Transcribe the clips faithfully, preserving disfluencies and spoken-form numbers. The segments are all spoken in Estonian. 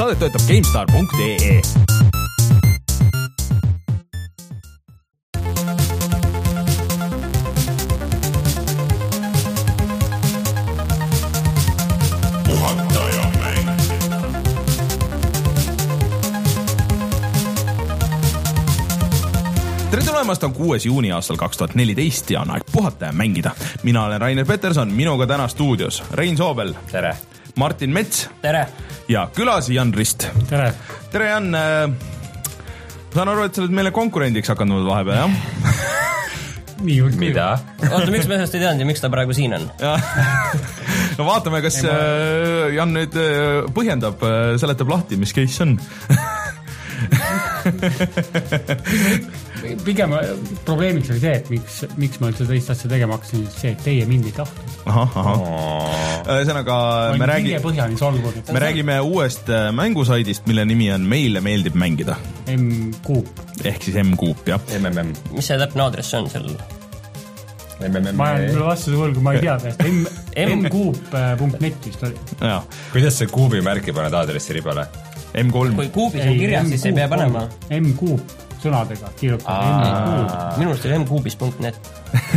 Saadet töötab GameStar punkt ee. Tere tulemast, on kuues juuni aastal kaks tuhat neliteist ja on aeg puhata ja mängida. Mina olen Rainer Peterson, minuga täna stuudios Rein Soobel. Tere. Martin Mets. Tere. Ja külas Jan Rist. Tere. Tere, Jan. Saan aru, et sa oled meile konkurendiks hakanud vahepeal, jah? Nii juht. Mida? Oota, miks me sellest ei teadnud ja miks ta praegu siin on? No vaatame, kas ma... Jan nüüd põhjendab, seletab lahti, mis case on. Pigem probleemiks oli see, et miks, miks ma üldse teist asja tegema hakkasin, see, et teie mind ei tahtu. Aha, aha. Ühesõnaga, me, räägi... me räägime uuest mängusaidist, mille nimi on Meile meeldib mängida. M-Coop. Ehk siis M-Coop, jah. M M M. Mis see täpne aadress on sellel? M M M. Ma olen mulle vastuse võlgu, ma ei tea. M-Coop punkt net vist oli. Ja. Kuidas see kuubi märki paned aadressi ribale? M kolm. Kui kuubis on kirjas, siis ei pea panema. M-Coop sõnadega kirjutada. Minu arust oli M-Coopis punkt net.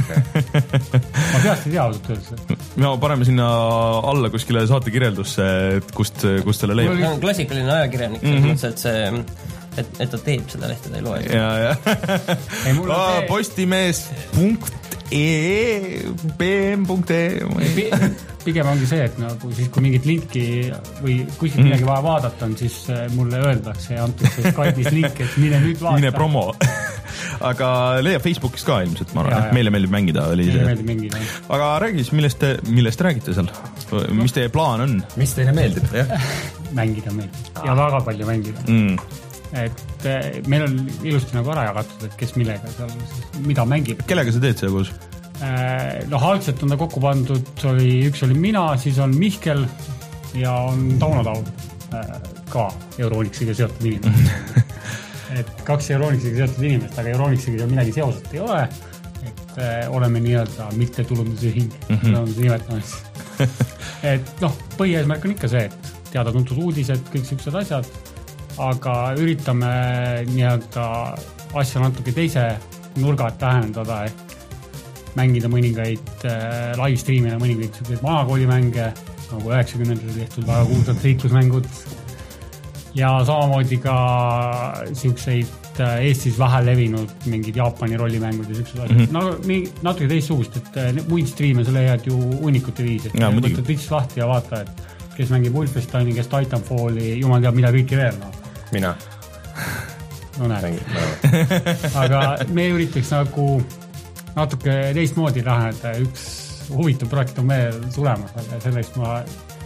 Ma peast ei tea ausalt öeldes. Me paneme sinna alla kuskile saate kirjeldusse, et kust, kust selle leiab. Ta on klassikaline ajakirjanik, mm-hmm. et, see, et, et ta teeb seda lehte, ta ei loe. Ja, ja. Postimees punkt ee, B M punkt ee. Pigem ongi see, et nagu siis kui mingit linki või kuskilt midagi vaja vaadata on, siis mulle öeldakse ja antakse Skype'is link, et mine nüüd vaata. Mine promo. Aga leiab Facebookis ka ilmselt, ma arvan, ja, et meile meeldib mängida. Oli meile see. meeldib mängida. Aga räägi siis, millest, te, millest räägite seal? Mis teie plaan on? Mis teile meeldib? Mängida meeldib. Ja väga palju mängida. Mm. Et meil on ilusti nagu ära jagatud, et kes millega seal, mida mängib. Kellega sa teed see koos? No algselt on ta kokku pandud, oli, üks oli mina, siis on Mihkel ja on Tauno Taun ka Euronixiga seotud inimest. Et kaks Euronixiga seotud inimest, aga Euronixiga midagi seoset ei ole, et oleme nii-öelda mitte tulundusühing, seda on see nimetamis. Et noh, põhieesmärk on ikka see, et teada tuntud uudised, kõik siuksed asjad, aga üritame nii-öelda asja natuke teise nurga, et tähendada, et mängida mõningaid äh, live-streamina, mõningaid selliseid vanakoolimänge, nagu üheksakümnendatel tehtud väga kuulsad seiklusmängud ja samamoodi ka siukseid äh, Eestis vähe levinud mingid Jaapani rollimängud ja siuksed asjad. Mm-hmm. No, natuke teistsugust, et äh, muid streame sa leiad ju unikute viis, et võtta Twitch lahti ja vaata, et kes mängib Wolfensteini, kes Titanfalli, jumal teab, mida kõiki veel. No. Mina. No näed. Aga me üritaks nagu natuke teistmoodi läheneda. Üks huvitav projekt on meil tulemas, aga sellest ma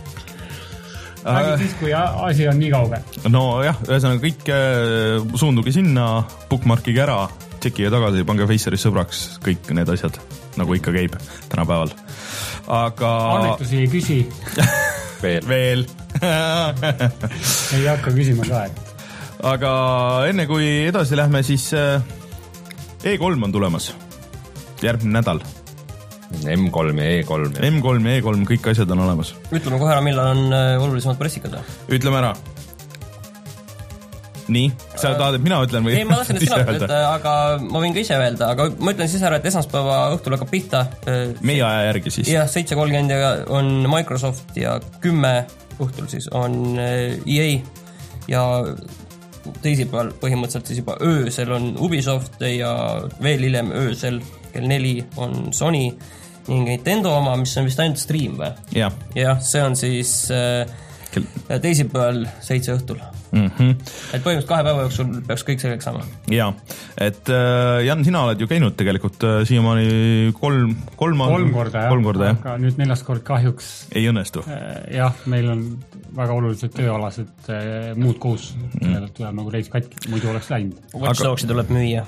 räägin siis, kui asi on nii kauge. No jah, ühesõnaga kõik suundugi sinna, bookmarkige ära, tšekkige tagasi, pange Faceris sõbraks, kõik need asjad, nagu ikka käib tänapäeval. Aga... Annetusi ei küsi. Veel. Veel. Ei hakka küsima ka, et... Aga enne kui edasi lähme, siis E kolm on tulemas. Järgmine nädal. M kolm ja E kolm. M kolm ja E kolm, kõik asjad on olemas. Ütleme kohe ära, millal on olulisemad pressikad. Ütleme ära. Nii, sa tahad, et mina ütlen või? Ei, ma tahtsin, et sina ütled, aga ma võin ka ise öelda, aga ma ütlen siis ära, et esmaspäeva õhtul hakkab pihta. Meie aja järgi siis. Jah, seitse kolmkümmend ja on Microsoft ja kümme õhtul siis on E A ja teisipäeval põhimõtteliselt siis juba öösel on Ubisoft ja veel hiljem öösel kell neli on Sony ning Nintendo oma, mis on vist ainult stream või? Jah. Jah, see on siis äh, teisipäeval seitse õhtul. Mm-hmm. Et põhimõtteliselt kahe päeva jooksul peaks kõik selleks saama. Jaa, et äh, Jan, sina oled ju käinud tegelikult äh, siiamaani kolm, kolm, kolm korda, kolm korda aga nüüd neljast kord kahjuks ei õnnestu. Äh, jah, meil on väga olulised tööalased äh, muud koos, mm. tuleb nagu reis katki, muidu oleks läinud. Watch Dogsi tuleb müüa.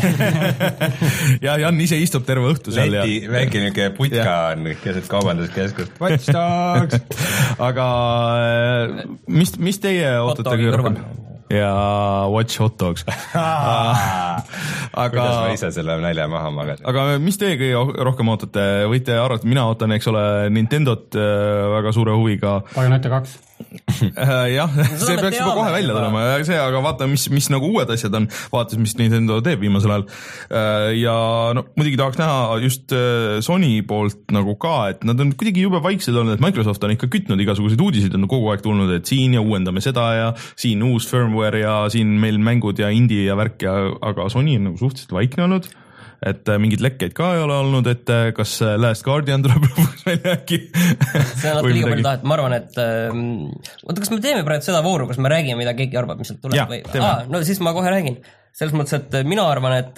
ja Jan ise istub terve õhtu seal. Leti, ja... väike niuke putka on keset kaubanduskeskust. Watch Dogs! aga mis, mis teie ootate rohkem? Ja Watch Hot Dogs. aga... Kuidas ma ise selle nalja maha magasin? Aga mis teie kõige rohkem ootate? Võite arvata, mina ootan, eks ole, Nintendot väga suure huviga. Bayonetta kaks. jah, see peaks juba kohe välja tulema ja see, aga vaata, mis, mis nagu uued asjad on, vaatas, mis Nintendo teeb viimasel ajal. Ja no muidugi tahaks näha just Sony poolt nagu ka, et nad on kuidagi jube vaiksed olnud, et Microsoft on ikka kütnud igasuguseid uudiseid, on kogu aeg tulnud, et siin ja uuendame seda ja siin uus firmware ja siin meil mängud ja indie ja värk ja, aga Sony on nagu suhteliselt vaikne olnud. Et mingid lekkeid ka ei ole olnud, et kas Last Guardian tuleb lõpuks välja äkki. See on natuke liiga palju tahet, ma arvan, et oota, kas me teeme praegu seda vooru, kus me räägime, mida keegi arvab, mis sealt tuleb? Ja, või? Ah, no siis ma kohe räägin. Selles mõttes, et mina arvan, et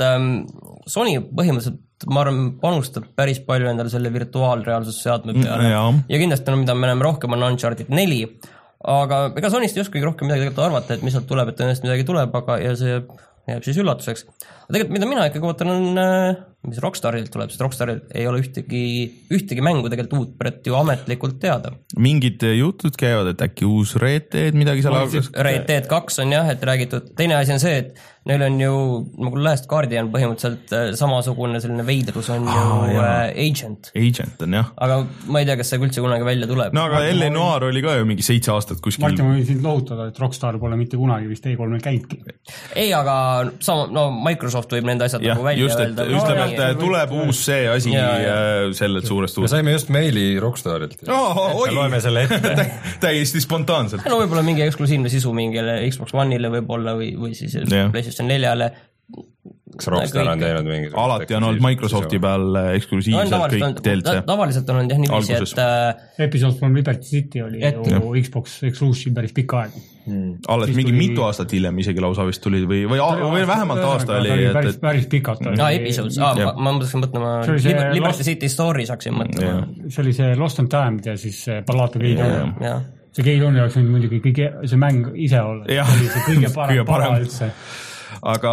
Sony põhimõtteliselt, ma arvan, panustab päris palju endale selle virtuaalreaalsusseadme peale. Ja. ja kindlasti on, mida me näeme rohkem, on Uncharted neli, aga ega Sonyst ei oskagi rohkem midagi arvata, et mis sealt tuleb, et tõenäoliselt midagi tuleb, aga ja see jääb siis üllatuseks. Aga tegelikult, mida mina ikkagi ootan, on, mis Rockstarilt tuleb, sest Rockstarilt ei ole ühtegi, ühtegi mängu tegelikult uut pärit ju ametlikult teada. Mingid jutud käivad, et äkki uus Red Dead midagi seal alguses? Red Dead kaks on jah, et räägitud. Teine asi on see, et neil on ju, nagu Last Guardian põhimõtteliselt samasugune selline veidrus on ju ah, Agent. Agent on jah. Aga ma ei tea, kas see üldse kunagi välja tuleb. No aga L A Noir oli ka ju mingi seitse aastat kuskil. Martin, ma võin sind lohutada, et Rockstar pole mitte kunagi vist E kolmel käidki. Ei, aga sama, no Microsoft võib nende asjad ja, nagu välja just, öelda. Ütleme, et no, tuleb või... uus see asi ja, ja. sellelt suurest uus. Me saime just meili Rockstarilt. Oh, oi! Loeme selle ette. Täiesti spontaanselt. No võib-olla mingi eksklusiivne sisu mingile Xbox One'ile võib-olla või, või siis yeah. PlayStation neljale. Kas Rockstar on teinud mingi... Alati on olnud Microsofti peal eksklusiivselt no, kõik D L C. Tavaliselt on olnud jah niiviisi, et... Äh, Episode from Liberty City oli et, ju jah. Xbox Exclusive päris pikka aega. Hmm. Alles mingi tuli... mitu aastat hiljem isegi lausa vist tuli või, või, või, või vähemalt aasta oli. oli päris, päris pikalt. Aa, Episodes, aa, ma, ma mõtlesin mõtlema, Liberty Lost... City Story saaksin mõtlema. See oli see Lost on Timed ja siis Ballato Gate. See Gate on jaoks muidugi kõige, see mäng ise olla. See oli see kõige parem, kõige parem. Pala üldse. Aga,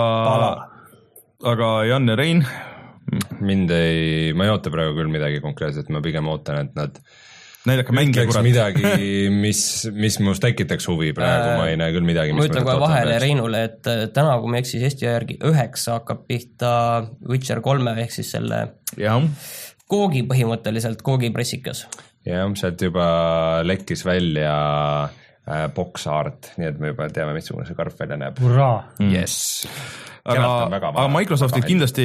aga Jan ja Rein? Mind ei, ma ei oota praegu küll midagi konkreetset, ma pigem ootan, et nad näidake mängi kurat. Midagi, mis, mis must tekitaks huvi praegu, ma ei näe küll midagi. Ma ütlen kohe vahele Reinule, et täna, kui me eksis Eesti järgi, üheksa hakkab pihta Witcher kolme ehk siis selle ja. Koogi põhimõtteliselt, Koogi pressikas. Jah, sealt juba lekkis välja box art, nii et me juba teame, missugune see karp välja näeb. Hurraa! Yes! Aga, aga Microsoftil kindlasti,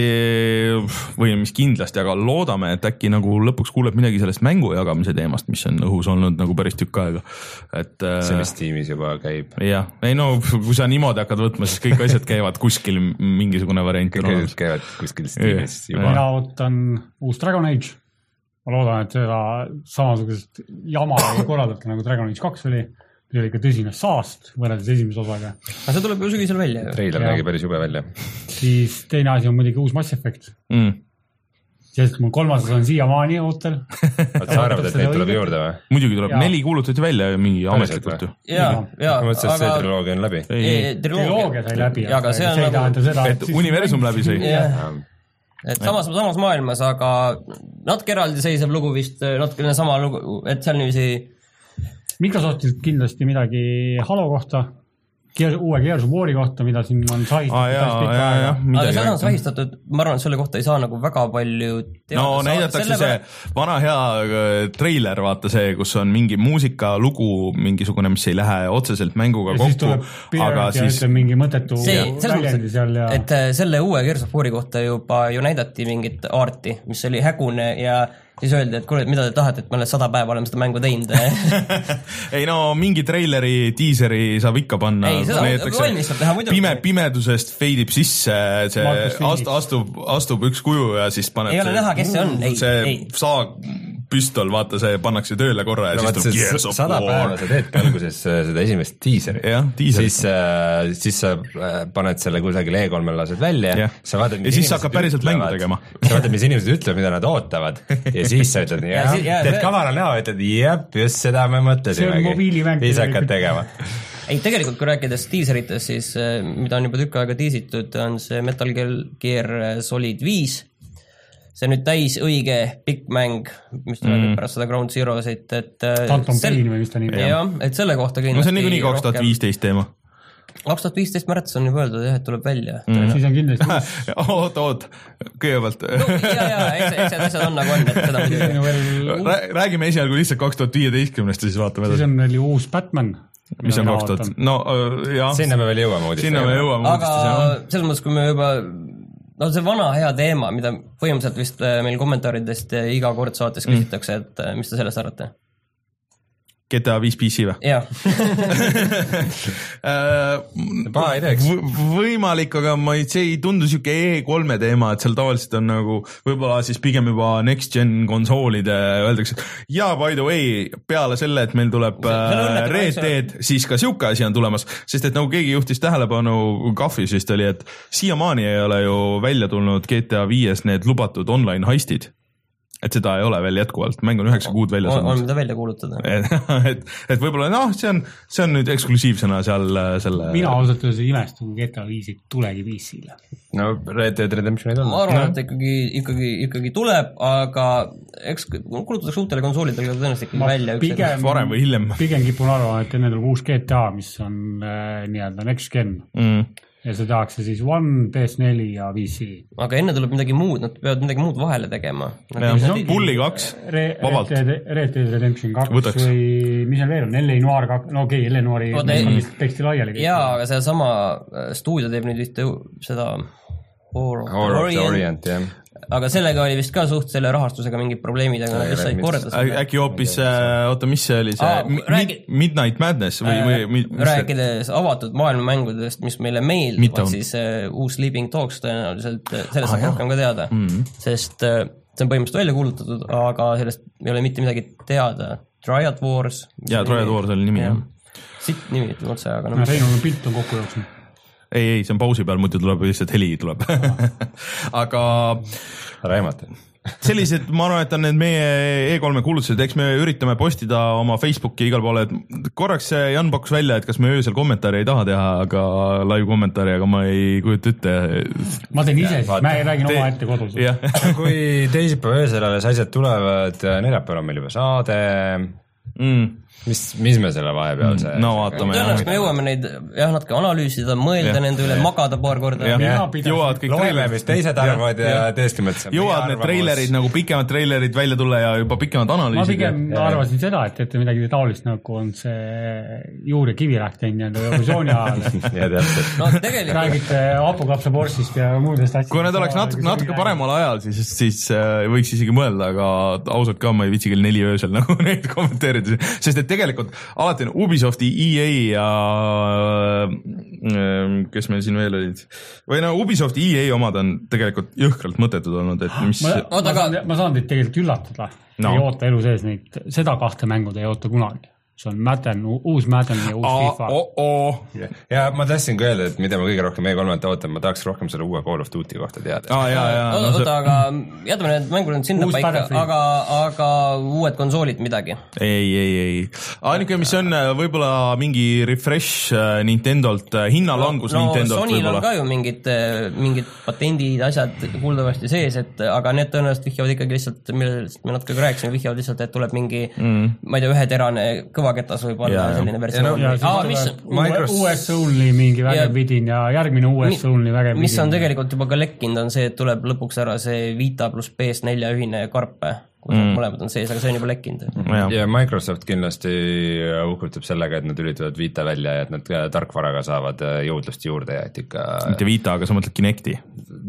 või mis kindlasti, aga loodame, et äkki nagu lõpuks kuuleb midagi sellest mängu jagamise teemast, mis on õhus olnud nagu päris tükk aega. Et, see, mis tiimis juba käib. Jah, ei no, kui sa niimoodi hakkad võtma, siis kõik asjad käivad kuskil mingisugune variant. Kõik asjad käivad kuskil tiimis juba. Mina ootan uus Dragon Age. Ma loodan, et seda samasugusest jama ei korraldata nagu Dragon Age kaks oli. See oli ikka tõsine saast võrreldes esimese osaga. Aga see tuleb ju sügisel välja. Trailer nägi päris jube välja. Siis teine asi on muidugi uus Mass Effect. Mm. Sest mul kolmas osa on siia maani ootel. Sa arvad, et neid tuleb juurde või? Muidugi tuleb. Ja. Neli kuulutati välja mingi ametlikult ju. Ja, ja. Ma mõtlesin, et see triloogia on läbi. Triloogia sai läbi. Ja, aga see on nagu... Seda, et universum läbi sai. Et samas, samas maailmas, aga natuke eraldi seisev lugu vist, natuke sama lugu, et seal niiviisi Microsoftilt kindlasti midagi Halo kohta, uue Gears of War'i kohta, mida siin on sahistatud ah, jaa, päris jaa, jaa, aga see on sahistatud, ma arvan, et selle kohta ei saa nagu väga palju teada. No näidatakse selle... see vana hea trailer, vaata see, kus on mingi muusikalugu, mingisugune, mis ei lähe otseselt mänguga ja kokku. Aga siis tuleb mingi mõttetu see, väljendi seal ja... et selle uue Gears of War'i kohta juba ju näidati mingit arti, mis oli hägune ja siis öeldi, et kuule, mida te tahate, et me oleme sada päeva oleme seda mängu teinud. Ei no, mingi traileri, teaseri saab ikka panna. Ei, seda valmistab teha muidugi. Pime, pimedusest feidib sisse, see ast, astub, astub üks kuju ja siis paneb ei ole näha, kes see on. Ei, see ei. saag, püstol, vaata see pannakse tööle korra ja no, siis tuleb Gears of War. Sada päeva sa teedki alguses seda esimest teaseri. Ja, teaseri. Siis, siis sa paned selle kusagil E kolmel lased välja. Ja, sa vaatad, ja siis sa hakkad päriselt mängu tegema. Sa vaatad, mis inimesed ütlevad, mida nad ootavad. Ja siis sa ütled, jah, ja, teed kavara näo, ütled, jep, just seda me mõtlesimegi. Siis hakkad tegema. Ei, tegelikult kui rääkides teaserites, siis mida on juba tükk aega tiisitud, on see Metal Gear Solid viis. See nüüd täis õige pikk mäng, mis tuleb mm. pärast seda Ground Zero'sit, et Phantom Pain või mis ta nimi on. Jah, et selle kohta kindlasti no see on niikuinii kaks tuhat viisteist teema. kaks tuhat viisteist märts on juba öeldud, jah, et tuleb välja. Mm. Siis on kindlasti oot, oot, kõigepealt no, ja, ja, eks, eks need asjad on nagu on, et seda muidugi Räägime esialgu lihtsalt kaks tuhat viieteistkümnest ja siis vaatame edasi. Siis on veel ju uus Batman mis on kaks tuhat, no jah. Sinna me veel jõuame uudistega. Sinna me jõuame uudistega. Aga selles mõttes, kui me juba, no see vana hea teema, mida põhimõtteliselt vist meil kommentaaridest iga kord saates küsitakse, et mis te sellest arvate? G T A viis P C või? Jah. Paha ei teeks. Võimalik, aga ma ei, see ei tundu siuke E kolme teema, et seal tavaliselt on nagu võib-olla siis pigem juba next gen konsoolide öeldakse, et jaa, by the way, peale selle, et meil tuleb Red Dead, siis ka siuke asi on tulemas, sest et nagu keegi juhtis tähelepanu Kahvis vist oli, et siiamaani ei ole ju välja tulnud G T A viies need lubatud online heistid. Et seda ei ole veel jätkuvalt, mäng on üheksa kuud välja saanud. On mida välja kuulutada. et, et võib-olla noh, see on, see on nüüd eksklusiivsena seal selle... Mina ausalt öeldes imestun, G T A viis ei tulegi P C-le. No Red Dead Redemptionid on. Ma arvan, no. et ikkagi, ikkagi, ikkagi tuleb, aga eks kulutatakse uutele konsoolidele tõenäoliselt ikkagi Ma välja. Pigem, varem või hiljem. Pigem kipun arvama, et enne tuleb uus G T A, mis on äh, nii-öelda next gen. Mm. Ja see tehakse siis One, P S neli ja P C. Aga enne tuleb midagi muud, nad peavad midagi muud vahele tegema. Pulli kaks, vabalt. Red Dead Redemption kaks Võtaks. Või mis on veel on, L A Noir kaks, no okei, okay, L A Noiri teksti laiali. Jaa, aga see sama stuudio teeb nüüd vist seda Horror of the Orient, jah. Aga sellega oli vist ka suht selle rahastusega mingid probleemid, aga nad vist said korda. Äkki hoopis, oota, mis see oli see Aa, räägi... Midnight Madness või, või mis rääkides avatud maailmamängudest, mis meile meelduvad, siis uh, uus Sleeping Dogs tõenäoliselt, sellest saab ah, rohkem ka teada, mm-hmm. sest uh, see on põhimõtteliselt välja kuulutatud, aga sellest ei ole mitte midagi teada. Triad Wars. Jaa, Triad Wars oli nimi, jah. Sitt nimi ütleb otse, aga... No, Reinul on pilt on kokku jooksnud. Ei, ei, see on pausi peal, muidu tuleb lihtsalt heli tuleb. aga Raimata. sellised, ma arvan, et on need meie E kolme kuulutused, eks me üritame postida oma Facebooki igal poole, et korraks Jan pakkus välja, et kas me öösel kommentaari ei taha teha, aga live kommentaari, aga ma ei kujuta ütte. Ma teen ise, siis ma räägin oma ette kodus. Kui teisipäeva öösel alles asjad tulevad, neljapäeval on meil juba saade... Mm. Mis, mis me selle vahepeal see... No vaatame. Tõenäoliselt me jõuame neid jah, natuke analüüsida, mõelda ja, nende üle, magada paar korda. Jõuad kõik loeme, mis teised arvad ja, ja teeski mõtlesime. Jõuad need treilerid, nagu pikemad treilerid välja tulla ja juba pikemad analüüsid. Ma pigem ja, arvasin seda, et, et midagi taolist nagu on see juur ja kivirähk teinud Eurovisiooni ajal. ja täpselt. No tegelikult... Räägite Apokapsa Borsist ja muudest asjast. Kui need oleks natuke, natuke paremal ajal, siis, siis võiks isegi mõelda, aga ausalt ka ma ei viitsi kell neli öösel nagu neid kommenteerida. Sest et tegelikult alati on Ubisofti, E A ja kes meil siin veel olid või no Ubisofti, E A omad on tegelikult jõhkralt mõttetud olnud, et mis ma, ma, saan, ma saan teid tegelikult üllatada no. Ei oota elu sees neid, seda kahte mänguda ei oota kunagi. See on Madden, uus Madden ja uus Aa, FIFA. Oh, oh. Ja, ja ma tahtsin ka öelda, et mida ma kõige rohkem E kolmet ootan, ma tahaks rohkem selle uue Call of Duty kohta teada. Ah, jah, jah, oota, no, oota, aga jätame need mängud sinna paika, aga, aga uued konsoolid midagi? Ei, ei, ei. Ainuke, mis on võib-olla mingi refresh Nintendolt, hinnalangus no, Nintendolt Sonyl võib-olla. On ka ju mingid, mingid patendid, asjad kuuldavasti sees, et, aga need tõenäoliselt vihjavad ikkagi lihtsalt, millest me natuke rääkisime, vihjavad lihtsalt, et tuleb mingi, mm. ma ei tea, üheterane kõva ketas võib olla ja, selline versioon. Ja, ja, Aa, mis, U S only mingi vägev vidin ja järgmine U S only vägev vidin. Mis on tegelikult juba ka lekkinud, on see, et tuleb lõpuks ära see Vita pluss P S neli ühine karpe, kui mm. mõlemad on sees, aga see on juba lekkinud. Ja, ja Microsoft kindlasti uhkutab sellega, et nad ülitavad Vita välja ja et nad tarkvaraga saavad jõudlust juurde ja et ikka... Mitte Vita, aga sa mõtled Kinecti?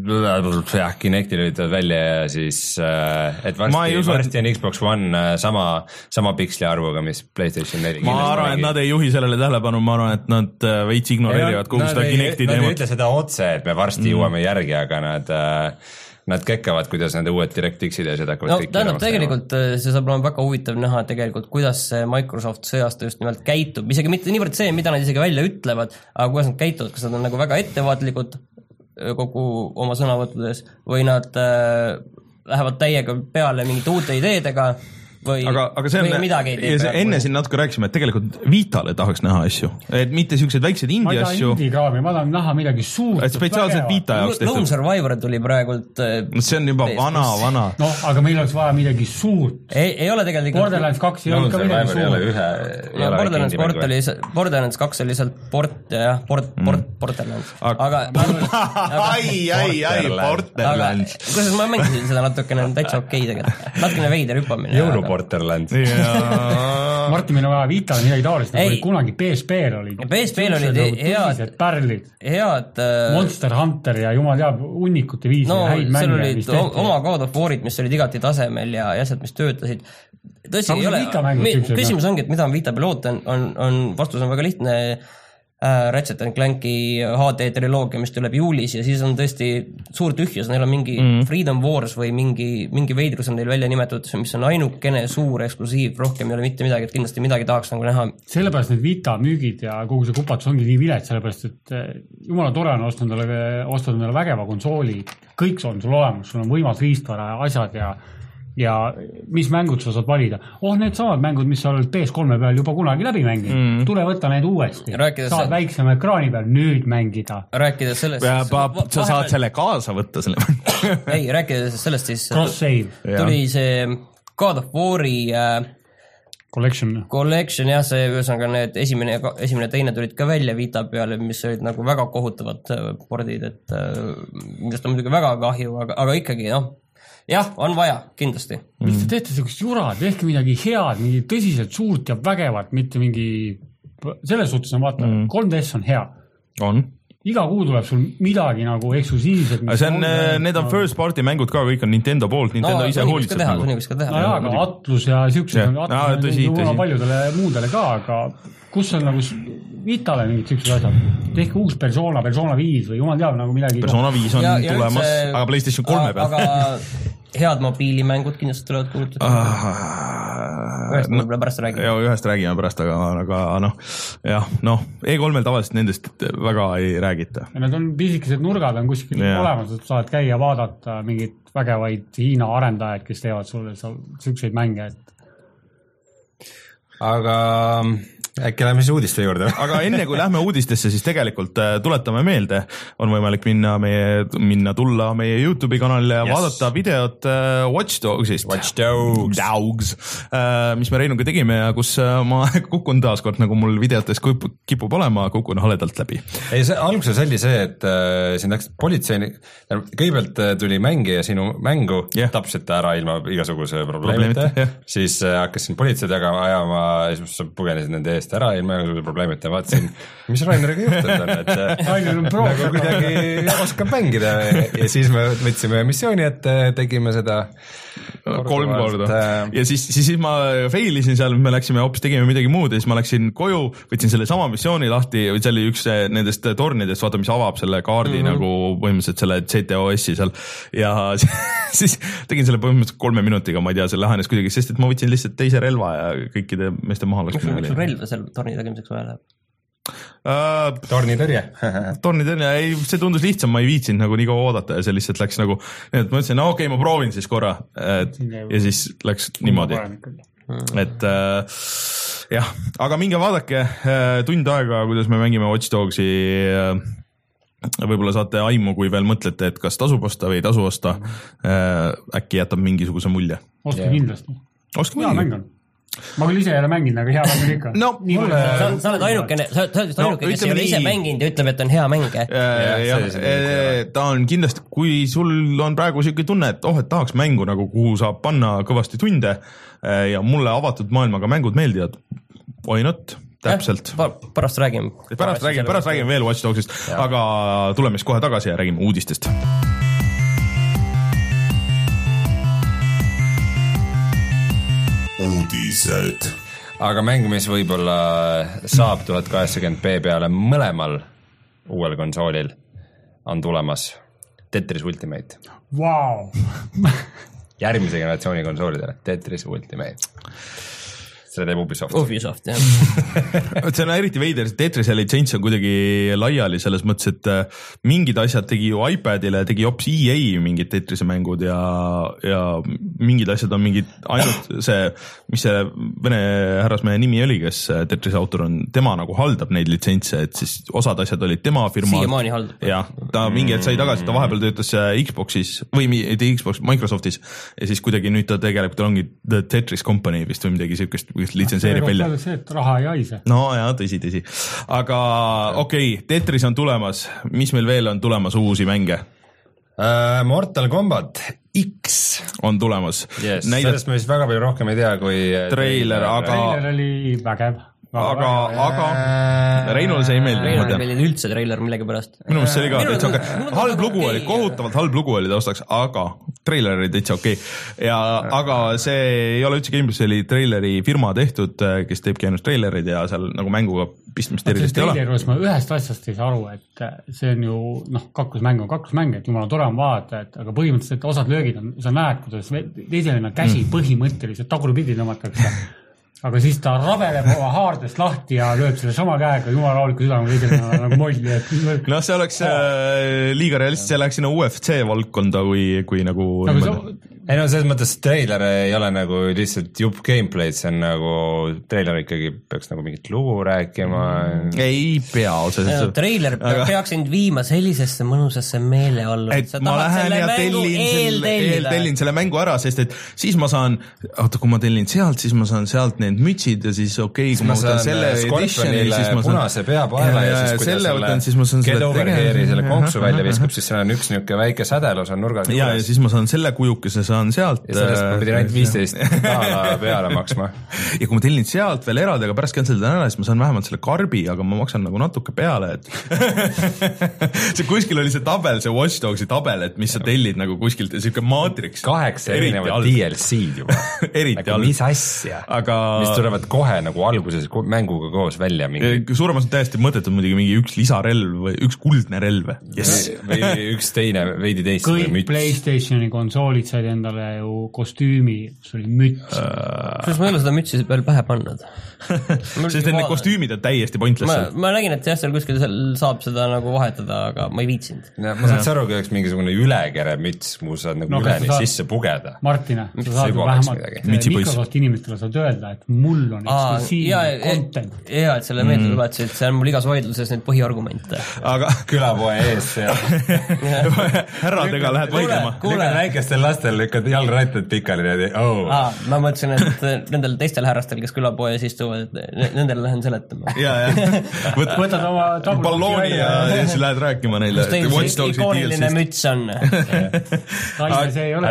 jah, Kinecti lülitavad välja ja siis et varsti, usu, varsti on Xbox One sama, sama piksli arvuga, mis PlayStation neli. Ma arvan, et nad ei juhi sellele tähelepanu, ma arvan, et nad veits ignoreerivad kogu seda Kinecti teemat. Nad ei ütle seda otse, et me varsti mm. jõuame järgi, aga nad Nad kekkavad, kuidas nende uued DirectX-id ja seda hakkavad no, kõik tähendab, tegelikult see saab olema väga huvitav näha tegelikult, kuidas Microsoft see aasta just nimelt käitub, isegi mitte niivõrd see, mida nad isegi välja ütlevad, aga kuidas nad käituvad, kas nad on nagu väga ettevaatlikud kogu oma sõnavõttudes või nad äh, lähevad täiega peale mingite uute ideedega või, aga, aga see on, või midagi ei tee. Enne siin natuke rääkisime, et tegelikult Vitale tahaks näha asju, et mitte siuksed väiksed indie asju. Ma ei taha indie kraami, ma tahan näha midagi suurt. Et spetsiaalselt Vita jaoks tehtud. Lone Survivor tuli praegult... See on juba vana, vana. No, aga meil oleks vaja midagi suurt. Ei, ei ole tegelikult... Borderlands kaks ei ole ka midagi suurt. Ühe, no, Borderlands, port oli, Borderlands kaks oli lihtsalt port ja jah, port, port, Borderlands. Aga... ai, ai, ai, Borderlands. Kuidas ma mängisin seda natukene, täitsa okei tegelikult. Natukene veider hüppamine. Europol Borderlands ja... Martin, meil on vaja Vitale midagi taolist, nagu oli kunagi P S P-l olid. P S P-l olid head pärlid. Head äh... Monster Hunter ja jumal teab hunnikute viisi no, ja häid mänge. Olid oma God of Warid, mis olid igati tasemel ja asjad, mis töötasid. Tõsi, ei ole. Küsimus ongi, et mida on Vita peal oota, on, on, vastus on väga lihtne. Äh, Ratchet and Clanki H D triloogia, mis tuleb juulis ja siis on tõesti suur tühjus, neil on mingi mm. Freedom Wars või mingi, mingi veidrus on neil välja nimetatud, mis on ainukene suur eksklusiiv, rohkem ei ole mitte midagi, et kindlasti midagi tahaks nagu näha. Sellepärast need Vita müügid ja kogu see kupatus ongi nii vilet, sellepärast et jumala tore on ostnud endale vägeva konsooli, kõik on sul olemas, sul on võimas riistvara ja asjad ja ja mis mängud sa saad valida. Oh, need samad mängud, mis sa oled P S kolme peal juba kunagi läbi mänginud. Mm. Tule võtta need uuesti. Rääkides saad see... väiksema ekraani peal nüüd mängida. Rääkides sellest... Ja, pa, sa saad selle kaasa võtta selle ei, rääkides sellest siis... Cross-save. Tuli see God of War'i... Äh, Collection. Collection, jah, see ühesõnaga need esimene, esimene teine tulid ka välja Vita peale, mis olid nagu väga kohutavad pordid, et millest on muidugi väga kahju, aga, aga ikkagi, noh, jah, on vaja, kindlasti. Miks te teete sellist jura, tehke midagi head, mingi tõsiselt suurt ja vägevat, mitte mingi, selles suhtes on vaata, mm. kolm D S on hea. On. Iga kuu tuleb sul midagi nagu eksklusiivset. See on, on need on first party mängud ka, kõik on Nintendo poolt, Nintendo no, ise hoolitseb. Nagu. No jaa, aga Atlus ja siuksed on no, tõsi, tõsi. paljudele muudele ka, aga kus on nagu Vitale mingid siuksed asjad? Tehke uus Persona, Persona viis või jumal teab nagu midagi. Persona viis on ja, ja tulemas, see, aga PlayStation kolme peal. Aga head mobiilimängud kindlasti tulevad kuulutada. Ah, ühest no, pärast räägime. Ja, ühest räägime pärast, aga, aga noh, jah, noh, E kolmel tavaliselt nendest väga ei räägita. Ja need on pisikesed nurgad on kuskil yeah. olemas, et saad käia vaadata mingit vägevaid Hiina arendajaid, kes teevad sulle siukseid mänge. Et... Aga... Äkki lähme siis uudiste juurde. Aga enne kui lähme uudistesse, siis tegelikult tuletame meelde, on võimalik minna, meie, minna tulla meie YouTube'i kanalile ja yes. vaadata videot Watch Dogsist. Watch Dogs. Dogs, mis me Reinuga tegime ja kus ma kukun taaskord, nagu mul videotes kipub olema, kukun haledalt läbi. Ei, see alguses oli see, et äh, siin läks politseini, kõigepealt tuli mängija sinu mängu, yeah. tapsite ära ilma igasuguse probleemita, yeah. siis äh, hakkasin politsei taga ajama, siis pugenesin nende eest ära ilma igasuguse probleemita ja vaatasin, mis Raineriga juhtunud on, et Rainer on pro. Nagu kuidagi oskab mängida ja siis me võtsime missiooni, et tegime seda kolm korda ja siis, siis ma failisin seal, me läksime hoopis tegime midagi muud ja siis ma läksin koju, võtsin selle sama missiooni lahti, see oli üks nendest tornidest, vaata, mis avab selle kaardi mm -hmm. nagu põhimõtteliselt selle Z T O S-i seal ja siis tegin selle põhimõtteliselt kolme minutiga, ma ei tea, see lahenes kuidagi, sest et ma võtsin lihtsalt teise relva ja kõikide meeste maha laskmine oli. Relva seal torni tegemiseks vaja läheb? Uh, tornitõrje tornitõrje, ei, see tundus lihtsam, ma ei viitsinud nagu nii kaua oodata ja see lihtsalt läks nagu, et ma ütlesin, no okei okay,, ma proovin siis korra et, ja siis läks niimoodi, et uh, jah, aga minge vaadake uh, tund aega, kuidas me mängime Watch Dogsi uh, võib-olla saate aimu, kui veel mõtlete, et kas tasub osta või ei tasu osta uh, äkki jätab mingisuguse mulje. Ostke yeah. kindlasti. Ostke hea mäng on. Ma küll ise ei ole mänginud, aga hea mäng on ikka. No, mulle... sa, sa oled ainukene, sa oled ainuke, kes ei ole ise mänginud ja ütleb, et on hea mäng. Ta on kindlasti, kui sul on praegu siuke tunne, et oh, et tahaks mängu, nagu kuhu saab panna kõvasti tunde ja mulle avatud maailmaga mängud meeldivad, why not? Täpselt. Ja, pärast räägime. Pärast räägime, pärast räägime veel Watch Dogsist, aga tuleme siis kohe tagasi ja räägime uudistest. Uudised. Aga mäng, mis võib-olla saab tuhat kaheksakümmend p peale mõlemal uuel konsoolil, on tulemas Tetris Ultimate. Wow. Järgmise generatsiooni konsoolidele Tetris Ultimate. Selle teeb Ubisoft. Ubisoft, jah. see on eriti veider, Tetrise litsents on kuidagi laiali selles mõttes, et mingid asjad tegi ju iPadile, tegi hoopis E A mingid Tetrise mängud ja, ja mingid asjad on mingid ainult see, mis see vene härrasmehe nimi oli, kes Tetrise autor on, tema nagu haldab neid litsentse, et siis osad asjad olid tema firma. Siiamaani haldab. Jah, ta mingi hetk sai tagasi, ta vahepeal töötas Xboxis või Xbox, Microsoftis ja siis kuidagi nüüd ta tegelikult ongi The Tetris Company vist või midagi siukest litsenseerib välja. See, et raha ei haise. No jaa, tõsi, tõsi. Aga okei, okay, Tetris on tulemas. Mis meil veel on tulemas uusi mänge? uh, Mortal Combat X on tulemas yes,. Sellest me vist väga palju rohkem ei tea kui treiler, aga treiler oli vägev. aga, aga Reinule see ei meeldi. Reinule ei meeldi üldse treiler millegi pärast. Minu meelest see oli ka täitsa okei. Halb lugu oli, kohutavalt halb lugu oli taustaks, aga treiler oli täitsa okei. Ja, aga see ei ole üldse gameplay, see oli treileri firma tehtud, kes teebki ainult treilerid ja seal nagu mänguga pistmist erilist ei ole. Treiler, ma ühest asjast ei saa aru, et see on ju, noh, kaklusmäng on kaklusmäng, et jumala tore on vaadata, et aga põhimõtteliselt osad löögid on, sa näed, kuidas teisele käsi mm. põhimõtteliselt tagurpidi tõmmatakse. Aga siis ta rabeleb oma haardest lahti ja lööb selle sama käega jumala rahuliku südame teisele nagu molli. Et... No see oleks äh, liiga realist, see läheks sinna U F C valdkonda kui, kui nagu... nagu see... Ei no selles mõttes treiler ei ole nagu lihtsalt jupp gameplay'd, see on nagu treiler ikkagi peaks nagu mingit lugu rääkima. Ei pea otseselt. Treiler aga... peaks end viima sellisesse mõnusasse meeleallu. Et ma lähen ja tellin selle, eel tellin selle mängu ära, sest et siis ma saan, oota, kui ma tellin sealt, siis ma saan sealt need mütsid ja siis okei, okay, kui ma võtan selle editioni, siis ma saan punase peapaela ja, ja siis kui selle võtan, siis ma saan selle tegema. Selle konksu välja viskab, siis seal on üks niuke väike sädelus on nurgas. Ja, ja siis ma saan selle kujukese saan sealt. Ja sellest ma pidin ainult viisteist taala peale maksma. Ja kui ma tellin sealt veel eraldi, aga pärast canceldan ära, siis ma saan vähemalt selle karbi, aga ma maksan nagu natuke peale. Et see kuskil oli see tabel, see Watch Dogsi tabel, et mis sa tellid nagu kuskilt ja siuke Matrix. Kaheksa erinevad D L C-d juba. Eriti nagu mis asja, aga... mis tulevad kohe nagu alguses mänguga koos välja. Mingi... Suuremas on täiesti mõtetud muidugi mingi üks lisarelv või üks kuldne relv. Yes. Või üks teine, veidi teist. Kõik PlayStationi konsoolid said endale ju kostüümi, see oli müts. Kuidas ma ei ole seda mütsi veel pähe pannud? Sest et need kostüümid on täiesti pointless. Ma, ma nägin, et jah, seal kuskil seal saab seda nagu vahetada, aga ma ei viitsinud. Ja, ma saad aru, kui oleks mingisugune ülekere müts, kuhu saad nagu no, üleni saad... sisse pugeda. Martina, sa saad vähemalt Microsoft inimestele saad öelda, et mul on eksklusiivne content. Ja, et selle meelde tuletusid, see on mul igas vaidluses neid põhiargumente. Aga külapoe ees härradega lähed vaidlema. Kuule, väikestel lastel lükkad jalgrattad pikali niimoodi. Oh. Aa, ma mõtlesin, et nendel teistel härrastel, kes külapoes istuvad, et nendele lähen seletama. Ja, ja. Võt, võtad oma ballooni ja, ja siis lähed rääkima neile. Kus teil see ikooniline müts on? Naine, see ei ole.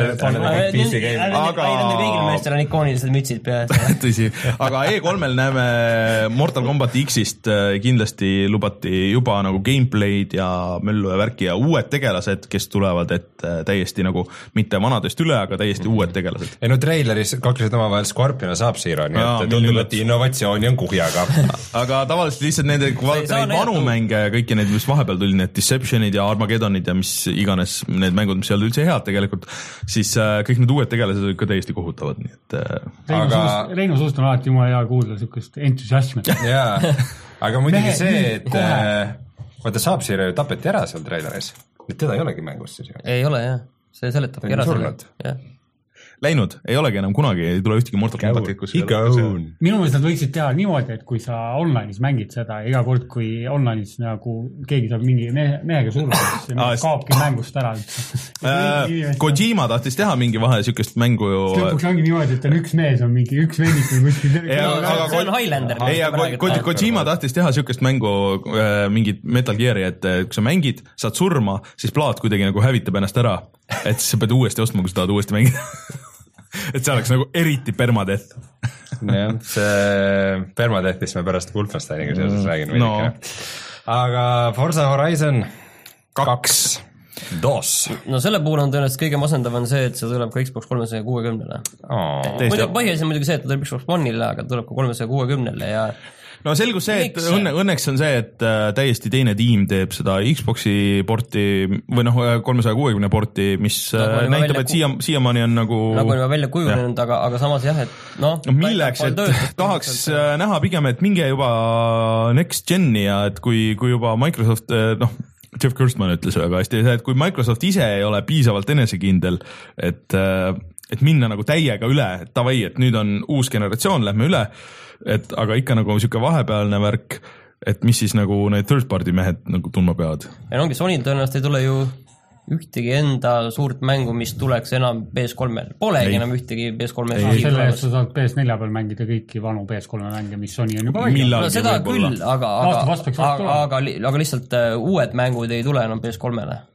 Aga nende kõigil meestel on ikoonilised mütsid peas. Tõsi. Aga E kolmel näeme Mortal Combat X-ist kindlasti lubati juba nagu gameplay'd ja möllu ja värki ja uued tegelased, kes tulevad, et täiesti nagu mitte vanadest üle, aga täiesti uued tegelased. Ja no traileris kaklesid oma vahel Scorpion ja Sub-Zero, nii et tundub, et innovatsiooni on kuhjaga. Aga tavaliselt lihtsalt nende, kui vaadata neid vanu mänge ja kõiki neid, mis vahepeal tuli, need Deceptionid ja Armageddonid ja mis iganes need mängud, mis ei olnud üldse head tegelikult, siis kõik need uued tegelased olid ka täiesti kohutavad. Nii et, Reinu, aga... suust, Reinu suust on alati jumala hea kuulda sükest entusiasmi. Jaa, aga muidugi see, et vaata Sub-Zero tapeti ära seal traileris. Nüüd teda ei olegi mängus siis. Ei ole, jah. See seletabki ära selle. Läinud, ei olegi enam kunagi, ei tule ühtegi Mortal Combatit, kus minu meelest nad võiksid teha niimoodi, et kui sa online'is mängid seda, iga kord, kui online'is nagu keegi saab mingi mehe, mehega surma, siis ah, kaobki mängust ära äh, Kojima tahtis teha mingi vahe sükest mängu ju... lõpuks ongi niimoodi, et on üks mees, on mingi üks vennik või kuskil see on Highlander ei, aga Kojima tahtis teha sükest mängu äh, mingit Metal Gear'i, et kui sa mängid, saad surma, siis plaat kuidagi nagu hävitab ennast ära, et sa pead uuesti ostma, kui sa tahad uuesti mängida et see oleks nagu eriti permadeath. jah, see permadeathist me pärast Wolfensteiniga seoses räägin no. Aga Forza Horizon kaks dos. No selle puhul on tõenäoliselt kõige masendav on see, et see tuleb ka Xbox kolmesaja kuuekümnele. Oh. Muidu põhiasi on muidugi see, et ta tuleb Xbox One'ile, aga tuleb ka kolmesaja kuuekümnele ja no selgus see, et õnne, õnneks on see, et äh, täiesti teine tiim teeb seda Xboxi porti või noh, kolmesaja kuuekümne porti, mis nagu äh, näitab, et siia, siiamaani on nagu nagu on juba välja kujunenud, aga, aga samas jah, et noh no, milleks, et tahaks äh, näha pigem, et minge juba next gen'i ja et kui, kui juba Microsoft äh, noh, Jeff Gerstmann ütles väga hästi, et kui Microsoft ise ei ole piisavalt enesekindel, et, äh, et minna nagu täiega üle, et tavai, et nüüd on uus generatsioon, lähme üle, et aga ikka nagu siuke vahepealne värk, et mis siis nagu need third party mehed nagu tundma peavad. Ja ongi, Sonyl tõenäoliselt ei tule ju ühtegi enda suurt mängu, mis tuleks enam P S kolmel. Polegi ei. enam ühtegi P S kolme. Selle eest sa saad P S nelja peal mängida kõiki vanu P S kolme mänge, mis Sony on juba no, seda küll, aga, aga, aga, aga, aga lihtsalt uued mängud ei tule enam P S kolmele.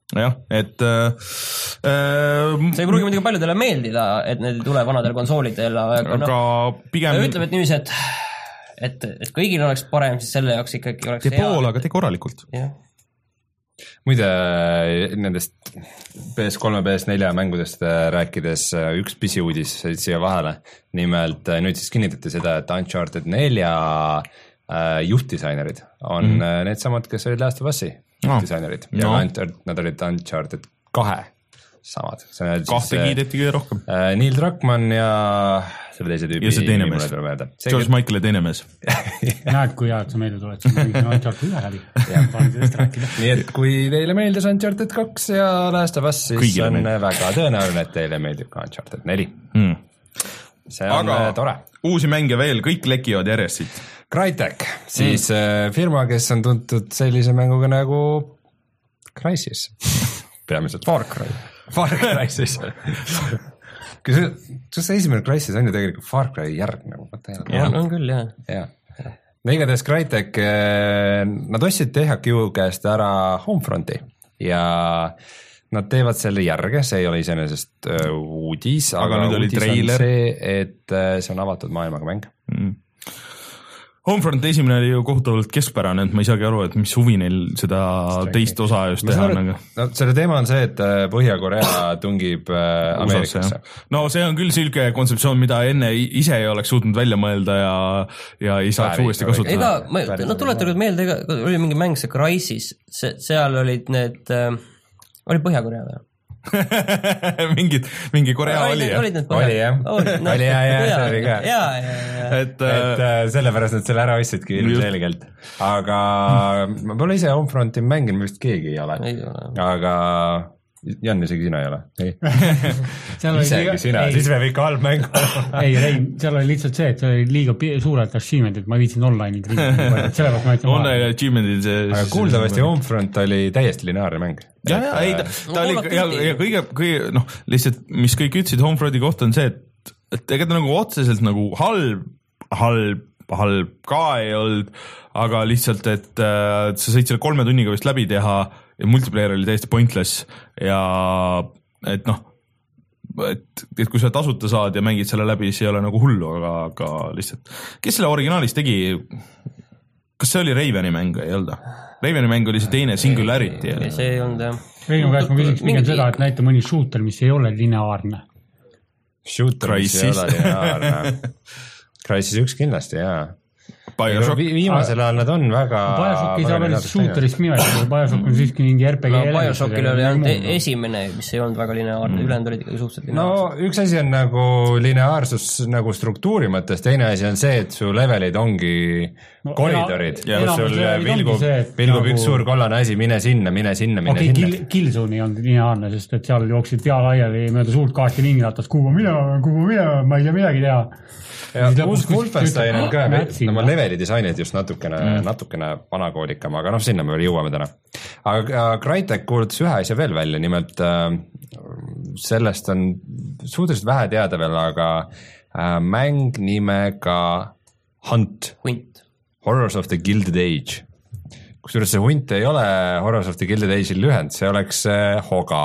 jah, et äh, see ei pruugi muidugi paljudele meeldida, et need ei tule vanadel konsoolidel, aga, aga no, pigem ütleme, et niiviisi, et, et, et kõigil oleks parem, siis selle jaoks ikkagi oleks tee hea. Pool, aga tee korralikult. Jah. Muide, nendest P S kolm ja P S neli mängudest rääkides üks pisiuudis siia vahele. Nimelt nüüd siis kinnitati seda, et Uncharted nelja juhtdisainerid on mm. need samad, kes olid Last of Us'i juhtdisainerid no. ja no. nad olid Uncharted kahe samad. Kahte kiideti kõige rohkem. Neil Druckmann ja selle teise tüübi. Ja see teine mees. George Michael ja teine mees. Näed, kui hea, et sa meelde tuled, siis ma Uncharted ühe läbi. Nii et kui teile meeldis Uncharted kaks ja Last of Us, siis kõigile on meeldib. Väga tõenäoline, et teile meeldib ka Uncharted neli. Hmm. See on aga tore. Uusi mänge veel, kõik lekivad järjest siit. Crytek, siis mm. firma, kes on tuntud sellise mänguga nagu Crysis. Peamiselt Far Cry. Far Cry siis. Kas see esimene Crysis on ju tegelikult Far Cry järg nagu? Ja, on küll, jah. Ja. No igatahes Crytek, nad ostsid T H Q käest ära Homefronti ja nad teevad selle järge, see ei ole iseenesest uh, uudis, aga, aga uudis on see, et uh, see on avatud maailmaga mäng. Mm. Homefront esimene oli ju kohutavalt keskpärane, et ma ei saagi aru, et mis huvi neil seda Strange. Teist osa just teha. Aru, no, selle teema on see, et Põhja-Korea tungib Ameerikasse. No see on küll selge kontseptsioon, mida enne ise ei oleks suutnud välja mõelda ja, ja ei saaks uuesti kasutada. Ega, ma, no tuletage meelde, ega oli mingi mäng see Crysis, see, seal olid need, äh, oli Põhja-Korea või? Mingid, mingi Korea oli, oli, oli, oli jah, oli jah, jah, see oli ka. Ja, ja, ja. Et, et äh, sellepärast nad selle ära ostsidki ilmselgelt. Aga ma pole ise Homefronti mänginud, vist keegi ei ole. Ei ole. Aga Jan, isegi sina ei ole. isegi sina, ei. Siis võib ikka halb mäng. ei, ei, seal oli lihtsalt see, et see oli liiga suurelt achievement'id, ma viitsin online'id riigi. Online achievement'id see... Aga kuuldavasti Homefront oli täiesti lineaarne mäng. Ja, ja, ei, ta, ta oli, ja, ja kõige, kõige, noh, lihtsalt, mis kõik ütlesid Homefronti kohta on see, et, et ega ta nagu otseselt nagu halb, halb, halb ka ei olnud, aga lihtsalt, et äh, sa sõid selle kolme tunniga vist läbi teha ja multiplayer oli täiesti pointless ja et noh, et, et kui sa tasuta saad ja mängid selle läbi, siis ei ole nagu hullu, aga, aga lihtsalt, kes selle originaalis tegi, kas see oli Raveni mäng, ei olnud? Raveni mäng oli see teine Singularity. Ei, see ei olnud, jah. Reinu käest ma küsiks pigem seda, et näita mõni shooter, mis ei ole lineaarne. Shooter, mis ei ole lineaarne. Crysis üks kindlasti, jaa. Vi viimasel ajal nad on väga... Bioshock ei saa veel shooterist nimetada, Bioshock on siiski mingi R P G no, Bioshockil oli ainult esimene, mis ei olnud väga lineaarne, mm. ülejäänud olid ikkagi suhteliselt lineaarsed. No üks asi on nagu lineaarsus nagu struktuuri mõttes, teine asi on see, et su levelid ongi no, koridorid, ja, kus sul vilgub, vilgub nagu... üks suur kollane asi, mine sinna, mine sinna, mine okay, sinna. Kill, Killzone ei olnud lineaarne, sest et seal jooksid pea laiali mööda suurt kaasti ringi ratas, kuhu mina, kuhu mina, ma ei tea midagi teha. Ja Wolfenstein on ka, no ma leveli disainid just natukene, mm. natukene vanakoolikam, aga noh, sinna me veel jõuame täna. Aga Crytek kuulutas ühe asja veel välja, nimelt äh, sellest on suhteliselt vähe teada veel, aga äh, mäng nimega Hunt. Hunt. Horrors of the Gilded Age. Kusjuures see Hunt ei ole Horrors of the Gilded Age'il lühend, see oleks äh, Hoga.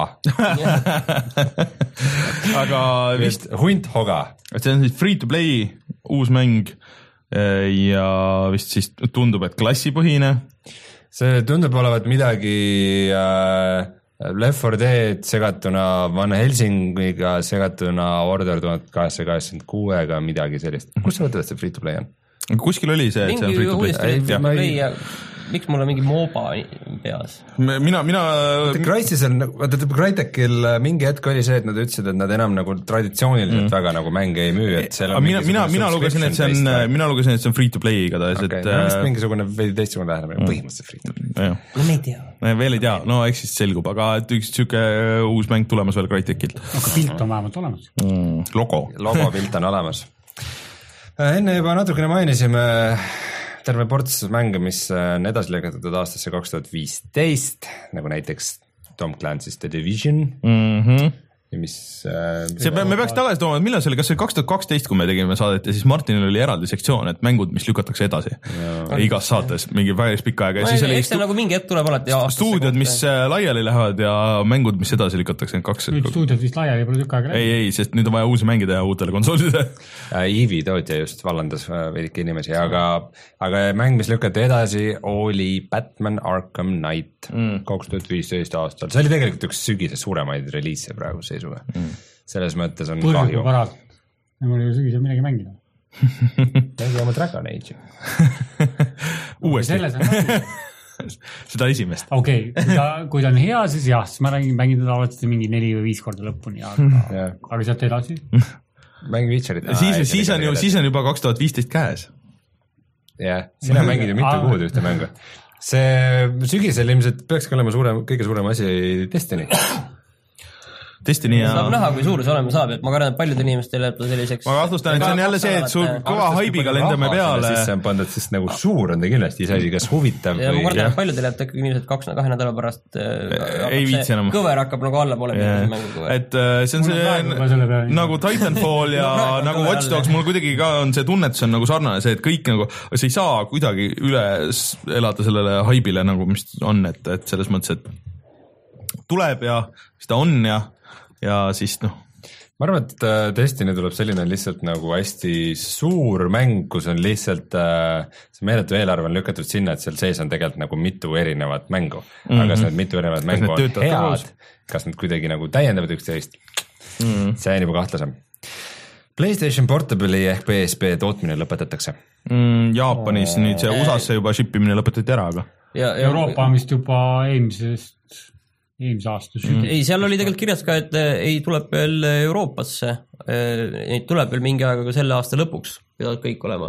aga vist Hunt Hoga. See on siis free to play uus mäng ja vist siis tundub, et klassipõhine. See tundub olevat midagi äh, Left four Dead segatuna Van Helsingiga segatuna Order tuhat kaheksasada kaheksakümmend kuuega, midagi sellist. Kus sa võtad, et see free to play on? Kuskil oli see, et see on free to play. Free to play ja miks mul on mingi MOBA peas? Mina, mina... Crysis on, vaata, Crytekil mingi hetk oli see, et nad ütlesid, et nad enam nagu traditsiooniliselt mm. väga nagu mänge ei müü, et seal on mina, mina, mina lugesin, et see on, mina lugesin, et see on free to play igatahes, okay, et... Okay, no, mingisugune veidi teistsugune lähenemine, mm. põhimõtteliselt free to play. No me ei tea. Veel ei tea, no eks siis selgub, aga et üks siuke uus mäng tulemas veel Crytekilt. Aga pilt on vähemalt olemas. Mm. Logo. Logo pilt on olemas. Enne juba natukene mainisime terve ports mänge, mis on edasi lükatud aastasse kaks tuhat viisteist, nagu näiteks Tom Clancy's The Division mm-hmm. mis äh, see, me peaks tagasi tooma, millal see oli, kas see oli kaks tuhat kaksteist, kui me tegime saadet ja siis Martinil oli eraldi sektsioon, et mängud, mis lükatakse edasi ja. igas saates mingi päris pikka aega. No, siis eks see nagu mingi hetk tuleb alati stuudiod, mis laiali lähevad ja mängud, mis edasi lükatakse kaks. nüüd stuudiod vist laiali pole tükk aega. Ei, ei, sest nüüd on vaja uusi mänge teha uutele konsoolide. Eevee tootja just vallandas veidike inimesi, aga, aga mäng, mis lükati edasi, oli Batman Arkham Knight mm. kaks tuhat viisteist aastal. See oli tegelikult üks sügise suuremaid reliise praegu seisuga. Mm. Selles mõttes on Põhjus kahju. Parad. Ja mul ei ole sügisel midagi mängida. Mägi oma Dragon Age. Uuesti. Selles on mängida. Seda esimest. Okei, okay, kui, kui ta on hea, siis jah, siis ma räägin mängida tavaliselt mingi neli või viis korda lõpuni, aga, aga sealt edasi. Mäng Witcherit. Siis, ah, siis, on ju, siis on juba kaks tuhat viisteist käes. Jah, sina mängid ju mitu kuud ühte mängu. See sügisel ilmselt peakski olema suurem, kõige suurem asi Destiny. Destiny ja... Saab näha, kui suur see olema saab, et ma kardan, et paljud inimestel jääb ta selliseks... Ma kahtlustan, et see on jälle see, et sul kõva haibiga lendame peale. Siis see on pandud, sest nagu suur on ta kindlasti ise asi, kas huvitav ja või... ma kardan, et paljudel jääb ta ikkagi inimesed kaks, kahe nädala pärast ei viitsi enam. Kõver hakkab nagu alla poole yeah. mängu kõver. Et see on see nagu Titanfall ja nagu Watch Dogs, mul kuidagi ka on see tunnetus on nagu sarnane, see, et kõik nagu, see ei saa kuidagi üle elada sellele haibile nagu, mis on, et, et selles mõttes, et tuleb ja seda on ja ja siis noh. Ma arvan, et Destiny tuleb selline lihtsalt nagu hästi suur mäng, kus on lihtsalt see meeletu eelarve on lükatud sinna, et seal sees on tegelikult nagu mitu erinevat mängu. Mm-hmm. Aga kas need mitu erinevat mängu on head, koos? Kas need kuidagi nagu täiendavad üksteist? Mm-hmm. See on juba kahtlasem. PlayStation Portable'i ehk P S P tootmine lõpetatakse. Mm, Jaapanis oh. nüüd see U S A-sse juba shippimine lõpetati ära, aga ja, ja Euroopa on vist juba eelmisest eelmise aasta sügis. Ei, seal oli tegelikult kirjas ka, et ei tuleb veel Euroopasse, neid tuleb veel mingi aega ka selle aasta lõpuks, pidavad kõik olema.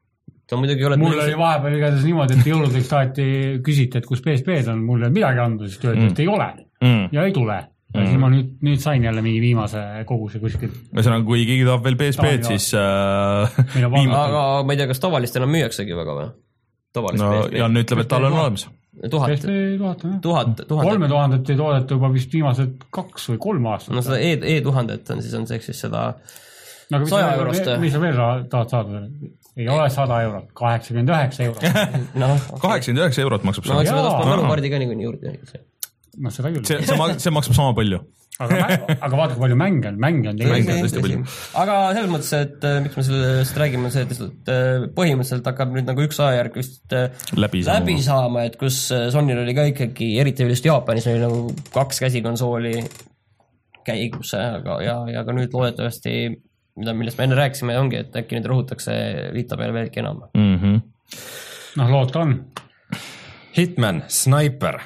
Mul oli vahepeal igatahes niimoodi, et jõuludeks taheti küsiti, et kus P S P-d on, mul ei midagi anda, siis tööd, et ei ole mm. ja ei tule. Ja mm. siis ma nüüd, nüüd sain jälle mingi viimase koguse kuskil. Ühesõnaga, kui keegi tahab veel P S P-d, siis äh, viimase... Aga ma ei tea, kas tavalist enam müüaksegi väga või? Tavalist no, P S P. Jan ütleb, et tal on olemas. Tuhat, tuhat, tuhat. Kolme tuhandet ei toodeta juba vist viimased kaks või kolm aastat. No seda E, E tuhandet on, siis on see siis seda no, saja eurost. Mis sa veel tahad saada? Ei ole sada eurot, kaheksakümmend üheksa eurot. no, kaheksakümmend üheksa eurot maksab no, seda. No, ma taspan mälukaardi ka nii juurde. No seda küll. See, see, see maksab sama palju. aga, aga vaata, kui palju mänge on, mänge on tegelikult. Aga selles mõttes, et miks me sellest räägime, see, et põhimõtteliselt hakkab nüüd nagu üks ajärg vist läbi saama, läbi saama et kus Sonyl oli ka ikkagi, eriti just Jaapanis oli nagu kaks käsikonsooli käigus, aga, ja, ja ka nüüd loodetavasti, mida, millest me enne rääkisime, ongi, et äkki nüüd rõhutakse Vita peale veelgi enam. Mm-hmm. noh, loota on. Hitman, Sniper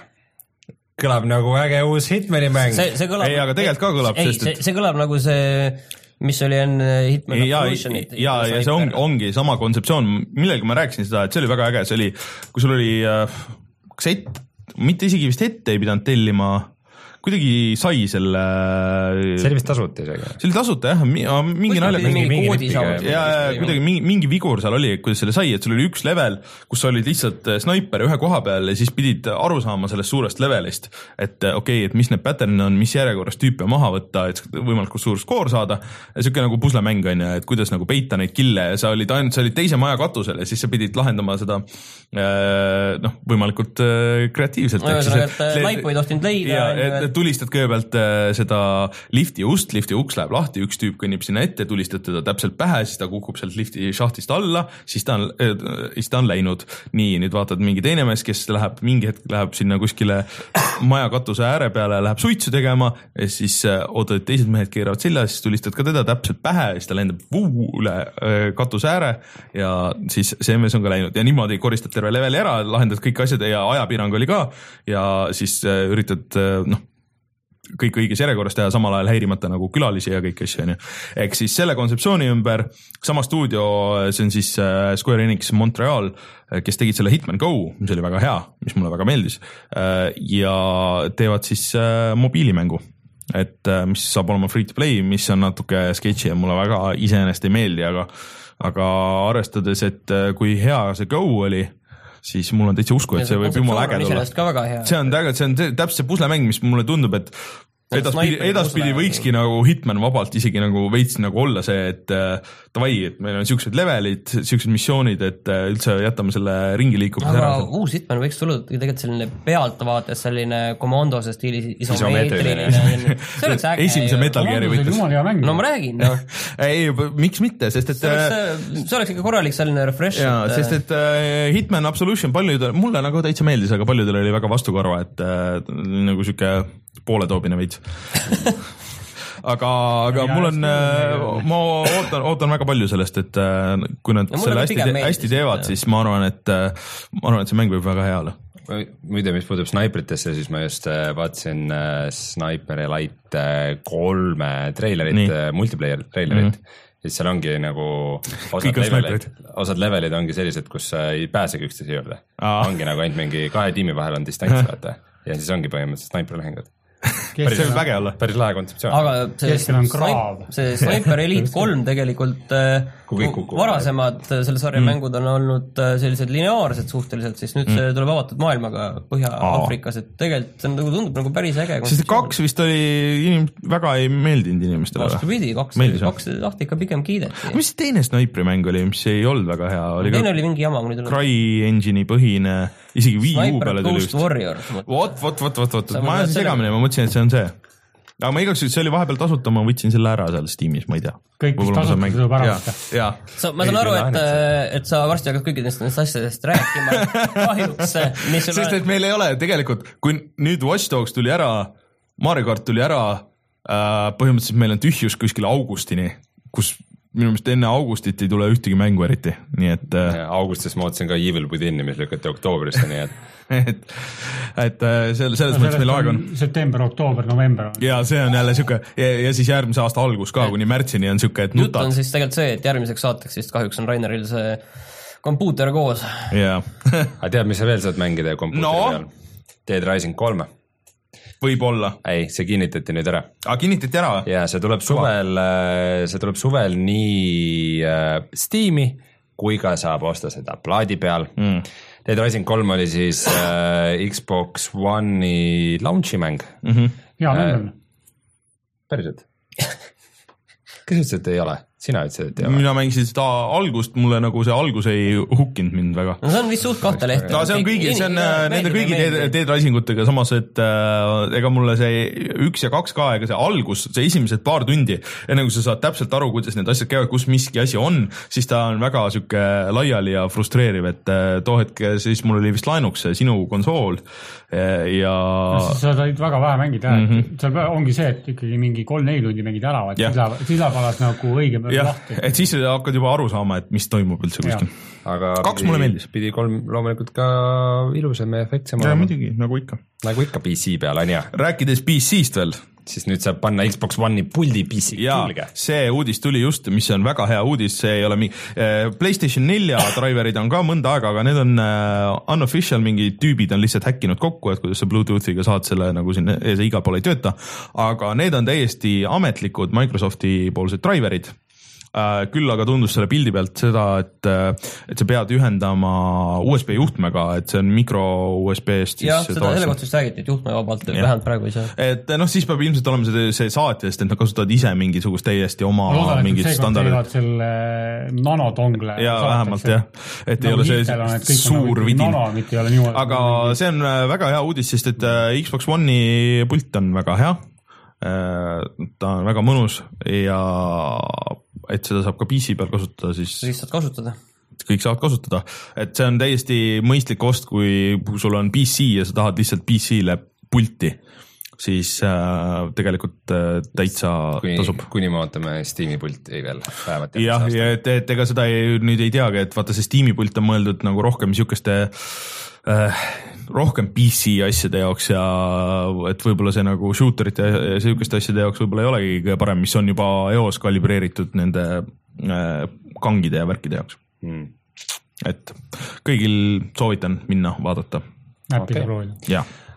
kõlab nagu äge uus Hitmani mäng. See, see kõlab, ei, aga tegelikult ka kõlab. Ei, see, see kõlab nagu see, mis oli enne Hitman ja, Evolutionit. Ja, ja, ja see on, ongi sama kontseptsioon, millegi ma rääkisin seda, et see oli väga äge, see oli, kui sul oli, kas ette, mitte isegi vist ette ei pidanud tellima, kuidagi sai selle... See oli vist tasuta isegi. See oli tasuta, jah, mingi nalja. Mingi koodi saavad. Ja kuidagi mingi, mingi vigur seal oli, kuidas selle sai, et sul oli üks level, kus sa olid lihtsalt snaiper ühe koha peal ja siis pidid aru saama sellest suurest levelist, et okei, okay, et mis need patternid on, mis järjekorras tüüpe maha võtta, et võimalikult suur skoor saada. Ja siuke nagu puslemäng on ja, et kuidas nagu peita neid kille ja sa olid ainult, sa olid teise maja katusel ja siis sa pidid lahendama seda noh, võimalikult kreatiivselt. No, et, et laipu ei tohtinud leida. Tulistad kõigepealt seda lifti ust, lifti uks läheb lahti, üks tüüp kõnnib sinna ette, tulistad teda täpselt pähe, siis ta kukub sealt lifti šahtist alla, siis ta on, siis ta on läinud. Nii, nüüd vaatad mingi teine mees, kes läheb, mingi hetk läheb sinna kuskile maja katuse ääre peale, läheb suitsu tegema ja siis ootad, et teised mehed keeravad selja, siis tulistad ka teda täpselt pähe, siis ta lendab vuu üle katuse ääre ja siis see mees on ka läinud ja niimoodi koristad terve leveli ära, lahendad kõik asjad ja ajapiirang oli ka ja siis üritad, noh, kõik õiges järjekorras teha, samal ajal häirimata nagu külalisi ja kõik asju. Ehk siis selle kontseptsiooni ümber, sama stuudio, see on siis Square Enix Montreal, kes tegid selle Hitman Go, mis oli väga hea, mis mulle väga meeldis, ja teevad siis mobiilimängu, et mis saab olema free to play, mis on natuke sketši ja mulle väga iseenesest ei meeldi, aga, aga arvestades, et kui hea see Go oli, siis mul on täitsa usku, et see võib jumala äge tulla. See on täpselt see puslemäng, mis mulle tundub, et edaspidi, edaspidi võikski nagu Hitman vabalt isegi nagu veits nagu olla see, et davai, et meil on siuksed levelid, siuksed missioonid, et üldse jätame selle ringi liikumise ära. Aga uus Hitman võiks tulla tegelikult selline pealtvaates selline komandose stiili isomeetriline. See oleks äge. Esimese Metal Geari võites. No ma räägin, no. Ei, miks mitte, sest et... See oleks, see oleks ikka korralik selline refresh. Jaa, et, sest et uh, Hitman Absolution paljudel, mulle nagu täitsa meeldis, aga paljudel oli väga vastukarva, et uh, nagu siuke pooletoobine veits. aga, aga ja, mul on, ma ootan, ootan väga palju sellest, et kui nad no, selle hästi, te, hästi teevad, siis ma arvan, et ma arvan, et see mäng võib väga hea olla. Muide, mis puudub snaipritesse, siis ma just vaatasin Sniper Elite kolme treilerit, multiplayer treilerit. Mm-hmm. Siis seal ongi nagu osad levelid, osad levelid ongi sellised, kus ei pääsegi üksteise juurde. Aa. Ongi nagu ainult mingi kahe tiimi vahel on distants vaata ja siis ongi põhimõtteliselt snaiperlahingud. Päris, see võib väge olla. Päris lahe kontseptsioon. Aga see, snipe, see Sniper Elite kolm tegelikult varasemad selle sarja mm. mängud on olnud sellised lineaarsed suhteliselt, siis nüüd mm. see tuleb avatud maailmaga Põhja-Afrikas, et tegelikult see nagu tundub nagu päris äge. Sest kaks vist oli inim, väga ei meeldinud inimestele. Vastupidi, kaks, kaks tahti ikka pigem kiideti. Mis see teine Sniperi mäng oli, mis ei olnud väga hea? Oli teine oli mingi jama. CryEngine'i põhine, isegi Wii U peale tuli vist. Warrior. Vot, vot, vot, vot, vot. Ma olen segamine, ma mõtlesin, et see on see. Aga ma igaks, see oli vahepeal tasuta, ma võtsin selle ära seal Steamis, ma ei tea. Kõik, mis tasuta tuleb ära võtta. So, ma saan aru, et, et sa varsti hakkad kõikidest nendest asjadest rääkima. Kahjuks. Sest et meil ei ole tegelikult, kui nüüd Watch Dogs tuli ära, Mario Kart tuli ära, põhimõtteliselt meil on tühjus kuskil augustini, kus minu meelest enne augustit ei tule ühtegi mängu eriti, nii et ja, augustis ma ootasin ka Evil Within'i, mis lükati oktoobrisse, nii et et, et selles, selles no, mõttes meil aeg on september, oktoober, november ja see on jälle siuke ja, ja siis järgmise aasta algus ka, kuni märtsini on siuke, et nutad. Jutt on siis tegelikult see, et järgmiseks saateks siis kahjuks on Raineril see kompuuter koos yeah. aga tead, mis sa veel saad mängida kompuuteri no. peal? Dead Rising kolm võib-olla. Ei, see kinnitati nüüd ära. Ah, kinnitati ära? Ja see tuleb suvel, see tuleb suvel nii Steam'i, kui ka saab osta seda plaadi peal. Mm. Dead Rising kolm oli siis äh, Xbox One'i launchi mäng. Mm-hmm. Hea mäng on. Päriselt. Kes ütles, et ei ole? Sina ütlesid, et ei ole. Mina mängisin seda algust, mulle nagu see algus ei hukkinud mind väga. No see on vist suht kahte lehti. No see on kõigi, see on nende kõigi Dead Risingutega samas, et äh, ega mulle see üks ja kaks ka, ega see algus, see esimesed paar tundi, enne kui sa saad täpselt aru, kuidas need asjad käivad, kus miski asi on, siis ta on väga süke laiali ja frustreeriv, et äh, too hetk siis mul oli vist laenuks sinu konsool ja... Siis sa said väga vähe mängida, mm-hmm. seal ongi see, et ikkagi mingi kolm-neli tundi mängid ära, et siis läheb alas nagu õige jah, et siis hakkad juba aru saama, et mis toimub üldse kuskil. Aga kaks pidi, mulle meeldis. Pidi kolm loomulikult ka ilusam ja efektsem. Ja muidugi, nagu ikka. Nagu ikka P C peal, on ja. Rääkides P C-st veel. Siis nüüd saab panna Xbox One'i puldi P C külge. See uudis tuli just, mis on väga hea uudis, see ei ole mingi... PlayStation nelja driverid on ka mõnda aega, aga need on unofficial, mingi tüübid on lihtsalt häkkinud kokku, et kuidas sa Bluetoothiga saad selle nagu siin, see igal pool ei tööta, aga need on täiesti ametlikud Microsofti poolsed driverid. Küll aga tundus selle pildi pealt seda, et, et sa pead ühendama U S B juhtmega, et see on mikro U S B-st. Jah, seda selle kohta just räägiti, et juhtme vabalt vähemalt praegu ei saa. Et noh, siis peab ilmselt olema see, see saatja, sest et nad kasutavad ise mingisugust täiesti oma Loodan, mingid standardid. Selle nanotongle. Ja vähemalt jah, et ei ole see suur vidin. Aga see on väga hea uudis, sest et Xbox One'i pult on väga hea. Ta on väga mõnus ja et seda saab ka P C peal kasutada, siis kõik saad kasutada. Kõik saavad kasutada, et see on täiesti mõistlik ost, kui sul on P C ja sa tahad lihtsalt P C-le pulti, siis äh, tegelikult äh, täitsa kuni, tasub. Kuni me ootame Steam'i pulti veel päevat. Jah, ja et, et ega seda ei, nüüd ei teagi, et vaata see Steam'i pult on mõeldud nagu rohkem niisugeste äh, rohkem P C asjade jaoks ja et võib-olla see nagu shooterite ja niisuguste asjade jaoks võib-olla ei olegi kõige parem, mis on juba eos kalibreeritud nende äh, kangide ja värkide jaoks. Hmm. Et kõigil soovitan minna vaadata. Äppiga proovida. Jah.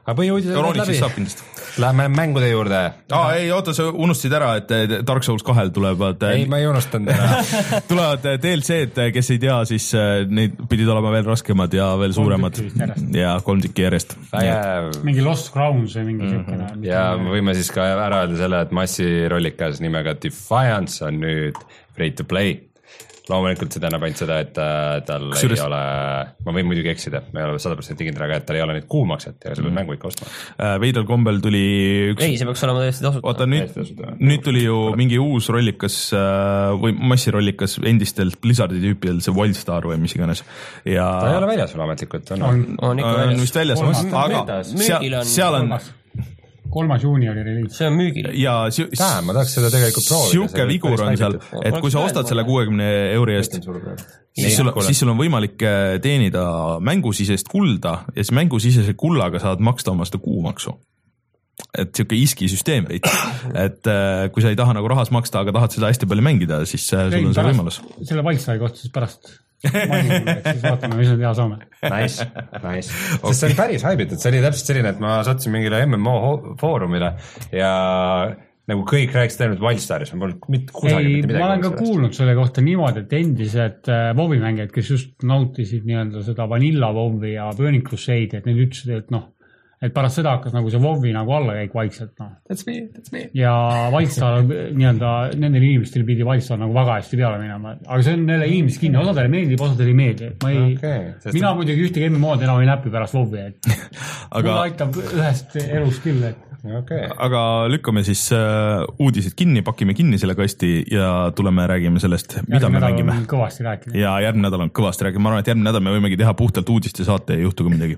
aga põhiuudised on läbi. Lähme mängude juurde. Aa, ei, oota, sa unustasid ära, et Dark Souls kahel tulevad. Ei, ma ei unustanud ära. tulevad D L C-d, kes ei tea, siis neid pidid olema veel raskemad ja veel suuremad. Ja kolm tükki järjest. Mingi Lost Crowns või mingi mm-hmm. siukene. Ja me võime siis ka ära öelda selle, et massirollikas nimega Defiance on nüüd free to play. Loomulikult see tähendab ainult seda, et tal Kusures... ei ole, ma võin muidugi eksida, ma ei ole sada protsenti kindel, aga et tal ei ole nüüd kuumakset ja sa pead mm. mängu ikka ostma. Veidral kombel tuli üks... Ei, see peaks olema täiesti tasuta. Oota, nüüd, nüüd tuli ju mingi uus rollikas või massirollikas endistelt Blizzardi tüüpidel, see Wildstar või mis iganes. Ja... ta ei ole väljas veel ametlikult. On, on, on ikka väljas. On vist väljas, aga seal, seal on... kolmas juuni oli reliis. See on müügil. Ja si Tähem, ma tahaks seda tegelikult proovida. Siuke vigur on seal, et kui sa ostad selle kuuekümne euri eest, siis sul, siis sul on võimalik teenida mängusisest kulda ja siis mängusisese kullaga saad maksta oma seda kuumaksu. Et siuke iski süsteem veits. Et kui sa ei taha nagu rahas maksta, aga tahad seda hästi palju mängida, siis sul on see võimalus. Selle Wildstar'i kohta siis pärast maininud, siis vaatame, mis on hea saame. Nice, nice. Okay. Sest see oli päris haibitud, see oli täpselt selline, et ma sattusin mingile M M O foorumile ja nagu kõik rääkisid ainult Wildstar'is, ma polnud mitte kusagil mitte midagi. Ma olen ka kuulnud selle kohta niimoodi, et endised WoW-i mängijad, kes just nautisid nii-öelda seda Vanilla WoW-i ja Burning Crusade, et need ütlesid, et noh, et pärast seda hakkas nagu see WoW-i nagu alla käik vaikselt, noh. That's me, that's me. Ja Wildstar, nii-öelda, nendel inimestel pidi Wildstar nagu väga hästi peale minema. Aga see on neile inimesed kinni, osadele meeldib, osadele ei meeldi. Ma ei, okay, mina muidugi ühtegi M M O-d enam ei näppi pärast WoW-i, et aga... mulle aitab ühest elust küll, et okay. Aga lükkame siis uh, uudised kinni, pakime kinni selle kasti ja tuleme räägime sellest, mida järgmine me mängime. Kõvasti rääkida. Ja järgmine nädal on kõvasti rääkida. Ma arvan, et järgmine nädal me võimegi teha puhtalt uudiste saate ja juhtuga midagi.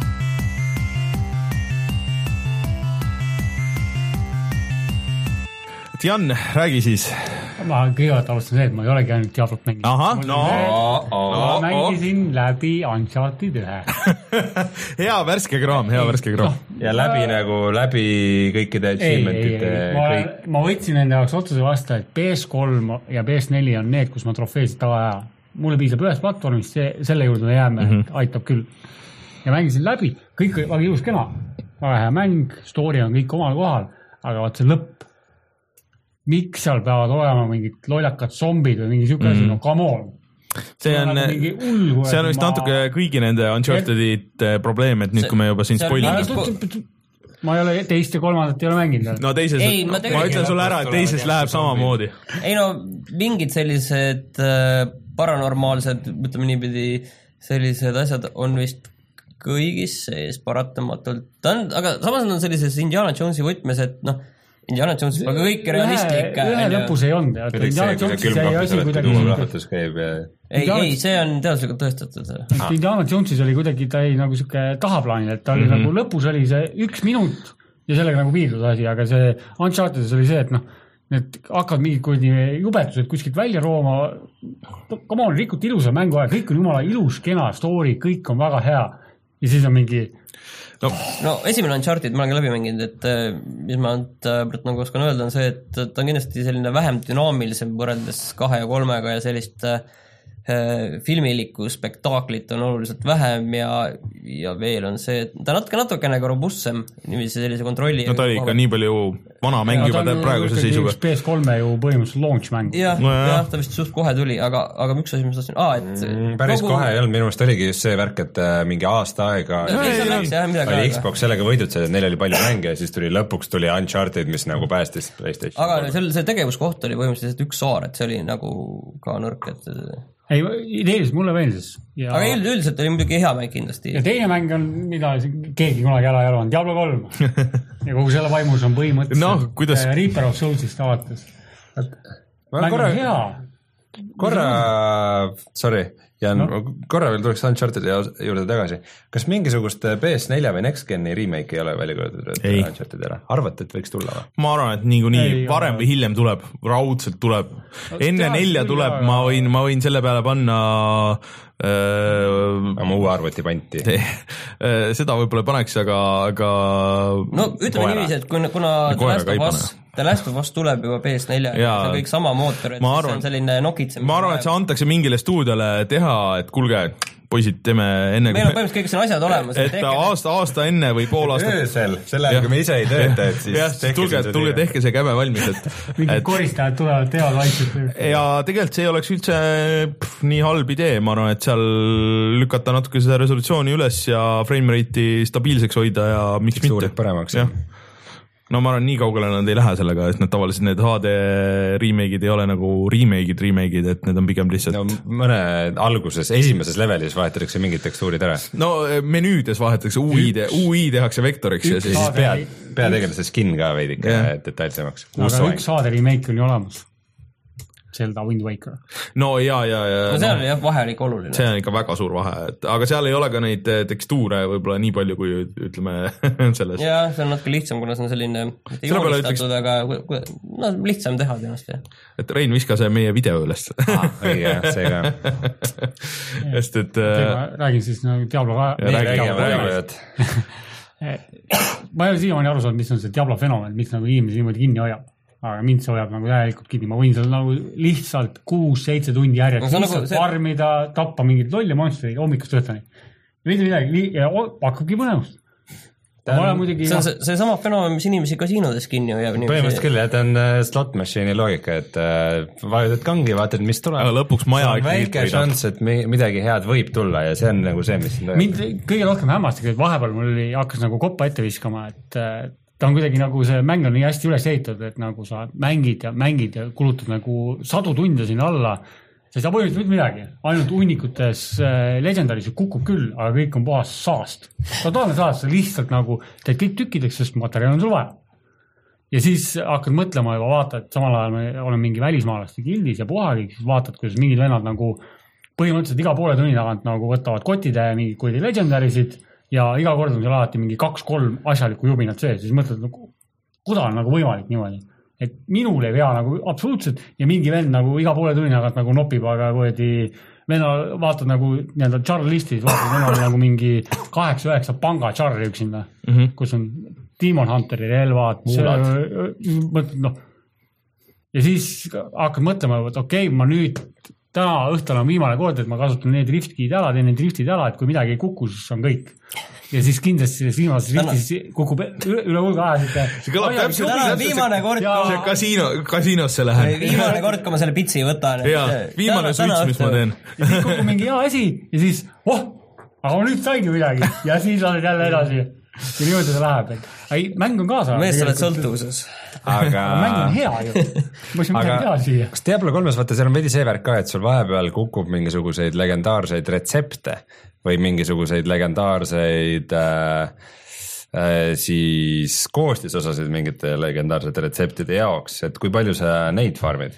Jan, räägi siis. Ma kõigepealt alustan see, et ma ei olegi ainult Diablot mänginud. Aha, no. Ma mängisin läbi Uncharted ühe. hea värske kraam, hea värske kraam. No, ja läbi nagu, läbi kõikide achievement'ide. Ma, ma võtsin enda jaoks otsuse vastu, et P S kolm ja P S neli on need, kus ma trofeesid taga aja. Mulle piisab ühes platvormis, see, selle juurde me jääme, mm -hmm. aitab küll. Ja mängisin läbi, kõik oli väga ilus kena. Väga hea mäng, story on kõik omal kohal, aga vaat see lõpp. Miks seal peavad olema mingid lollakad zombid või mingi siuke asi, mm. no come on. See on, ulgu, see on vist ma... natuke kõigi nende Uncharted'id probleem, et nüüd see, kui me juba siin spoilime. Ma ei ole teist ja kolmandat ei ole mänginud. No teises, ei, ma, ma ütlen sulle ära, et teises läheb samamoodi. Ei no, mingid sellised äh, paranormaalsed, ütleme niipidi, sellised asjad on vist kõigis sees paratamatult. On, aga samas on sellises Indiana Jonesi võtmes, et noh, Indiana Jones, aga kõik realistlik. Ühe lõpus ei olnud. Indiana Jonesis ei asi kuidagi... Ei, ei, see on teaduslikult tõestatud. Indiana Jonesis oli kuidagi, ta ei nagu siuke tahaplaanil, et ta oli nagu lõpus oli see üks minut ja sellega nagu piirdus asi, aga see Uncharted'is oli see, et noh, need hakkavad mingid kuidagi jubetused kuskilt välja rooma. Come on, rikuti ilusa mängu aja, kõik on jumala ilus, kena story, kõik on väga hea ja siis on mingi... No. no esimene Uncharted ma olen ka läbi mänginud, et mis ma nüüd nagu oskan öelda on see, et ta on kindlasti selline vähem dünaamilisem võrreldes kahe ja kolmega ja sellist äh, filmilikku spektaaklit on oluliselt vähem ja, ja veel on see, et ta natuke natukene ka robustsem niiviisi sellise kontrolli. No ta oli ikka nii palju vana mäng juba ta praeguse seisuga. P S kolm ju põhimõtteliselt launch mäng. Jah, no, ja, ta vist suht kohe tuli, aga, aga üks asi, mis tahtsin, aa, et mm, päris kogu... kohe ei olnud, minu meelest oligi just see värk, et mingi aasta aega ja, ei, läks, jah, oli Xbox sellega võidutse, et neil oli palju mänge ja siis tuli lõpuks tuli Uncharted, mis nagu päästis PlayStation. Aga seal see tegevuskoht oli põhimõtteliselt üks saar, et see oli nagu ka nõrk, et ei, ideeliselt mulle meeldis. Ja... Aga üldiselt oli muidugi hea mäng kindlasti. Ja teine mäng on, mida keegi kunagi ära ei ole, on Diablo kolm. ja kogu selle vaimus on põhimõtteliselt no, kuidas... Reaper of Soulsist avates. Mäng korra... on hea. Korra, sorry, Jan, no. korra veel tuleks Uncharted juurde tagasi. Kas mingisugust P S neli või Next Geni remake ei ole välja kujutud Uncharted ära? Arvate, et võiks tulla või? Ma arvan, et nii kui nii varem või hiljem tuleb, raudselt tuleb. Enne nelja tuleb, ma võin, ma võin selle peale panna Äh, ma uue arvuti panti. Seda võib-olla paneks, aga, aga no ütleme niiviisi, et kuna, kuna The Last of Us tuleb juba P S neli ja see on kõik sama mootor, et arvan, see on selline nokitsem. Ma arvan, et see antakse mingile stuudiole teha, et kulge, poisid, teeme enne meil on põhimõtteliselt kõik siin asjad olemas. Et aasta, aasta enne või pool aastat öösel, selle aega, kui me ise ei tööta, et siis jah, tulge, tulge tehke see käbe valmis, et mingid koristajad tulevad, teevad vaikselt. Ja tegelikult see oleks üldse pff, nii halb idee, ma arvan, et seal lükata natuke seda resolutsiooni üles ja frame rate'i stabiilseks hoida ja miks mitte. Paremaks. No ma arvan, nii kaugele nad ei lähe sellega, et need tavaliselt need H D remake'id ei ole nagu remake'id, remake'id, et need on pigem lihtsalt no mõne alguses, esimeses levelis vahetatakse mingid tekstuurid ära. No menüüdes vahetatakse U I, U I tehakse vektoriks ja siis pead, peategelase skin ka veidike yeah. detailsemaks. Aga üks H D remake on ju olemas. Zelda Wind Waker. No ja, ja, ja. No seal no, jah, vahe on ikka oluline. See on ikka väga suur vahe, et, aga seal ei ole ka neid tekstuure võib-olla nii palju, kui ütleme selles. Jaa, see on natuke lihtsam, kuna see on selline joonistatud, aga no, lihtsam teha tõenäoliselt. Jah. Et Rein, viska see meie video üles. Ah, õige, see ka. Just, et ma räägin siis nagu Diablo ka. Ma ei ole siiamaani aru saanud, mis on see Diablo fenomen, miks nagu inimesi niimoodi kinni hoiab. Aga mind see hoiab nagu täielikult kinni, ma võin seal nagu lihtsalt kuus-seitse tundi järjest no, lihtsalt nagu see... farmida, tappa mingid lolli monstreid hommikust õhtani. Ja mitte midagi, ja hakkabki põnevust. Muidugi, see on see, see sama fenomen, mis inimesi kasiinodes kinni hoiab. Põhimõtteliselt küll, et on slot machine'i loogika, et vajutad kangi, vaatad, mis tuleb. Aga lõpuks maja see on väike šans, et midagi head võib tulla ja see on nagu see, mis mind kõige rohkem hämmastab, et vahepeal mul oli, hakkas nagu koppa ette viskama, et ta on kuidagi nagu see mäng on nii hästi üles ehitatud, et nagu sa mängid ja mängid ja kulutad nagu sadu tunde sinna alla, sa ei saa põhimõtteliselt mitte midagi. Ainult hunnikutes Legendaris kukub küll, aga kõik on puhas saast. Totaalne saast, sa lihtsalt nagu teed kõik tükkideks, sest materjal on sul vaja. Ja siis hakkad mõtlema juba vaata, et samal ajal me oleme mingi välismaalaste gildis ja puhagi, siis vaatad, kuidas mingid vennad nagu põhimõtteliselt iga poole tunni tagant nagu võtavad kotide mingi kuidi Legendarisid ja iga kord on seal alati mingi kaks-kolm asjalikku jubinat sees, siis mõtled, nagu, kuda on nagu võimalik niimoodi. Et minul ei vea nagu absoluutselt ja mingi vend nagu iga poole tunni tagant nagu nopib, aga võeti, venna vaatad nagu nii-öelda char-listis, vaatad venna nagu mingi kaheksa-üheksa panga charri üksinda, mm -hmm. kus on Demon Hunteri relvad, mõtled, noh. Ja siis hakkad mõtlema, et okei, okay, ma nüüd täna õhtul on viimane kord, et ma kasutan need riftkid ära, teen need riftid ära, et kui midagi ei kuku, siis on kõik. Ja siis kindlasti selles viimases riftis kukub üle hulga aja. See kõlab täpselt. Täna viimane kord. See kasiino, kasiinosse lähen. Viimane kord, kui ma selle pitsi võtan. Jaa, viimane suits, mis ma teen. Ja siis kukub mingi hea asi ja siis, oh, aga ma nüüd saigi midagi. Ja siis oled jälle edasi. Ja niimoodi see läheb. Ei, mäng on kaasa. Mees oled sõltuvuses. Aga mäng on hea ju. Ma siin midagi teha siia. Kas Diablo kolmes, vaata, seal on veidi see värk ka, et sul vahepeal kukub mingisuguseid legendaarseid retsepte või mingisuguseid legendaarseid äh, äh, siis koostisosasid mingite legendaarsete retseptide jaoks, et kui palju sa neid farmid?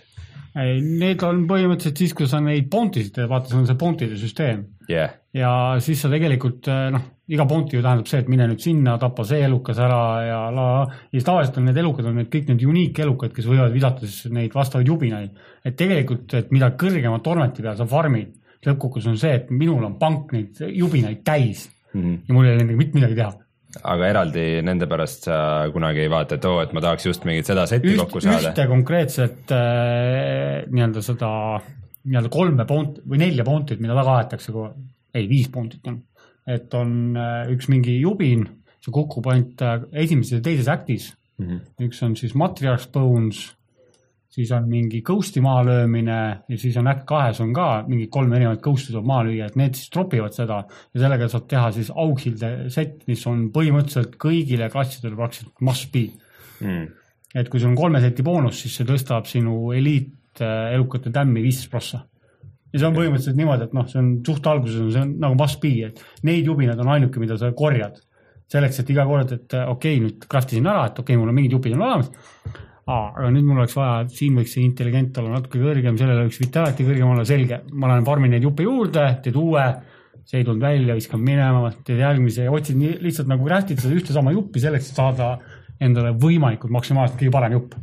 Need on põhimõtteliselt siis, kui sa neid pontisid, vaata, see on see pontide süsteem. Yeah. Ja siis sa tegelikult, noh, iga ponti ju tähendab see, et mine nüüd sinna, tappa see elukas ära ja la, ja siis tavaliselt on need elukad, on need kõik need uniik elukad, kes võivad visata siis neid vastavaid jubinaid. Et tegelikult, et mida kõrgema tormenti peal sa farmid, lõppkokkuvõttes on see, et minul on pank neid jubinaid täis mm-hmm. ja mul ei ole mitte midagi teha. Aga eraldi nende pärast sa kunagi ei vaata, et oo, et ma tahaks just mingit seda seti Üht, kokku saada. Ühte konkreetset äh, nii-öelda seda nii-öelda kolme ponti või nelja pontit, mida taga aetakse, kui, ei, viis pontit on. Et on äh, üks mingi jubin, see kukub ainult äh, esimeses ja teises actis. Mm-hmm. Üks on siis Matriarch's Bones, siis on mingi ghosti maalöömine ja siis on äkki kahes on ka mingi kolm erinevat ghosti tuleb maa lüüa, et need siis tropivad seda ja sellega saab teha siis aughilde set, mis on põhimõtteliselt kõigile klassidele praktiliselt must be. Mm. Et kui sul on kolme seti boonus, siis see tõstab sinu eliit elukate tämmi viis prossa. Ja see on põhimõtteliselt niimoodi, et noh, see on suht alguses, see on nagu must be, et neid jubinad on ainuke, mida sa korjad. Selleks, et iga kord, et okei, okay, nüüd kraftisin ära, et okei okay,, mul on mingid jupid on olemas, Aa, aga nüüd mul oleks vaja, et siin võiks see intelligent olla natuke kõrgem, sellele võiks vitality kõrgem olla selge. Ma olen farmin neid juppe juurde, teed uue, see ei tulnud välja, viskab minema, teed järgmise ja otsid nii, lihtsalt nagu rähtid seda ühte sama juppi selleks, et saada endale võimalikult maksimaalselt kõige parem jupp.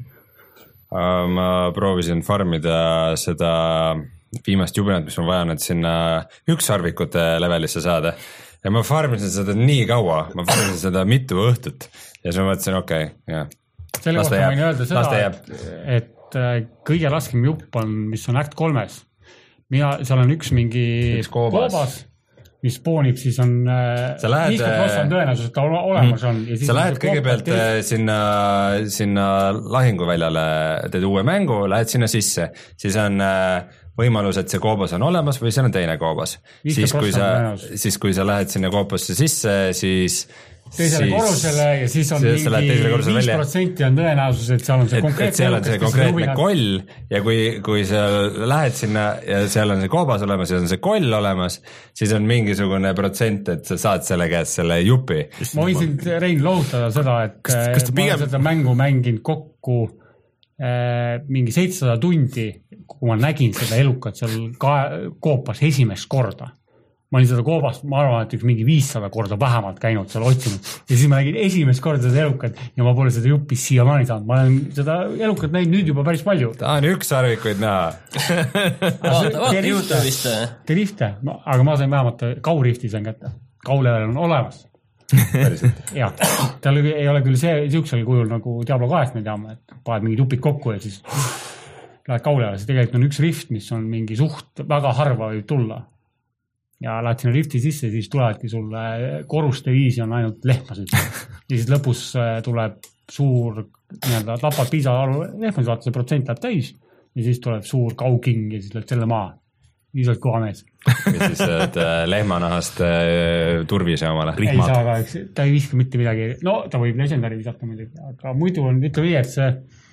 Ma proovisin farmida seda viimast jubinat, mis ma vajan, et sinna ükssarvikute levelisse saada. Ja ma farmisin seda nii kaua, ma farmisin seda mitu õhtut ja siis ma mõtlesin, okei, okay, jah. Selle kohta võin öelda seda, et, et kõige raskem jupp on, mis on Act kolmes. Mina, seal on üks mingi üks koobas, koobas mis spoonib, siis on viiskümmend protsenti on tõenäosus, et ta olemas on. Ja sa lähed kõigepealt teed... sinna, sinna lahinguväljale, teed uue mängu, lähed sinna sisse, siis on võimalus, et see koobas on olemas või seal on teine koobas. Siis kui, sa, siis kui sa lähed sinna koobasse sisse, siis teisele siis, korrusele ja siis on siis mingi viis protsenti on tõenäosus, et seal on see konkreetne, et seal on see konkreetne koll ja kui, kui sa lähed sinna ja seal on see koobas olemas ja on see koll olemas, siis on mingisugune protsent, et sa saad selle käest selle jupi. Ma võin sind, Rein, lohutada seda, et kas, kas ma pigem... olen seda mängu mänginud kokku äh, mingi seitsesada tundi, kui ma nägin seda elukat seal ka- koopas esimest korda. Ma olin seda koobast, ma arvan, et üks mingi viissada korda vähemalt käinud seal otsinud ja siis ma nägin esimest korda seda elukat ja ma pole seda jupis siiamaani saanud. Ma olen seda elukat näinud nüüd juba päris palju. Ta on üks sarvikuid näha. Vaata YouTube'ist. Terifte, aga ma sain vähemalt kaurifti sain kätte. Kaulevel on olemas. ja, tal ei ole küll see siuksel kujul nagu Diablo kahest me teame, et paned mingid jupid kokku ja siis lähed kaulevele. See tegelikult on üks rift, mis on mingi suht väga harva võib tulla. Ja lähed sinna rifti sisse, siis tulevadki sulle koruste viisi on ainult lehmasid. Ja siis lõpus tuleb suur, nii-öelda tapad piisa alu lehmasid, vaata see protsent läheb täis ja siis tuleb suur kauking ja siis lööd selle maha. Siis oled koha mees. Ja siis oled lehmanahast turvise omale. Ei saa ka, ta ei viska mitte midagi. No ta võib legendari visata muidugi, aga muidu on, ütle nii, et see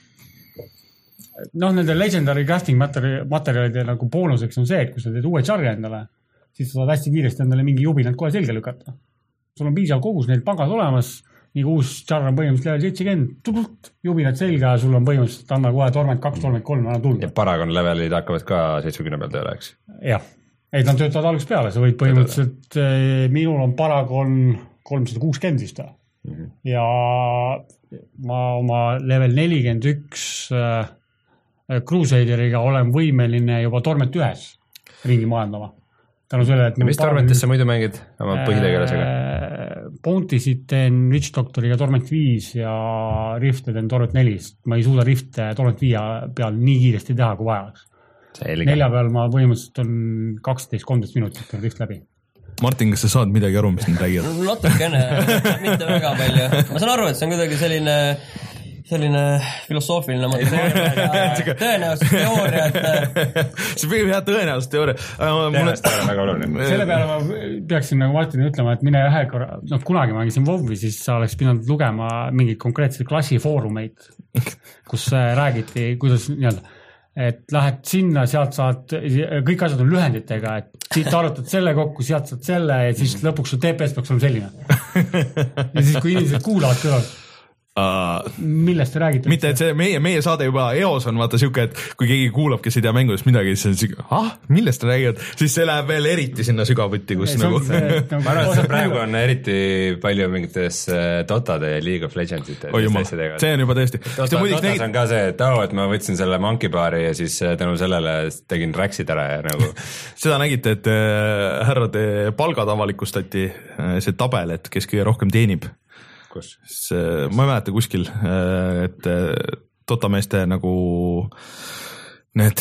noh, nende legendary crafting materjalide nagu boonuseks on see, et kui sa teed uue charge endale, siis sa saad hästi kiiresti endale mingi jubinad kohe selge lükata. Sul on piisav kogus neid pangad olemas, nii uus charge on põhimõtteliselt level seitsekümmend, jubinad selga ja sul on põhimõtteliselt anna kohe torment kaks, torment kolm, anna tulda. Ja Paragon levelid hakkavad ka seitsmekümne peal tööle, eks? Jah, et nad töötavad algusest peale, sa võid põhimõtteliselt, minul on Paragon kolmsada kuuskümmend vist mm-hmm. ja ma oma level nelikümmend üks äh, Crusaderiga olen võimeline juba torment ühes ringi majandama. Selle, et mis tormentist sa muidu mängid oma põhitegelasega? Bountysid teen Witch Doctoriga torment viis ja Rifte teen torment neli. Ma ei suuda Rifte torment viia peal nii kiiresti teha, kui vaja oleks. Nelja peal ma põhimõtteliselt on kaksteist kolmteist minutit on Rift läbi. Martin, kas sa saad midagi aru, mis nüüd räägid? Natukene, mitte väga palju. Ma saan aru, et see on kuidagi selline selline filosoofiline mõte, tõenäosus teooria, et see võib hea tõenäosus teooria. Tõenäosus teooria väga oluline. Selle peale ma peaksin nagu Martinile ütlema, et mine ühe korra, no kunagi ma mängisin WoW-i, siis sa oleks pidanud lugema mingid konkreetseid klassifoorumeid, kus räägiti, kuidas nii-öelda, et lähed sinna, sealt saad, kõik asjad on lühenditega, et siit arutad selle kokku, sealt saad selle ja siis lõpuks su T P S peaks olema selline. Ja siis, kui inimesed kuulavad kõrval, Uh, millest te räägite? Mitte, et see meie, meie saade juba eos on vaata siuke, et kui keegi kuulab, kes ei tea mängudest midagi, siis on siuke, ah, millest te räägid? Siis see läheb veel eriti sinna sügavuti, kus nagu... ma arvan, et see praegu on eriti palju mingites Dotade ja League of Legendsite. Oi jumal, see on juba tõesti. Dota, Dotas nägid... on ka see, et oh, et ma võtsin selle Monkey Bari ja siis tänu sellele tegin Raxid ära ja nagu... Seda nägite, et härrade palgad avalikustati, see tabel, et kes kõige rohkem teenib. See, ma ei mäleta kuskil, et Dota-meeste nagu need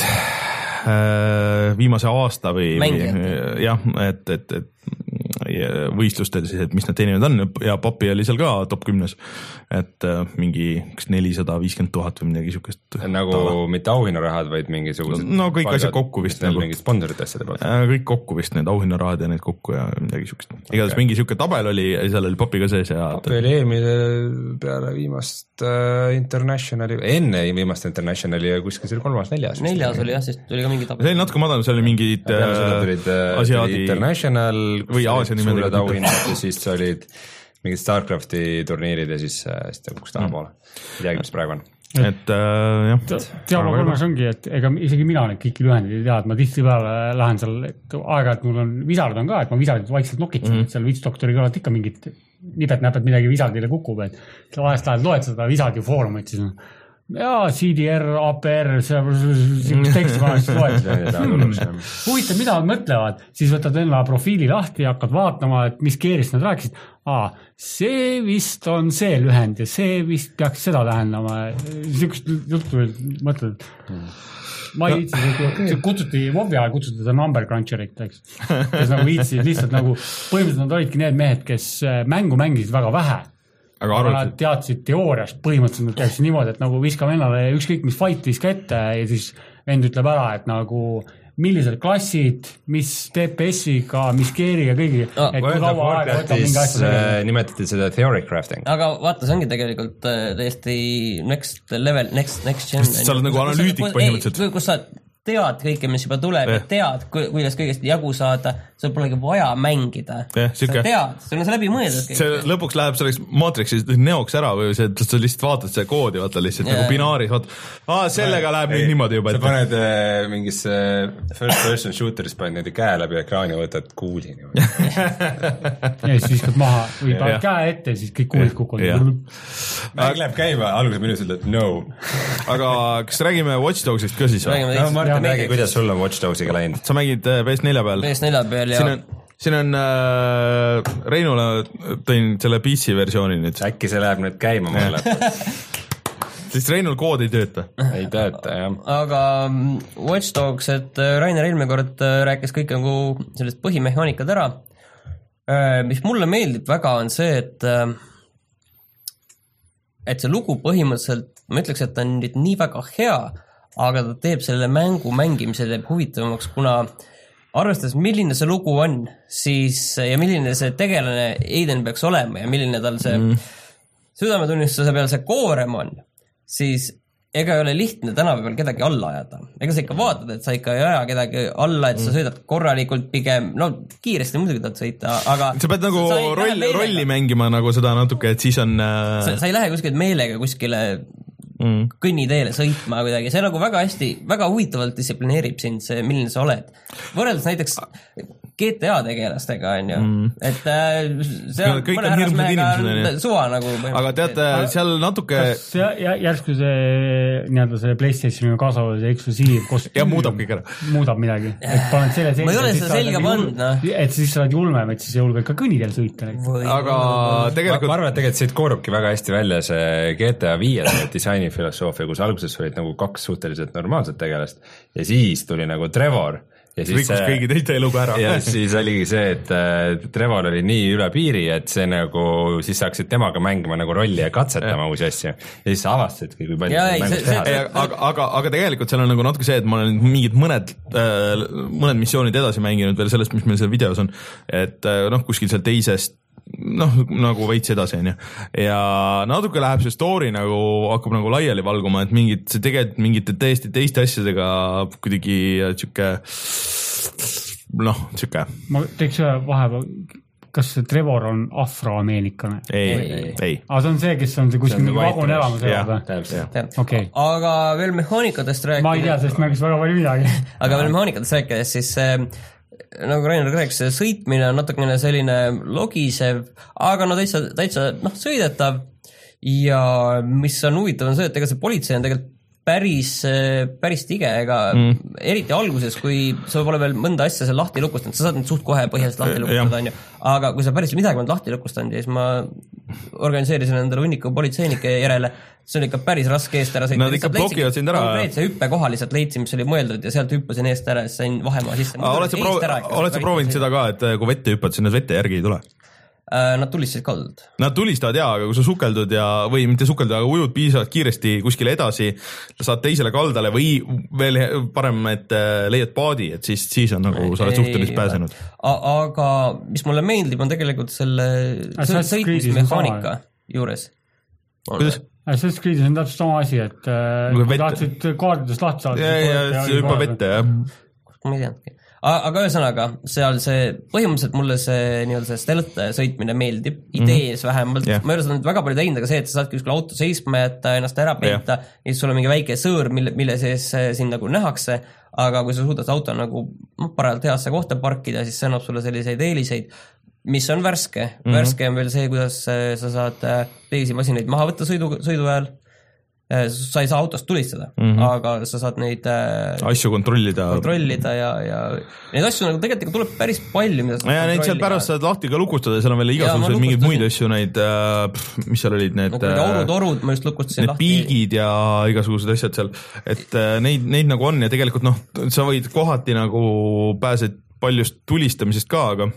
viimase aasta või, või jah, et, et, et võistlustel siis, et mis nad teenivad on ja Papi oli seal ka top kümnes, et mingi nelisada viiskümmend tuhat või midagi siukest. Nagu tala. Mitte auhinnarahad, vaid mingisugused no kõik asjad kokku vist nagu. Mingid sponsorid asjade pealt. Kõik kokku vist, need auhinnarahad ja need kokku ja midagi siukest. Igatahes okay. Mingi siuke tabel oli ja seal oli Papi ka sees ja Papi oli eelmine peale viimast uh, internationali, enne viimast internationali ja kuskil see oli kolmas, neljas. Neljas oli jah, sest tuli ka mingi tabel. See oli natuke madal, see oli mingid uh, asiaadi international või Aasia suured auhinnad ja siis olid mingid Starcrafti turniirid ja siis ta kukkus taha poole. Ei teagi, mis praegu on. Et äh, jah. Diablo kolmas ongi, et ega isegi mina olen kõiki lühendid ei tea, et ma tihti peale lähen seal, et aega, et mul on visard on ka, et ma visardid vaikselt nokitsen, mm-hmm. et seal Witch Doctori kõrvalt ikka mingid nipet-näpet midagi visardile kukub, et vahest lähed loed seda visardi foorumit, siis jaa, C D R, A P R, see teksti vanasti loed. Huvitav, mida nad mõtlevad, siis võtad enda profiili lahti ja hakkad vaatama, et mis keerist nad rääkisid. Aa, see vist on see lühend ja see vist peaks seda tähendama. Sihukest juttu mõtled. Ma ei viitsi, see kutsuti, Vobi ajal kutsuti seda number cruncherit, eks. Kes nagu viitsid lihtsalt nagu, põhimõtteliselt nad olidki need mehed, kes mängu mängisid väga vähe. Aga, aga nad teadsid teooriast, põhimõtteliselt nad teadsid niimoodi, et nagu viska vennale ükskõik mis fight viska ette ja siis vend ütleb ära, et nagu millised klassid, mis T P S-iga, mis keeriga kõigi, no, et kui kaua aega võtab mingi asja äh, nimetati seda theory crafting. Aga vaata, see ongi tegelikult äh, täiesti next level, next, next gen. Sa oled nagu analüütik põhimõtteliselt. Kus sa tead kõike, mis juba tuleb ja tead, kuidas kõigest jagu saada, sul polegi vaja mängida. Ja, sa tead, sul on see läbi mõeldud. See lõpuks läheb selleks Matrixis neoks ära või see, sa lihtsalt vaatad see koodi, vaata lihtsalt ja. Nagu binaaris, vaata, aa, sellega läheb nüüd niimoodi juba. Sa paned äh, mingisse first person shooteris, paned nende käe läbi ekraani, võtad kuuli. ja siis viskad maha või paned käe ette, siis kõik kuulid kukuvad. Mäng läheb käima, alguse minus ütled no. Aga kas räägime Watch Dogsist ka siis? Räägi, kuidas sul on Watch Dogsiga läinud? Sa mängid P S neli peal? P S neli peal ja... Siin on, siin on äh, Reinule tõin selle P C versiooni nüüd. Äkki see läheb nüüd käima mulle. Sest Reinul kood ei tööta. Ei tööta, jah. Aga Watch Dogs, et Rainer eelmine kord rääkis kõik nagu sellest põhimehaanikad ära. Mis mulle meeldib väga on see, et et see lugu põhimõtteliselt, ma ütleks, et ta on nüüd nii väga hea, aga ta teeb selle mängu mängimise teeb huvitavamaks, kuna arvestades, milline see lugu on, siis ja milline see tegelane Aiden peaks olema ja milline tal see mm. südametunnistuse peal see koorem on, siis ega ei ole lihtne tänapäeval kedagi alla ajada. Ega sa ikka vaatad, et sa ikka ei aja kedagi alla, et sa sõidad korralikult pigem, no kiiresti muidugi tahad sõita, aga sa pead nagu sa roll, rolli mängima nagu seda natuke, et siis on äh... sa, sa ei lähe kuskil meelega kuskile Mm. kõnniteele sõitma kuidagi, see nagu väga hästi, väga huvitavalt distsiplineerib sind see, milline sa oled. Võrreldes näiteks G T A tegelastega, on ju, mm. et äh, see on kõik mõne härrasmehega suva nagu. Aga teate, seal natuke järsku see nii-öelda see PlayStationi kaasavus ja eksklusiiv kostüüm ja muudab kõik ära. Muudab midagi. Et paned selle selga, ma ei ole seda selga pannud, noh. Et siis sa oled julmem, et siis ei julge ka kõnniteel sõita. Aga tegelikult ma arvan, et tegelikult siit koorubki väga hästi välja see G T A viie disaini filosoofia, kus alguses olid nagu kaks suhteliselt normaalset tegelast ja siis tuli nagu Trevor ja siis rikkus kõigi teiste eluga ära. Ja siis oligi see, et äh, Trevor oli nii üle piiri, et see nagu, siis saaksid temaga mängima nagu rolli ja katsetama uusi asju ja siis avastasidki, kui palju ei, see, see, see, aga, aga, aga tegelikult seal on nagu natuke see, et ma olen mingid mõned äh, mõned missioonid edasi mänginud veel sellest, mis meil seal videos on, et äh, noh, kuskil seal teisest noh, nagu veits edasi, on ju. Ja natuke läheb see story nagu, hakkab nagu laiali valguma, et mingid, see tegelikult mingite täiesti teiste asjadega kuidagi tšükke, noh, tšükke. Ma teeks ühe vahepeal, kas see Trevor on afroameerikane? Ei, ei, ei. Aga see on see, kes on see kuskil mingi vagun elamas elab. Okay. Aga veel mehaanikatest rääkides... Ma ei tea, sest mängis väga palju midagi. Aga veel mehaanikatest rääkides, siis... nagu Rainer rääkis, sõitmine on natukene selline logisev, aga no täitsa, täitsa noh, sõidetav ja mis on huvitav on see, et ega see politsei on tegelikult päris, päris tige, ega mm. eriti alguses, kui sa pole veel mõnda asja seal lahti lukustanud, sa saad nüüd suht kohe põhjast lahti lukustada, on ju, aga kui sa päris midagi on lahti lukustanud ja siis ma organiseerisin endale hunniku politseinike järele, see oli ikka päris raske eest ära sõita. Nad ikka blokivad sind ära. Konkreetse hüppe koha lihtsalt leidsin, mis oli mõeldud ja sealt hüppasin eest ära ja sain vahemaa sisse. Oled sa, proovi, ära, oled sa proovinud seda ka, et kui vette hüppad, siis need vette järgi ei tule? Nad tulistasid kaldud. Nad tulistavad jaa, aga kui sa sukeldud ja, või mitte sukeldud, aga ujud piisavalt kiiresti kuskile edasi, saad teisele kaldale või veel parem, et leiad paadi, et siis, siis on nagu, sa oled suhteliselt pääsenud. Aga mis mulle meeldib, on tegelikult selle sõitmismehaanika juures. Kuidas? Assassin's Creed'is on täpselt sama asi, et kui tahtsid kaardidest lahti saada. Ja, ja, see hüppab vette, jah. Ma ei teadnudki. Aga ühesõnaga, seal see, põhimõtteliselt mulle see nii-öelda see stealth sõitmine meeldib, idees mm-hmm. vähemalt. Yeah. Ma ei ole seda väga palju teinud, aga see, et sa saad kuskil auto seisma jätta, ennast ära peita, yeah. ja siis sul on mingi väike sõõr, mille, mille sees siin nagu nähakse, aga kui sa suudad auto nagu parajalt heasse kohta parkida, siis see annab sulle selliseid eeliseid, mis on värske. Mm-hmm. Värske on veel see, kuidas sa saad teisi masinaid maha võtta sõidu, sõidu ajal. sa ei saa autost tulistada mm, -hmm. aga sa saad neid asju kontrollida kontrollida ja, ja neid asju nagu tegelikult tuleb päris palju, mida sa ja neid seal pärast saad lahti ka lukustada, seal on veel igasuguseid mingeid muid asju, neid, mis seal olid, need no, aurud, orud, ma just lukustasin need lahti. Piigid ja igasugused asjad seal, et neid, neid nagu on ja tegelikult noh, sa võid kohati nagu pääsed paljust tulistamisest ka, aga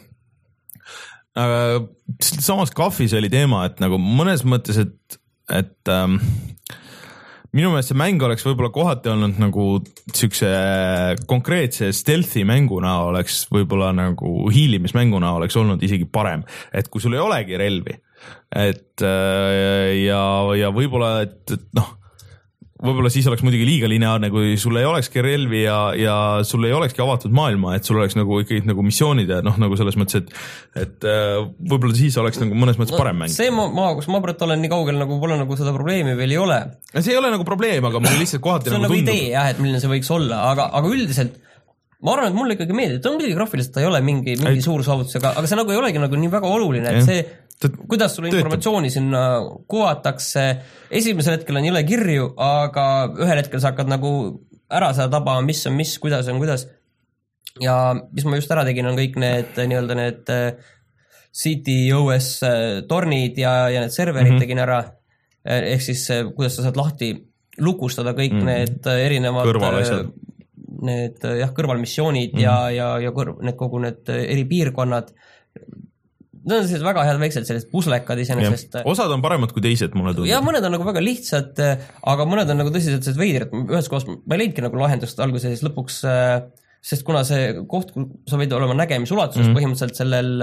äh, samas kahvis oli teema, et nagu mõnes mõttes, et, et ähm, minu meelest see mäng oleks võib-olla kohati olnud nagu siukse konkreetse stealthy mänguna oleks võib-olla nagu hiilimismänguna oleks olnud isegi parem, et kui sul ei olegi relvi, et ja, ja võib-olla, et, et noh, võib-olla siis oleks muidugi liiga lineaarne, kui sul ei olekski relvi ja, ja sul ei olekski avatud maailma, et sul oleks nagu ikkagi nagu missioonid ja noh, nagu selles mõttes, et, et võib-olla siis oleks nagu mõnes mõttes no, parem mäng. See maa, kus ma praegu olen nii kaugel, nagu pole nagu seda probleemi veel ei ole. See ei ole nagu probleem, aga mul lihtsalt kohati nagu, nagu tundub. See on nagu idee jah, et milline see võiks olla, aga, aga üldiselt ma arvan, et mulle ikkagi meeldib, ta on muidugi graafiliselt, ta ei ole mingi, mingi suur saavutus, aga, aga see nagu ei olegi nagu nii väga oluline, et see kuidas sulle informatsiooni sinna kuvatakse, esimesel hetkel on jõle kirju, aga ühel hetkel sa hakkad nagu ära seda tabama, mis on mis, kuidas on kuidas. Ja mis ma just ära tegin, on kõik need nii-öelda need C T O S tornid ja, ja need serverid mm-hmm. tegin ära, ehk siis kuidas sa saad lahti lukustada kõik mm-hmm. need erinevad kõrvalasjad. Need jah, kõrvalmissioonid mm-hmm. ja, ja, ja kõrv, need kogu need eri piirkonnad. Need on sellised väga head väiksed sellised puslekad iseenesest. Osad on paremad kui teised, mulle tundub. Ja mõned on nagu väga lihtsad, aga mõned on nagu tõsiselt sellised veidrad. Ühes kohas ma ei leidki nagu lahendust alguses lõpuks, sest kuna see koht, sa võid olema nägemisulatuses mm-hmm. põhimõtteliselt sellel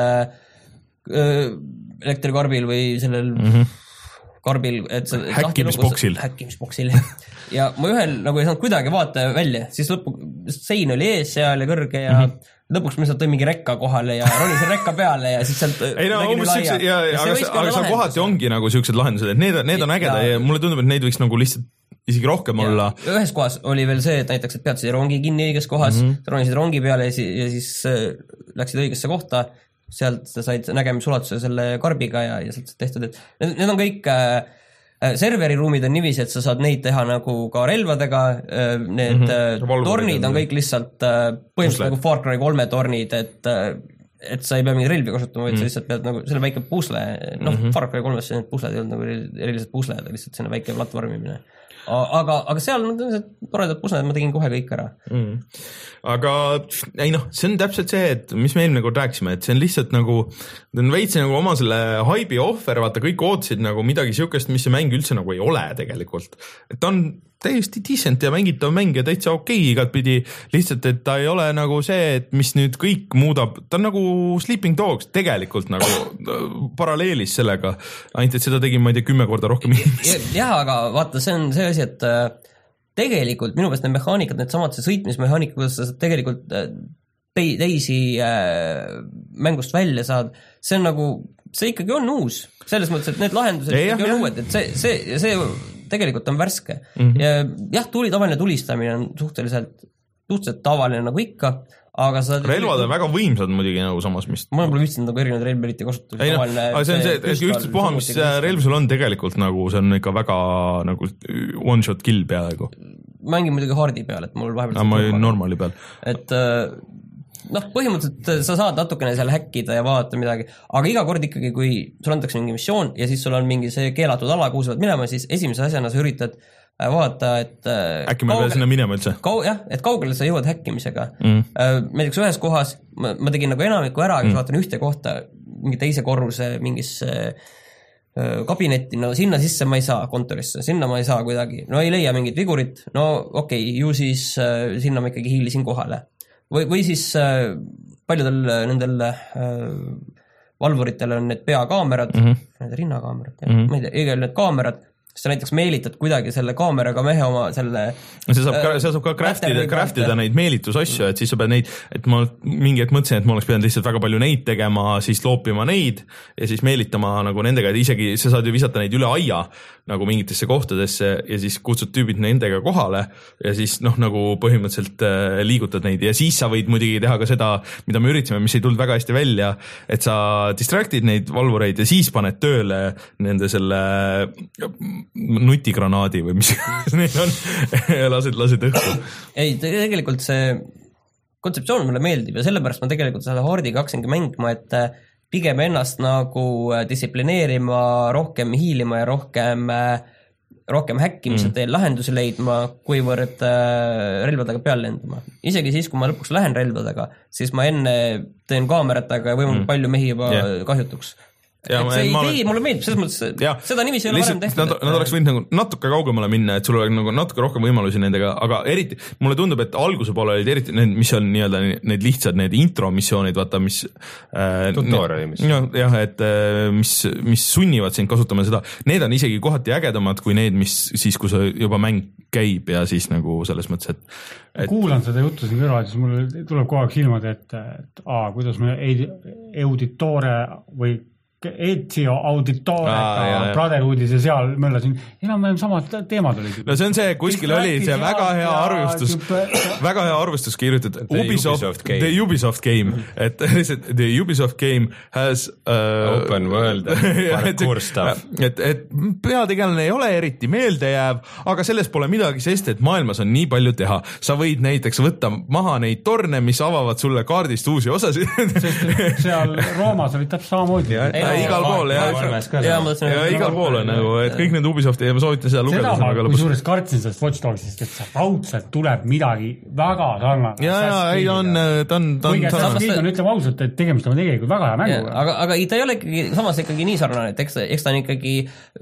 äh, elektrikarbil või sellel mm-hmm. karbil, et see häkkimisboksil. Häkkimisboksil. Ja ma ühel nagu ei saanud kuidagi vaata välja, siis lõpu sein oli ees seal ja kõrge ja mm-hmm. lõpuks me sealt tõi mingi rekka kohale ja ronisin rekka peale ja siis sealt ei no, umbes siuksed, ja, ja, aga, aga seal kohati ongi nagu siuksed lahendused, et need, need on ägeda ja, ja mulle tundub, et neid võiks nagu lihtsalt isegi rohkem ja, olla. Ühes kohas oli veel see, et näiteks, et peatasid rongi kinni õiges kohas, mm-hmm. ronisid rongi peale ja siis, ja siis läksid õigesse kohta, sealt said nägemisulatuse selle karbiga ja, ja sealt tehtud, et need, need on kõik äh, serveriruumid on niiviisi, et sa saad neid teha nagu ka relvadega, need mm-hmm. tornid on kõik lihtsalt põhimõtteliselt nagu Far Cry kolme tornid, et, et sa ei pea mingi relvi kasutama, vaid mm-hmm. sa lihtsalt pead nagu selle väike pusle, noh mm-hmm. Far Cry kolmes need pusled ei olnud nagu erilised pusled, lihtsalt selline väike platvormimine. Aga, aga seal on toredad pusled, ma tegin kohe kõik ära. Mm. Aga ei noh, see on täpselt see, et mis me eelmine kord rääkisime, et see on lihtsalt nagu, on veitsi nagu oma selle haibi ohver, vaata kõik ootasid nagu midagi siukest, mis see mäng üldse nagu ei ole tegelikult. Et ta on täiesti decent ja mängitav mäng ja täitsa okei okay, igatpidi, lihtsalt, et ta ei ole nagu see, et mis nüüd kõik muudab, ta on nagu Sleeping Dogs tegelikult nagu paralleelis sellega, ainult et seda tegin, ma ei tea, kümme korda rohkem inimesi. Jah, aga vaata, see on see asi, et tegelikult minu meelest need mehaanikad, need samad see sõitmismehaanika, kuidas sa tegelikult teisi mängust välja saad, see on nagu, see ikkagi on uus, selles mõttes, et need lahendused ja, ikkagi on uued, et see, see, see tegelikult on värske mm-hmm. ja jah, tuli, tavaline tulistamine on suhteliselt, suhteliselt tavaline nagu ikka, aga sa relvad on väga võimsad muidugi nagu samas, mis ma pole viitsinud nagu erinevad relv eriti kasutada. No, aga see on see, et üksteist puha, mis relv sul on tegelikult nagu, see on ikka väga nagu one shot kill peaaegu. Mängin muidugi hardi peal, et mul vahepeal aga ma olin normali peal. Et noh, põhimõtteliselt sa saad natukene seal häkkida ja vaadata midagi, aga iga kord ikkagi, kui sul antakse mingi missioon ja siis sul on mingi see keelatud ala, kuhu sa pead minema, siis esimese asjana sa üritad vaadata, et äkki ma ei pea sinna minema üldse? Kau, jah, et kaugele sa jõuad häkkimisega. Mm. Näiteks ühes kohas, ma, ma tegin nagu enamiku ära, aga mm. vaatan ühte kohta, mingi teise korruse mingisse kabinetti, no sinna sisse ma ei saa kontorisse, sinna ma ei saa kuidagi, no ei leia mingit vigurit, no okei okay,, ju siis sinna ma ikkagi hiilisin kohale. Või, või siis äh, paljudel nendel äh, valvuritel on need peakaamerad, mm-hmm. need rinnakaamerad, mm-hmm. ma ei tea, igal need kaamerad, siis sa näiteks meelitad kuidagi selle kaameraga mehe oma selle see saab ka, see saab ka craftida, craftida neid meelitusasju, et siis sa pead neid, et ma mingi hetk mõtlesin, et ma oleks pidanud lihtsalt väga palju neid tegema, siis loopima neid ja siis meelitama nagu nendega, et isegi sa saad ju visata neid üle aia nagu mingitesse kohtadesse ja siis kutsud tüübid nendega kohale ja siis noh, nagu põhimõtteliselt äh, liigutad neid ja siis sa võid muidugi teha ka seda, mida me üritasime, mis ei tulnud väga hästi välja, et sa distractid neid valvureid ja siis paned tööle nende selle nutigranaadi või mis neil on ja lased, lased õhku. Ei, tegelikult see kontseptsioon mulle meeldib ja sellepärast ma tegelikult selle Hardiga hakkasingi mängima, et pigem ennast nagu distsiplineerima, rohkem hiilima ja rohkem rohkem häkkimise mm. teel lahendusi leidma, kuivõrd relvadega peal lendama. Isegi siis, kui ma lõpuks lähen relvadega, siis ma enne teen kaameratega ja võimalikult mm. palju mehi juba yeah. kahjutuks. Ja, et see idee olen... mulle meeldib, selles mõttes, ja, seda nimisi ei ole varem tehtud. Nad, et... nad oleks võinud nagu natuke kaugemale minna, et sul oleks nagu natuke rohkem võimalusi nendega, aga eriti, mulle tundub, et alguse poole olid eriti need, mis on nii-öelda need lihtsad, need intro-missioonid, vaata, mis äh, tutoriali mis. Jah, et mis, mis sunnivad sind kasutama seda, need on isegi kohati ägedamad kui need, mis siis, kui sa juba mäng käib ja siis nagu selles mõttes, et, et... kuulan seda juttu siin kõrval, siis mul tuleb kogu aeg silmad, et, et aa, kuidas me Auditore või Ezio Auditore ah, Brotherhoodis ja seal möllasin, enam-vähem samad teemad olid. No see on see, kuskil oli see väga hea arvustus, väga hea arvustus kirjutatud Ubisoft, Ubisoft game. The Ubisoft game, et the Ubisoft game has uh, open world parkour stuff. Et, et peategelane ei ole eriti meeldejääv, aga sellest pole midagi, sest et maailmas on nii palju teha. Sa võid näiteks võtta maha neid torne, mis avavad sulle kaardist uusi osasid. Sest seal Roomas olid täpselt samamoodi. Ja, igal pool ja, ja, ja igal pool on nagu, et kõik need Ubisofti ja ma soovitan seda lugeda. Seda ma kui suurest kartsin sellest Watch Dogsist, et see raudselt tuleb midagi väga sarnane. Ja, ja, ei on, ta on, ta on, ta on, ta on, ütleme ausalt, et tegemist on tegelikult väga hea mänguga. Aga, aga ta ei ole ikkagi, samas ikkagi nii sarnane, et eks, eks ta on ikkagi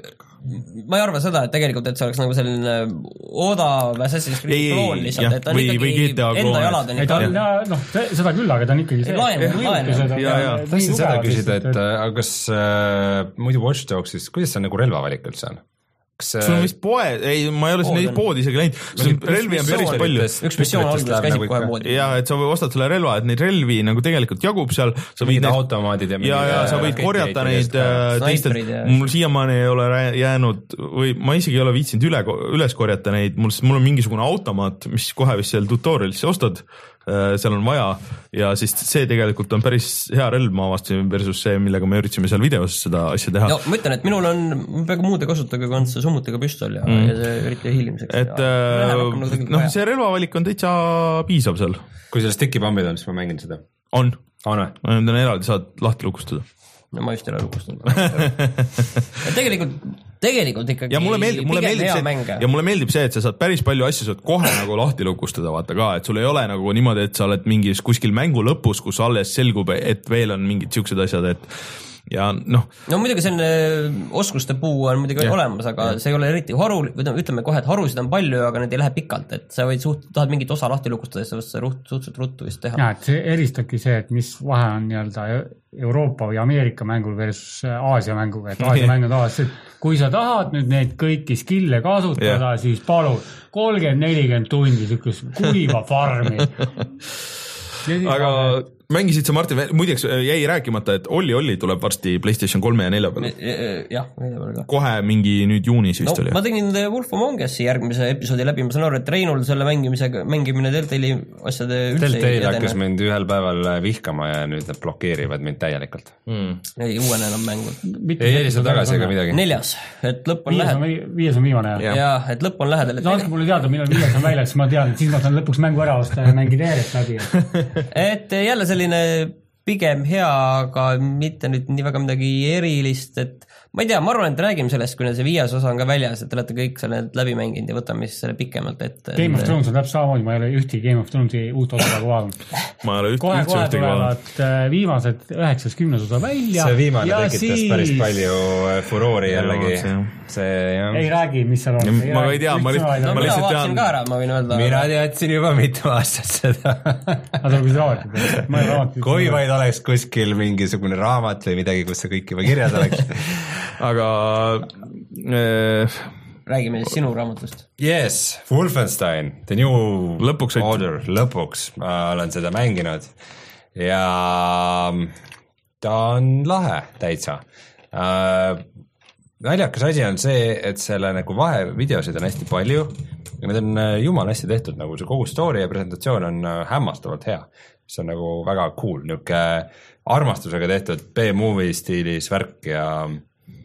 ma ei arva seda, et tegelikult, et see oleks nagu selline odav Assassin's Creed kloon lihtsalt, et ta on või, ikkagi enda jalad on ikka. No, seda küll, aga ta on ikkagi see. Laenu, laenu. Tahtsin seda küsida, et aga kas äh, muidu Watch Dogsis, kuidas see on nagu relvavalik üldse on? Sul on vist poe, ei, ma ei ole sinna poodi isegi läinud, relvi on päris palju. Üks missioon alguses käsib kohe poodi. Ja, et sa ostad selle relva, et neid relvi nagu tegelikult jagub seal. Mingid automaadid ja ja, ja sa võid korjata neid teistel, mul siiamaani ei ole jäänud, või ma isegi ei ole viitsinud üle, üles korjata neid, mul, mul on mingisugune automaat, mis kohe vist seal tutorialisse ostad, seal on vaja ja siis see tegelikult on päris hea relv, ma avastasin versus see, millega me üritasime seal videos seda asja teha. No, ma ütlen, et minul on peaaegu muude kasutaga, kui on see summutiga püstol ja, mm. ja see eriti hiilimiseks. Et ja, äh, noh, see relvavalik on täitsa piisav seal. Kui seal stikipammid on, siis ma mängin seda. On. On, on eraldi, saad lahti lukustada. No ma just ei ole lukustanud. tegelikult, tegelikult ikkagi ja mulle meeldib, mulle meeldib see, mänge. Ja mulle meeldib see, et sa saad päris palju asju saad kohe nagu lahti lukustada, vaata ka, et sul ei ole nagu niimoodi, et sa oled mingis kuskil mängu lõpus, kus alles selgub, et veel on mingid siuksed asjad, et ja noh. No muidugi selline oskuste puu on muidugi ja, olemas, aga ja. See ei ole eriti haru, ütleme kohe, et harusid on palju, aga need ei lähe pikalt, et sa võid suht, tahad mingit osa lahti lukustada, siis sa võid suhteliselt ruttu vist teha. Ja, et see eristabki see, et mis vahe on nii-öelda Euroopa või Ameerika mängul versus Aasia mänguga, et Aasia mängud tavaliselt, et kui sa tahad nüüd neid kõiki skille kasutada, ja. Siis palu kolmkümmend nelikümmend tundi sükust kuiva farmi. Aga mängisid sa, Martin, muideks jäi rääkimata, et Olli Olli tuleb varsti PlayStation kolme ja nelja peale. Jah, nelja peale ka. Kohe mingi nüüd juunis vist no, oli. Ma tegin Wolf Among Us'i järgmise episoodi läbi, ma saan aru, et Reinul selle mängimisega, mängimine Telltale'i asjade üldse Telltale hakkas mind ühel päeval vihkama ja nüüd nad blokeerivad mind täielikult. Mm. Ei uuene enam mängu. Ei eelisa tagasi ega midagi. Neljas, et lõpp on lähedal. Viies on viimane. Ja, ja et lõpp on lähedal. No andke mulle teada, millal viies on väljas, siis ma tean, et siis ma saan lõpuks mängu ära osta ja mängida järjest läbi. Et jälle selline pigem hea, aga mitte nüüd nii väga midagi erilist, et ma ei tea, ma arvan, et räägime sellest, kui see viies osa on ka väljas, et te olete kõik selle läbi mänginud ja võtame siis selle pikemalt, et Game of Thrones on täpselt samamoodi, ma ei ole ühti Game of Thronesi uut osa praegu vaadanud. Ma ei ole ühti kohe, üldse kohe ühtegi vaadanud. Viimased üheksas kümnes osa välja. See viimane tekitas siis... päris palju furoori jällegi. See, jah. Ei räägi, mis seal on. Ja, ma ei tea, ma lihtsalt, no, ma lihtsalt tean. Ka ära, ma võin öelda. Mina teadsin juba mitu aastat seda. Aga kui raamat. Kui vaid oleks kuskil mingisugune raamat või midagi, kus see kõik juba kirjas oleks. Aga äh, räägime siis sinu raamatust. Yes, Wolfenstein, The New lõpuks Order, lõpuks ma olen seda mänginud ja ta on lahe täitsa. äh, Naljakas asi on see, et selle nagu vahevideosid on hästi palju ja need on jumala hästi tehtud, nagu see kogu story ja presentatsioon on hämmastavalt hea. See on nagu väga cool, niuke armastusega tehtud B-movie stiilis värk ja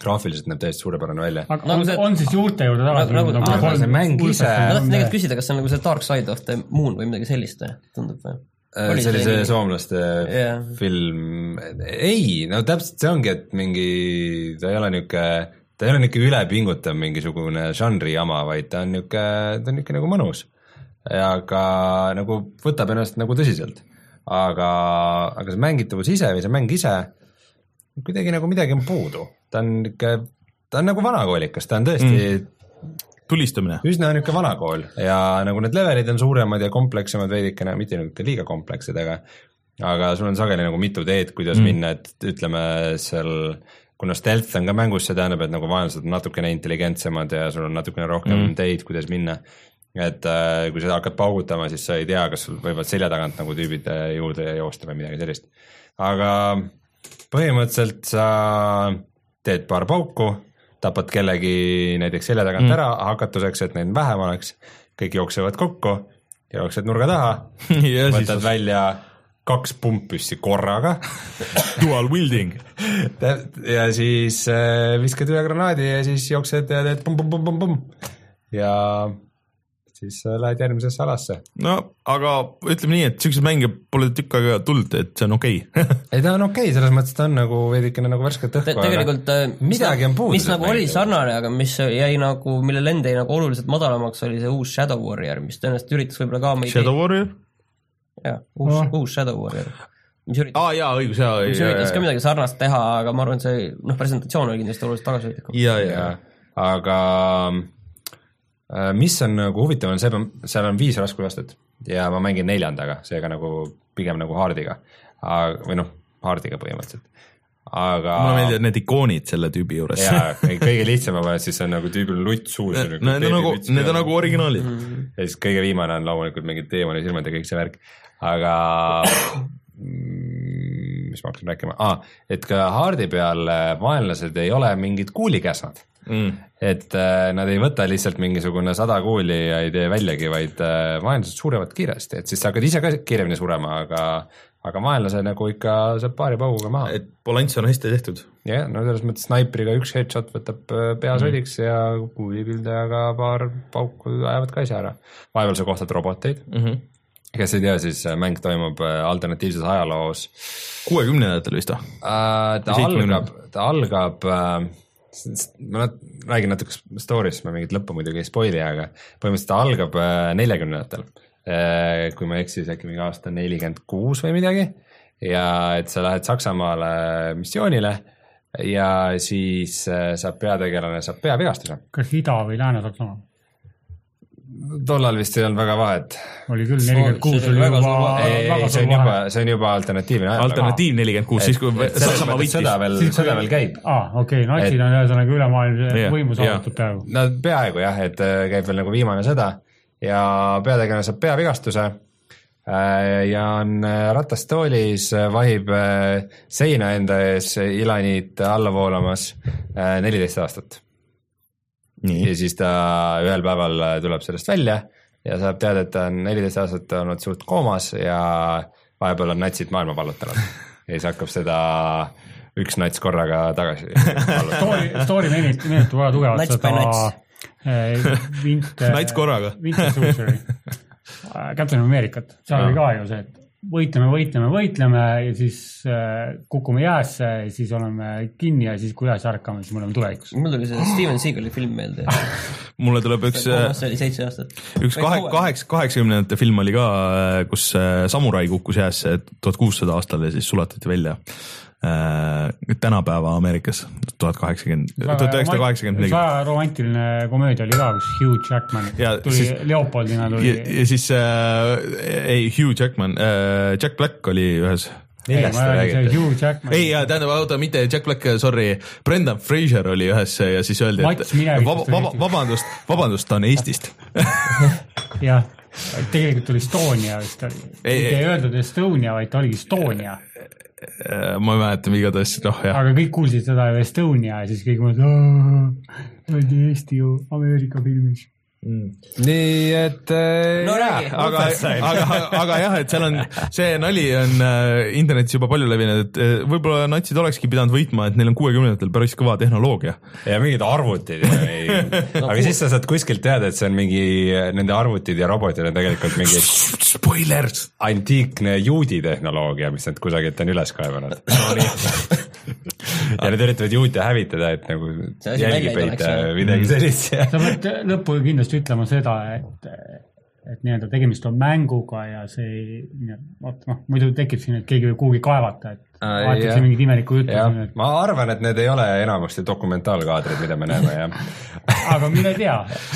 graafiliselt näeb täiesti suurepärane välja. aga nagu on, see, on siis juurte juurde tagasi nagu, nagu, nagu see mäng ise ma tahtsin tegelikult küsida, kas see on nagu see Dark Side of the Moon või midagi sellist, tundub või? Oli see oli see soomlaste yeah. film, ei, no täpselt see ongi, et mingi, ta ei ole niuke, ta ei ole niuke ülepingutav mingisugune žanri jama, vaid ta on niuke, ta on niuke nagu mõnus. Aga nagu võtab ennast nagu tõsiselt. Aga, aga see mängitavus ise või see mäng ise, kuidagi nagu midagi on puudu. Ta on niuke, ta on nagu vanakoolikas, ta on tõesti mm. tulistamine. Üsna niuke vanakool ja nagu need levelid on suuremad ja kompleksemad veidikene, mitte niuke liiga kompleksid, aga, aga sul on sageli nagu mitu teed, kuidas mm. minna, et ütleme seal, kuna stealth on ka mängus, see tähendab, et nagu vaenlased on natukene intelligentsemad ja sul on natukene rohkem mm. teid, kuidas minna. Et äh, kui sa hakkad paugutama, siis sa ei tea, kas sul võivad selja tagant nagu tüübid juurde joosta või midagi sellist. Aga põhimõtteliselt sa teed paar pauku, tapad kellegi näiteks selja tagant mm. ära hakatuseks, et neid vähem oleks, kõik jooksevad kokku, jooksed nurga taha, võtad siis... välja kaks pumppüssi korraga dual wielding ja siis äh, viskad üle granaadi ja siis jooksed ja teed pum-pum-pum-pum ja siis lähed järgmisesse alasse. No, aga ütleme nii, et sellised mänge pole tükk aega tulnud, et see on okei okay. ei, ta on okei okay,, selles mõttes ta on nagu veidikene nagu värsket õhku, Te, tegelikult, midagi on puudus. Mis nagu oli sarnane, aga mis jäi nagu, mille lend jäi nagu oluliselt madalamaks, oli see uus Shadow Warrior, mis tõenäoliselt üritas võib-olla ka meid... Shadow Warrior? Jah, uus, oh. uus Shadow Warrior. Mis üritas, ah, jaa, õigus, jaa. Mis üritas ka midagi sarnast teha, aga ma arvan, see noh, presentatsioon oli kindlasti oluliselt tagasihoidlikum. Jaa, jaa, aga... mis on nagu huvitav on see, seal on viis raskusastet ja ma mängin neljandaga, seega nagu pigem nagu hardiga või noh, hardiga põhimõtteliselt. Aga... mulle meeldivad need ikoonid selle tüübi juures. Jaa, kõige lihtsam on, siis on nagu tüübil lutt suus. Need on nagu, need on nagu originaalid. Mm-hmm. Ja siis kõige viimane on loomulikult mingid teemani silmad ja kõik see värk. Aga mis ma hakkasin rääkima? Ah, et ka hardi peal vaenlased ei ole mingid kuulikäsnad. Mm. Et äh, nad ei võta lihtsalt mingisugune sada kuuli ja ei tee väljagi, vaid äh, vaenlased surevad kiiresti, et siis sa hakkad ise ka kiiremini surema, aga, aga vaenlase nagu ikka saab paari pauguga maha. Et balanss on hästi tehtud. Jah, no selles mõttes snaipriga üks headshot võtab pea sodiks mm. ja kuulipildajaga paar pauku ajavad ka ise ära. Vaeval sa kohtad roboteid. Mm-hmm. Kes ei tea, siis mäng toimub alternatiivses ajaloos. kuuekümnendatel vist? Äh, ta algab, ta algab äh, ma räägin natuke story'st, ma mingit lõppu muidugi ei spoili, aga põhimõtteliselt ta algab neljakümnendatel, kui ma eksis äkki mingi aasta nelikümmend kuus või midagi ja et sa lähed Saksamaale missioonile ja siis saab peategelane, saab peavigastuse. Kas Ida või Lääne-Saksamaa? Tollal vist ei olnud väga vahet. Oli küll nelikümmend kuus oli juba ei, väga see on juba, see on juba alternatiivne ajal. Alternatiiv nelikümmend kuus, siis kui Saksamaa võitis. Sõda veel, sõda veel käib. Ah, okei, okay, natsid on ühesõnaga ülemaailmse võimu saavatud peaaegu. No peaaegu jah, et käib veel nagu viimane sõda ja peategelane saab peavigastuse ja on ratastoolis, vahib seina enda ees Ilanit alla voolamas neliteist aastat. Nii. Ja siis ta ühel päeval tuleb sellest välja ja saab teada, et ta on neliteist aastat olnud suht koomas ja vahepeal on natsid maailma vallutanud. Ja siis hakkab seda üks nats korraga tagasi. story, story meenutab väga tugevalt nats seda Winter, nats korraga. Winter Soldieri. Captain Americat. Seal oli ka ju see, et võitleme, võitleme, võitleme ja siis äh, kukume jäässe ja siis oleme kinni ja siis kui üles ärkame, siis me oleme tulevikus. Mul tuli see Steven Seagali film meelde. Mulle tuleb üks see oli seitse aastat. Üks kaheks, kaheksakümnendate film oli ka, kus samurai kukkus jäässe tuhat kuussada aastal ja siis sulatati välja. Tänapäeva Ameerikas tuhat kaheksakümmend, tuhat üheksasada kaheksakümmend. Saja romantiline komöödia oli ka, kus Hugh Jackman ja, tuli siis, Leopoldina tuli. Ja, ja siis äh, ei, Hugh Jackman, äh, Jack Black oli ühes. Ei, ma räägin, see Hugh Jackman. Ei, ja tähendab, oota, mitte Jack Black, sorry, Brendan Fraser oli ühes ja siis öeldi, et vab, vab, vabandust, vabandust, ta on Eestist. jah, tegelikult oli Estonia vist oli. Ei, ei öeldud Estonia, vaid ta oli Estonia. Ma ei mäleta igatahes, noh jah. Aga kõik kuulsid seda Estonia ja siis kõik mõtled, öeldi Eesti ju Ameerika filmis. Mm. nii et no, jah, aga, aga, aga jah, et seal on see nali on äh, internetis juba palju levinud, et äh, võib-olla natsid olekski pidanud võitma, et neil on kuuekümnendatel päris kõva tehnoloogia ja mingid arvutid ja ei... no, aga siis sa saad kuskilt teada, et see on mingi nende arvutid ja robotid on tegelikult mingi spoilers antiikne juudi tehnoloogia, mis nad kusagilt on üles kaevanud ja need üritavad juute hävitada, et nagu jälgi peita midagi sellist sa pead lõppu kindlasti ütlema seda, et, et nii-öelda tegemist on mänguga ja see, noh, muidu tekib siin, et keegi võib kuhugi kaevata, et vaadatakse äh, mingid imeliku juttu. Et... ma arvan, et need ei ole enamasti dokumentaalkaadrid, mida me näeme, jah. aga mine tea.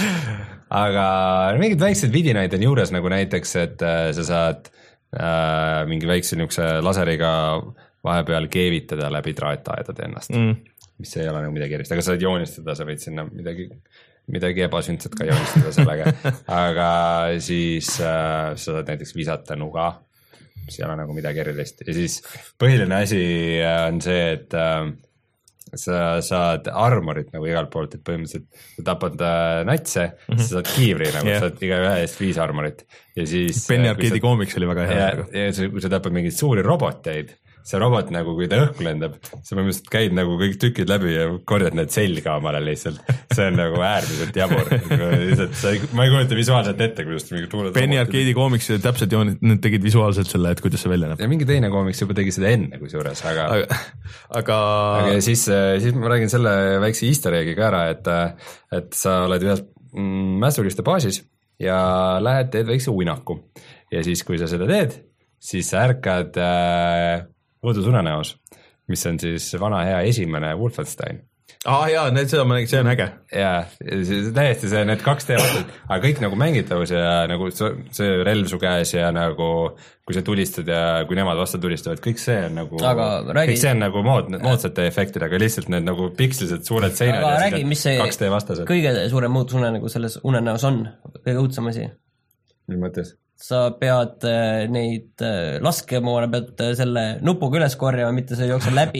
aga mingid väiksed vidinaid on juures, nagu näiteks, et äh, sa saad äh, mingi väikse niukse laseriga vahepeal keevitada läbi traataedade ennast, mm. mis ei ole nagu midagi erist, aga sa saad joonistada, sa võid sinna midagi midagi ebasündset ka joonistada sellega, aga siis äh, sa saad näiteks visata nuga, mis ei ole nagu midagi erilist ja siis põhiline asi on see, et äh, sa saad armorit nagu igalt poolt, et põhimõtteliselt sa tapad äh, natse, mm-hmm. sa saad kiivri nagu yeah., saad iga ühe eest viis armorit ja siis Penny Arcade'i koomiks oli väga hea. ja, ja kui sa tapad mingeid suuri roboteid, see robot nagu, kui ta õhku lendab, sa põhimõtteliselt käid nagu kõik tükid läbi ja korjad need selga omale lihtsalt. See on nagu äärmiselt jabur. Lihtsalt, ma ei kujuta visuaalselt ette, kuidas mingi tuuled... Penny Arcade'i koomiks täpselt joonid, need tegid visuaalselt selle, et kuidas see välja näeb. Ja mingi teine koomiks juba tegi seda enne kui suures, aga... Aga, aga... aga siis, siis ma räägin selle väikse easter eggi ka ära, et, et sa oled ühes mässuliste baasis ja lähed, teed väikse uinaku. Ja siis, kui sa seda teed, siis sa ärkad... Äh, Võdus unenäos, mis on siis vana hea esimene Wolfenstein. Ah jaa, need seda ma nägin, see on äge. Jaa, täiesti see, need kaks teevad, aga kõik nagu mängitavus ja nagu see relv su käes ja nagu kui sa tulistad ja kui nemad vastu tulistavad, kõik see on nagu, räägi... kõik see on nagu mood, moodsate efektidega, lihtsalt need nagu pikslised suured seinad aga ja räägi, mis see kaks tee vastased. Kõige suurem muutus unenägu selles unenäos on, kõige õudsam asi? Mis mõttes? Sa pead neid laskemoona, pead selle nupuga üles korjama, mitte see jookseb läbi.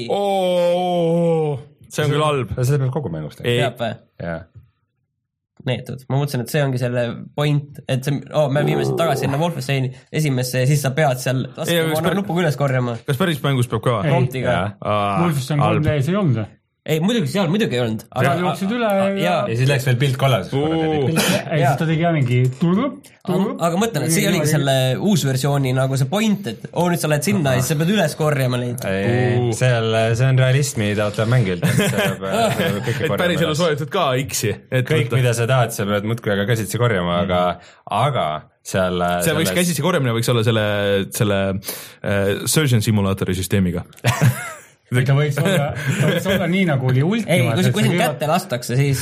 Oo, see on küll halb. Seda peab kogu mängust. Peab või? Jaa. Neetud. Ma mõtlesin, et see ongi selle point, et see, oh, me viime seda tagasi sinna Wolfensteini esimesse ja siis sa pead seal laskemoona pär... nupuga üles korjama. Kas päris mängus peab ka? Promptiga. Wolfenstein kolm D-s ei olnud. Ei, muidugi seal muidugi ei olnud. Seal jooksid üle ja... ja siis läks veel pilt kollas. Ei, siis ta tegi mingi turrup, turrup. Aga mõtlen, et see oligi selle uus versiooni nagu see point, et oo, nüüd sa lähed sinna ja siis sa pead üles korjama neid. Ei, seal, see on realismi taotlev mängilt. Et päris elu soojutad ka X-i. Kõik, mida sa tahad, sa pead muudkui aga käsitsi korjama, aga, aga seal... See võiks käsitsi korjamine võiks olla selle, selle uh, Surgeon Simulatori süsteemiga. Või ta võiks olla, ta võiks olla nii nagu oli Ultimas. Ei, kui, kui sind kätte lastakse, siis...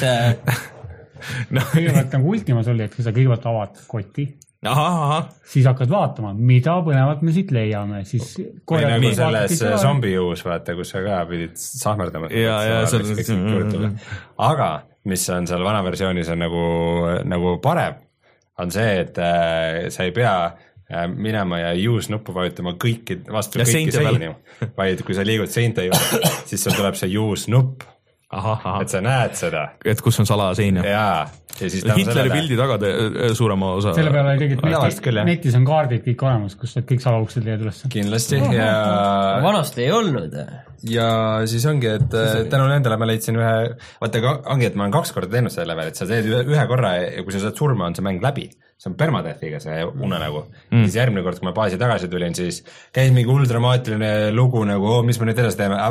no. Kõigepealt nagu Ultimas oli, et kui sa kõigepealt avad koti, aha, aha. siis hakkad vaatama, mida põnevat me siit leiame. Siis või nagu selles zombijuus, vaata, kus sa ka pidid sahmerdama. Ja, ja, see... Aga, mis on seal vana versioonis on nagu, nagu parem, on see, et äh, sa ei pea... minema ja use nuppu vajutama kõiki, vastu ja kõiki seini, vaid kui sa liigud seinte juurde, siis sul tuleb see use nupp, et sa näed seda. Et kus on salasein. Jaa. Ja siis Hitleri pildi taga suurema osa. Selle peale oli tegelikult netis, netis on kaardid kõik olemas, kus kõik salauksed leiad üles. Kindlasti. Ja... vanasti ei olnud. Ja siis ongi, et tänu nendele ma leidsin ühe, vaata ongi, et ma olen kaks korda teinud selle level, et sa teed ühe korra ja kui sa saad surma, on see mäng läbi. See on permadeathiga see unenägu. Mm. Siis järgmine kord, kui ma baasi tagasi tulin, siis käis mingi ultramaatiline lugu nagu, oo, mis me nüüd edasi teeme?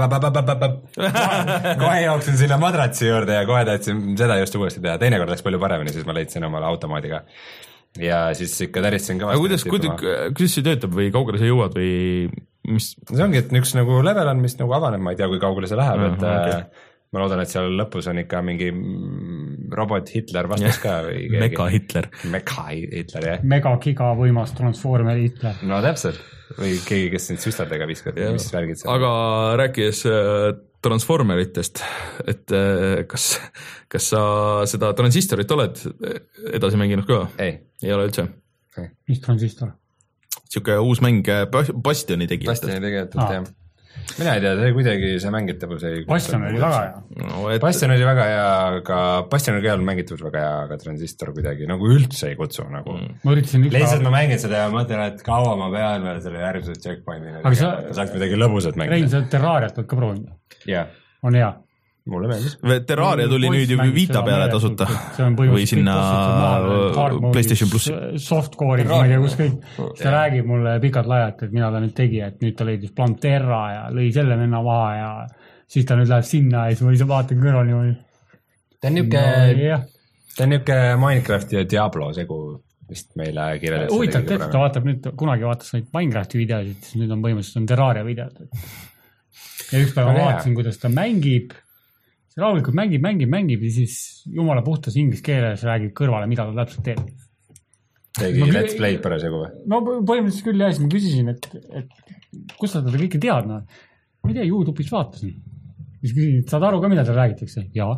Kohe jooksin sinna madratsi juurde ja kohe tahtsin seda just uuesti teha. Teine kord läks palju paremini, siis ma leidsin omale automaadiga. Ja siis ikka täristasin ka vastu. Aga kuidas, kuidas see töötab või kaugele sa jõuad või mis? See ongi, et üks nagu level on, mis nagu avaneb, ma ei tea, kui kaugele see läheb, uh-huh, et okay. Ma loodan, et seal lõpus on ikka mingi robot Hitler vastas ka või keegi. Mega Hitler. Mega Hitler, jah. Mega giga võimas transformer Hitler. No täpselt. Või keegi, kes sind süstardega viskad, mis värgid seal. Aga rääkides transformeritest, et kas, kas sa seda transistorit oled edasi mänginud ka? Ei. Ei ole üldse? Mis transistor? Siuke uus mäng Bastioni tegi. Bastioni tegi, et jah. mina ei tea, see kuidagi, see mängitavus ei Bastion oli väga hea no, et... Bastion oli väga hea, aga Bastion oli küll mängitavus väga hea, aga Transistor kuidagi nagu üldse ei kutsu nagu mm. ma lihtsalt ma mängin seda ja mõtlen, et kaua ma pean veel selle järgmise checkpoint'i aga sa... saaks midagi lõbusat mängida Rein, sa Terrariat oled ka proovinud? jah on hea mulle meeldis. Terraria tuli nüüd ju Vita peale tasuta või sinna PlayStation pluss. Softcore'is, ma ei tea kus kõik, ta räägib mulle pikalt laialt, et mina ta nüüd tegi, et nüüd ta leidis Planterra ja lõi selle venna maha ja siis ta nüüd läheb sinna ja siis ma ise vaatan kõrval niimoodi. Ta on niuke, no, ta on niuke Minecraft ja Diablo segu vist meile kirjeldas. Huvitav, et ta vaatab nüüd, kunagi vaatas neid Minecrafti videosid, siis nüüd on põhimõtteliselt on Terraria videod. Ja üks päeva ma vaatasin, kuidas ta mängib see rahulikult mängib, mängib, mängib ja siis jumala puhtas inglise keeles räägib kõrvale, mida ta täpselt teeb. Tegi ma, let's play parasjagu või? No põhimõtteliselt küll jah, siis ma küsisin, et, et kus sa teda kõike tead, no? Ma ei tea, YouTube'is vaatasin. Siis küsisin, et saad aru ka, mida ta räägitakse? Jaa.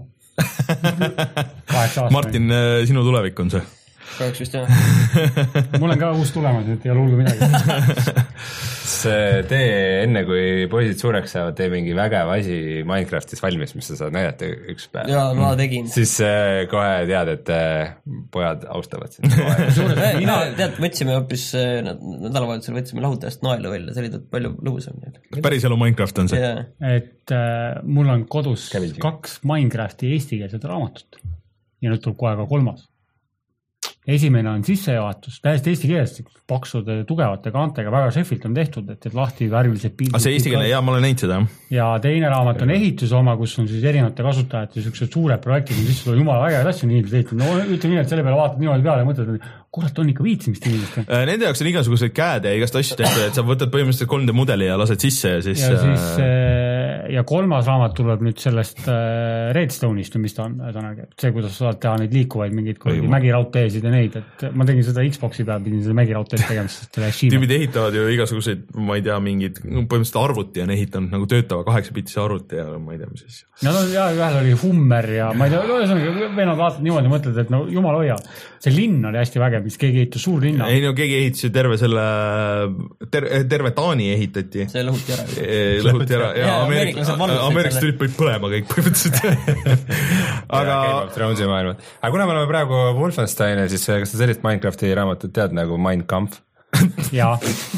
Martin, sinu tulevik on see? Kahjuks vist jah. Mul on ka uus tulemas, et ei ole hullu midagi. Tee enne, kui poisid suureks saavad, tee mingi vägev asi Minecraftis valmis, mis sa saad näidata üks päev. Jaa, ma tegin. Siis kohe tead, et pojad austavad sind. Mina, tead, võtsime hoopis, nädalavahetusel võtsime lahutajast naelu välja, see oli palju lõbusam. Päris elu Minecraft on see? Et äh, mul on kodus Kävilgi. Kaks Minecrafti eestikeelset raamatut ja nüüd tuleb kohe ka kolmas. Esimene on sissejuhatus, täiesti eesti keeles, paksude, tugevate kaantega, väga šefilt on tehtud, et, et lahti värvilised pildid. See eesti keele, jaa, ma olen näinud seda. Ja teine raamat on ehituse oma, kus on siis erinevate kasutajate sellised suured projektid, on sisse jumala vägevad asju, on inimesed ehitanud. No ütleme nii, et selle peale vaatad niimoodi peale ja mõtled, et kurat on ikka viitsimist inimest. Nende jaoks on igasugused käed ja igast asju tehtud, et sa võtad põhimõtteliselt kolm D mudeli ja lased sisse ja siis... Ja, siis, ja kolmas raamat tuleb nüüd sellest Redstone'ist, mis ta on, see, kuidas sa saad teha neid liikuvaid mingeid mägiraudteesid ja neid, et ma tegin seda Xboxi peal, pidin seda mägiraudteed tegemist. Tüübid ehitavad ju igasuguseid, ma ei tea, mingid, põhimõtteliselt arvuti on ehitanud nagu töötava kaheksa-bitise arvuti ja ma ei tea, mis asja. No, no ja ühel oli Hummer ja ma ei tea, venad vaatad niimoodi mõtled, et no jumal hoia, see linn oli hästi vägev, mis keegi ehitas suur linna. Ei no keegi ehitas ju terve selle, ter, terve Taani ehitati. See lõhuti ära. Lõhuti ära ja, ja Ameerikas tulid põid põlema kõik põhimõtteliselt. Aga... Aga kuna me oleme praegu Wolfenstein, siis kas sa sellist Minecrafti raamatut tead nagu Mein Kampf? Jaa.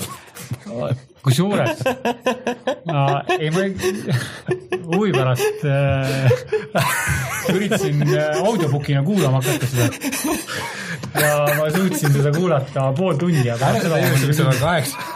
Kui suures? No, ei, ma huvi pärast äh, üritasin audiobookina kuulama hakata seda. Ja ma suutsin seda kuulata pool tundi. Aga seda juhuseks on kaheksa.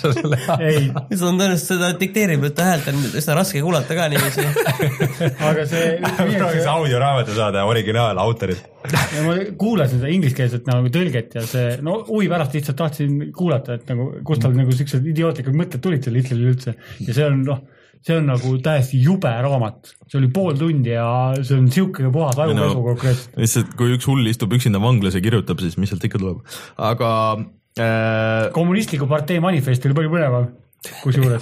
Ei. See on tõenäoliselt seda dikteerinud häält on üsna raske kuulata ka niiviisi. Aga see... Proovis audioraamatu saada originaal autorit. Ja ma kuulasin seda ingliskeelset nagu tõlget ja see, no huvi pärast lihtsalt tahtsin kuulata, et nagu, kus tal nagu siuksed idiootlikud mõtted tulid seal Hitleril üldse. Ja see on, noh, see on nagu täiesti jube raamat. See oli pool tundi ja see on siukene puhas ajupesu konkreetselt. Lihtsalt, kui üks hull istub üksinda vanglas ja kirjutab, siis mis sealt ikka tuleb. Aga... Äh... Kommunistliku partei manifest oli palju põnevam, kui suures.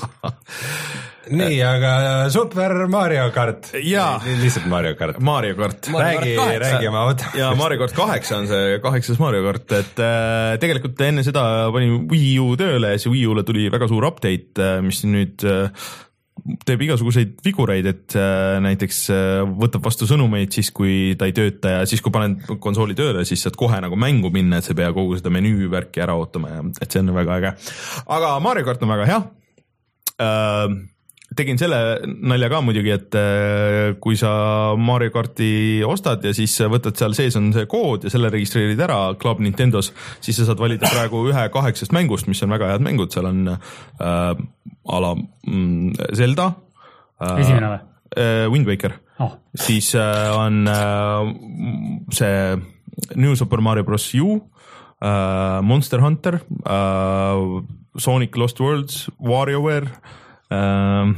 Nii, aga Super Mario Kart. Jaa. Lihtsalt Mario Kart. Mario Kart. Räägi, räägi oma auto. Ja Mario Kart kaheksa on see kaheksas Mario Kart, et äh, tegelikult enne seda panin Wii U tööle ja see Wii U'le tuli väga suur update, mis nüüd äh, teeb igasuguseid figureid, et äh, näiteks äh, võtab vastu sõnumeid siis, kui ta ei tööta ja siis, kui panen konsooli tööle, siis saad kohe nagu mängu minna, et sa ei pea kogu seda menüüvärki ära ootama ja et see on väga äge. Aga Mario Kart on väga hea. Äh, tegin selle nalja ka muidugi, et äh, kui sa Mario Karti ostad ja siis võtad seal sees on see kood ja selle registreerid ära Club Nintendos, siis sa saad valida praegu ühe kaheksast mängust, mis on väga head mängud, seal on äh, ala mm, Zelda. Esimene või? Äh, Wind Waker. Oh. Siis äh, on äh, see New Super Mario Bros. U, äh, Monster Hunter, äh, Sonic Lost Worlds, WarioWare äh,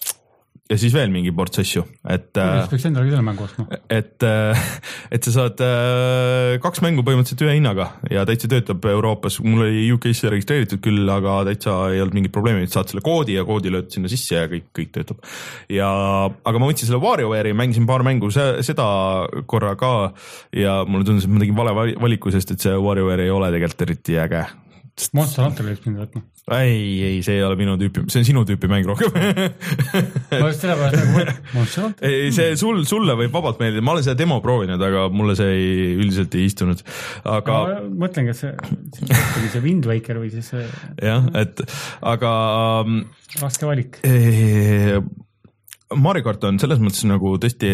ja siis veel mingi ports asju, et Kuidas peaks endalegi selle mängu ostma? Et, et sa saad kaks mängu põhimõtteliselt ühe hinnaga ja täitsa töötab Euroopas, mul oli U K-sse registreeritud küll, aga täitsa ei olnud mingit probleemi, et saad selle koodi ja koodi lööd sinna sisse ja kõik, kõik töötab. Ja, aga ma võtsin selle WarioWare'i, mängisin paar mängu seda korra ka ja mulle tundus, et ma tegin vale valiku, sest et see WarioWare ei ole tegelikult eriti äge. Monster Hunter võiks mind võtma. ei, ei, see ei ole minu tüüpi, see on sinu tüüpi mäng rohkem. ma just sellepärast nagu Monster Hunter. ei, see sul, sulle võib vabalt meeldida, ma olen seda demo proovinud, aga mulle see ei, üldiselt ei istunud. Aga ma mõtlengi, et see, see, see Wind Waker või siis see... jah, et aga raske valik. Mario Kart on selles mõttes nagu tõesti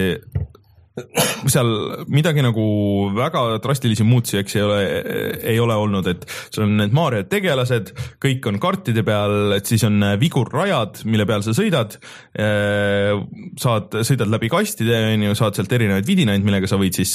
seal midagi nagu väga drastilisi muutusi, eks ei ole, ei ole olnud, et sul on need Mario tegelased, kõik on kartide peal, et siis on vigurrajad, mille peal sa sõidad, saad, sõidad läbi kastide, saad sealt erinevaid vidinaid, millega sa võid siis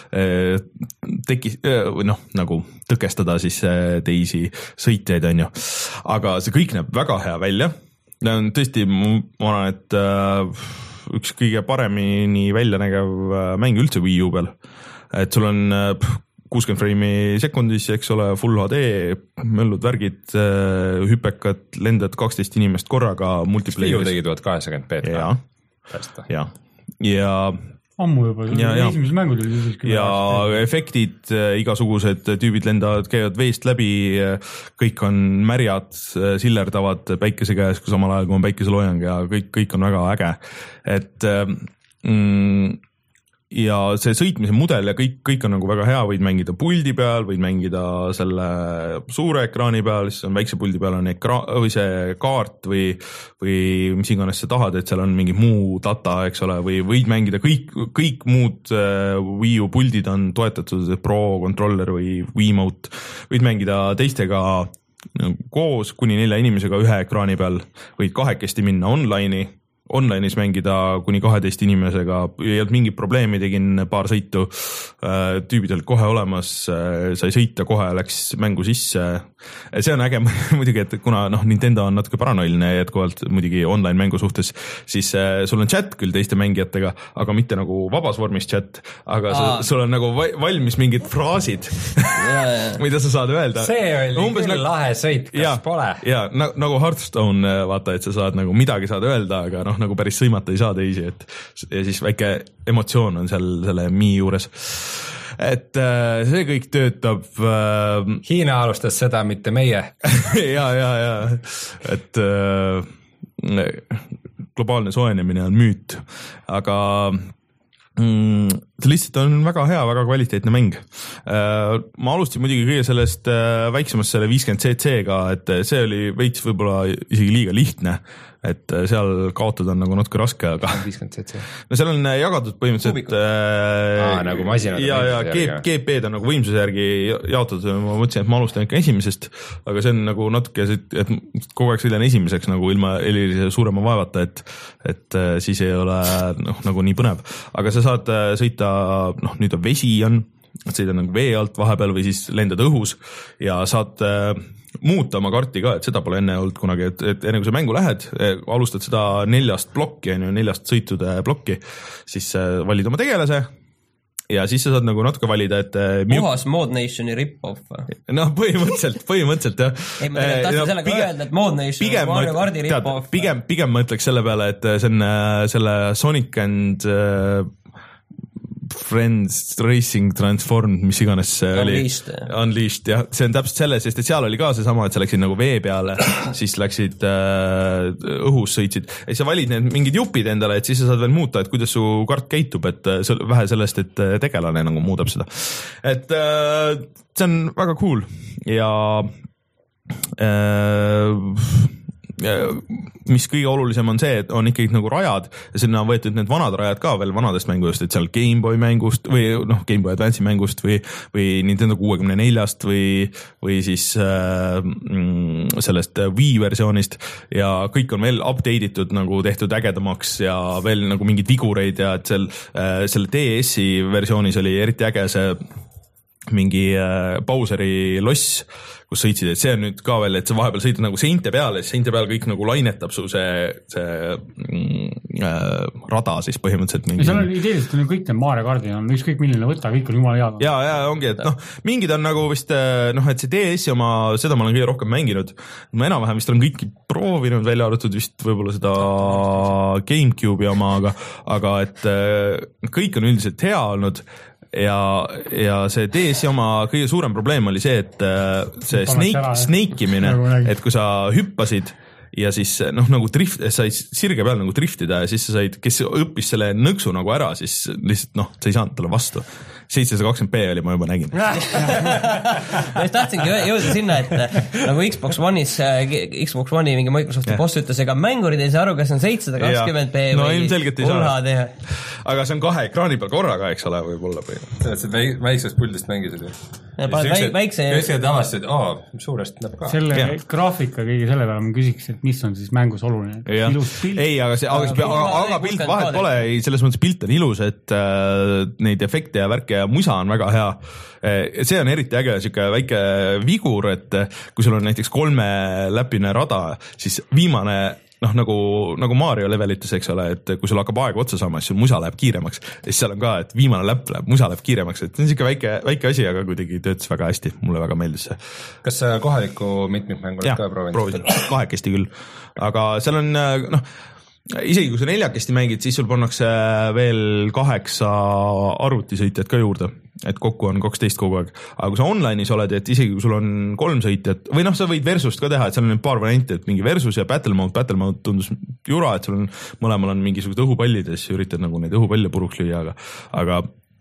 teki, noh, nagu tõkestada siis teisi sõitjaid, on ju. Aga see kõik näeb väga hea välja. Tõesti, ma arvan, et üks kõige paremini välja nägev mäng üldse Wii U peal. Et sul on kuuskümmend freimi sekundis, eks ole, full H D, möllud värgid, hüpekad, lendad kaksteist inimest korraga multiplayeris. Wii U tegi tuhat kaheksakümmend p. Ja, ja, ja ammu juba, esimesed mängud oli siis küll. Ja efektid, igasugused tüübid lendavad, käivad veest läbi, kõik on märjad, sillerdavad päikese käes, kui samal ajal kui on päikeseloojang ja kõik, kõik on väga äge. Et mm, ja see sõitmise mudel ja kõik, kõik on nagu väga hea, võid mängida puldi peal, võid mängida selle suure ekraani peal, siis on väikse puldi peal on ekraan, või see kaart või, või mis iganes sa tahad, et seal on mingi muu data, eks ole, või võid mängida kõik, kõik muud Wii U puldid on toetatud, Pro controller või Wiimote, võid mängida teistega koos kuni nelja inimesega ühe ekraani peal, võid kahekesti minna online'i, online'is mängida kuni kaheteist inimesega, ei olnud mingit probleemi, tegin paar sõitu, tüübid olid kohe olemas, sai sõita kohe, läks mängu sisse. See on äge muidugi, et kuna noh, Nintendo on natuke paranoiline jätkuvalt muidugi online mängu suhtes, siis sul on chat küll teiste mängijatega, aga mitte nagu vabas vormis chat, aga Aa. sul on nagu valmis mingid fraasid, mida sa saad öelda. See oli Umbes küll nagu, lahe sõit, kas ja, pole? Ja, nagu Hearthstone, vaata, et sa saad nagu midagi saad öelda, aga noh, nagu päris sõimata ei saa teisi, et ja siis väike emotsioon on seal selle Mii juures. Et äh, see kõik töötab äh, Hiina alustas seda, mitte meie. ja, ja, ja, et äh, globaalne soojenemine on müüt, aga mm, see lihtsalt on väga hea, väga kvaliteetne mäng. Äh, ma alustasin muidugi kõige sellest äh, väiksemast selle viiskümmend cc-ga, et see oli veits võib-olla isegi liiga lihtne, et seal kaotada on nagu natuke raske, aga viiskümmend cc. No seal on jagatud põhimõtteliselt äh, Aa, nagu masinad ja, ja G P-d on nagu võimsuse järgi jaotatud, ma mõtlesin, et ma alustan ikka esimesest, aga see on nagu natuke, et kogu aeg sõidan esimeseks nagu ilma elilise suurema vaevata, et, et siis ei ole noh, nagu nii põnev, aga sa saad sõita, noh nüüd on vesi on, et sõidad nagu vee alt vahepeal või siis lendad õhus ja saad äh, muuta oma karti ka, et seda pole enne olnud kunagi, et, et enne kui sa mängu lähed, alustad seda neljast plokki, neljast sõitude plokki, siis valid oma tegelase ja siis sa saad nagu natuke valida, et puhas Mod Nationi rip-off. noh, põhimõtteliselt, põhimõtteliselt jah. ei, ma tahtsin no, sellega pigem, öelda, et Mod Nation on Mario Kardi rip-off. Pigem, pigem ma ütleks selle peale, et see on selle Sonic and Friends Racing Transformed, mis iganes see Unleashed, oli. Unleashed, jah. See on täpselt selle, sest et seal oli ka see sama, et sa läksid nagu vee peale, siis läksid äh, õhus sõitsid. Ja sa valid need mingid jupid endale, et siis sa saad veel muuta, et kuidas su kart käitub, et vähe sellest, et tegelane nagu muudab seda. Et äh, see on väga cool ja äh, mis kõige olulisem on see, et on ikkagi nagu rajad ja sinna on võetud need vanad rajad ka veel vanadest mängudest, et seal Game Boy mängust või noh, Game Boy Advance'i mängust või, või Nintendo kuuekümne neljast või, või siis äh, sellest Wii versioonist ja kõik on veel update itud nagu tehtud ägedamaks ja veel nagu mingid vigureid ja et seal äh, selle D S-i versioonis oli eriti äge see mingi äh, Bowseri loss, kus sõitsid, et see on nüüd ka veel, et sa vahepeal sõidad nagu seinte peale, siis seinte peal kõik nagu lainetab su see, see mm, äh, rada siis põhimõtteliselt. Mingi... seal on ideeliselt on ju kõik need Mario Kardi, on ükskõik milline võtta, kõik on jumala head. Ja, ja ongi, et noh, mingid on nagu vist, noh, et see D S-i oma, seda ma olen kõige rohkem mänginud. Ma enam-vähem vist olen kõiki proovinud, välja arvatud vist võib-olla seda GameCube'i oma, aga, aga et kõik on üldiselt hea olnud. ja, ja see D S-i oma kõige suurem probleem oli see, et see snake, snake imine, et kui sa hüppasid ja siis noh, nagu drift, said sirge peal nagu driftida ja siis sa said, kes õppis selle nõksu nagu ära, siis lihtsalt noh, sa ei saanud talle vastu. seitsesada kakskümmend p oli, ma juba nägin. ma just tahtsingi jõuda sinna, et nagu Xbox One'is, Xbox One'i mingi Microsofti yeah. boss ütles, ega mängurid ei saa aru, kas on seitsesada kakskümmend p no, või Full H D. Aga see on kahe ekraani peal korraga, eks ole, võib-olla. See väiksest puldist mängisid ju. Väikse... Kõisked avastasid, aa, suurest näeb ka. Selle ja. Graafika kõige selle peale ma küsiks, et mis on siis mängus oluline. Ilus pilt. Ei, aga, see, aga, aga, aga, aga pilt vahet pole, selles mõttes pilt on ilus, et äh, neid efekte ja värke ja musa on väga hea. See on eriti äge, siuke väike vigur, et kui sul on näiteks kolmeläpine rada, siis viimane noh, nagu, nagu Mario levelites, eks ole, et kui sul hakkab aeg otsa saama, siis sul musa läheb kiiremaks. Ja siis seal on ka, et viimane läpp läheb, musa läheb kiiremaks, et see on siuke väike, väike asi, aga kuidagi töötas väga hästi. Mulle väga meeldis see. Kas kohaliku mitmikmängu ka proovinud? Kahekesti küll. Aga seal on, noh, isegi kui sa neljakesti mängid, siis sul pannakse veel kaheksa arvutisõitjat ka juurde, et kokku on kaksteist kogu aeg. Aga kui sa online'is oled, et isegi kui sul on kolm sõitjat, või noh, sa võid versust ka teha, et seal on paar varianti, et mingi versus ja battle mode, battle mode tundus jura, et sul on, mõlemal on mingisugused õhupallides, üritad nagu neid õhupalle puruks lüüa, aga, aga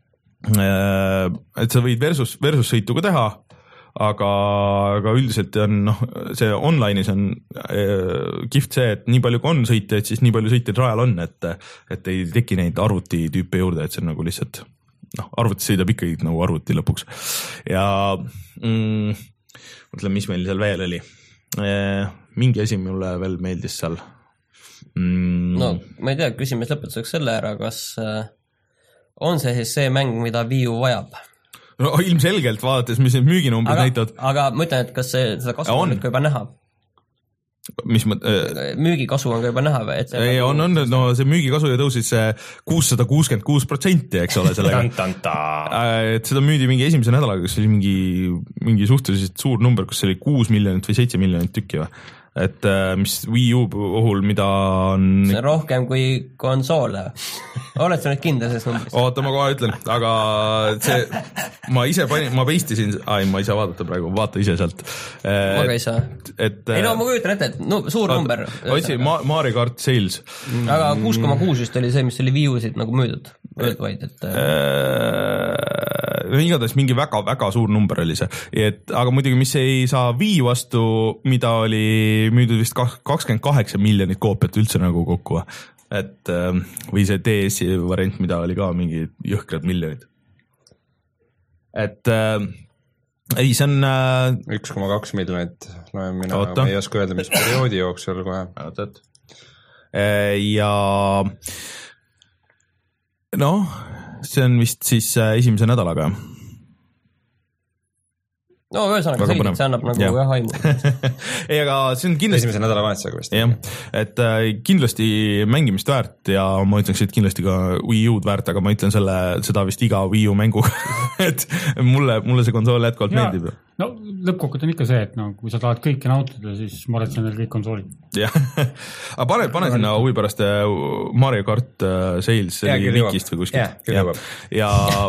et sa võid versus, versus sõitu ka teha, aga, aga üldiselt on, noh, see online'is on äh, kihvt see, et nii palju kui on sõitjaid, siis nii palju sõitjaid rajal on, et, et ei teki neid arvuti tüüpe juurde, et see on nagu lihtsalt, noh, arvuti sõidab ikkagi nagu arvuti lõpuks. Ja mm, mõtlen, mis meil seal veel oli. E, mingi asi mulle veel meeldis seal. Mm. No, ma ei tea, küsimus lõpetuseks selle ära, kas on see siis see mäng, mida Wii U vajab? No ilmselgelt vaadates, mis need müüginumbrid näitavad. Aga ma ütlen, et kas see, seda kasvu on nüüd ka juba näha? Mis mõt... Äh... Müügikasu on ka juba näha või? Et ei, on, on, no see müügikasu ja tõusis kuussada kuuskümmend kuus protsenti, eks ole, sellega. Et seda müüdi mingi esimese nädalaga, kus oli mingi, mingi suhteliselt suur number, kus oli kuus miljonit või seitse miljonit tükki või. Et mis Wii U puhul, mida on... See on rohkem kui konsoole. Oled sa nüüd kindel selles numbris? Oota, ma kohe ütlen, aga see, ma ise panin, ma peistisin, ai, ma ei saa vaadata praegu, vaata ise sealt. Ma ka ei saa. Et, ei no, ma kujutan ette, et no, suur vaata, number. Otsi, ma, Mario Kart Sales. Aga kuus koma kuus just oli see, mis oli Wii U-sid nagu müüdud. Worldwide, et... No igatahes mingi väga-väga suur number oli see, et, aga muidugi mis ei saa Wii vastu, mida oli müüdud vist kakskümmend kaheksa miljonit koopiat üldse nagu kokku, et või see D S-i variant, mida oli ka mingi jõhkrad miljonid. Et äh, ei, see on äh, üks koma kaks miljonit, no mina Oota. ei oska öelda, mis perioodi jooksul kohe. Ja noh, see on vist siis esimese nädalaga. No ühesõnaga selgelt, see annab nagu jah ja haimu. Ei, aga see on kindlasti... Esimese nädala vahetusega vist. Jah, et äh, kindlasti mängimist väärt ja ma ütleks, et kindlasti ka Wii U-d väärt, aga ma ütlen selle, seda vist iga Wii U mängu, et mulle, mulle see konsool jätkuvalt ja, meeldib. No lõppkokkuvõttes on ikka see, et no, kui sa tahad kõike nautida, siis ma arvan, et see on veel kõik konsoolid. Jah, aga pane, pane sinna huvi pärast Mario Kart Sales, see oli Vikist või kuskilt. Ja, ja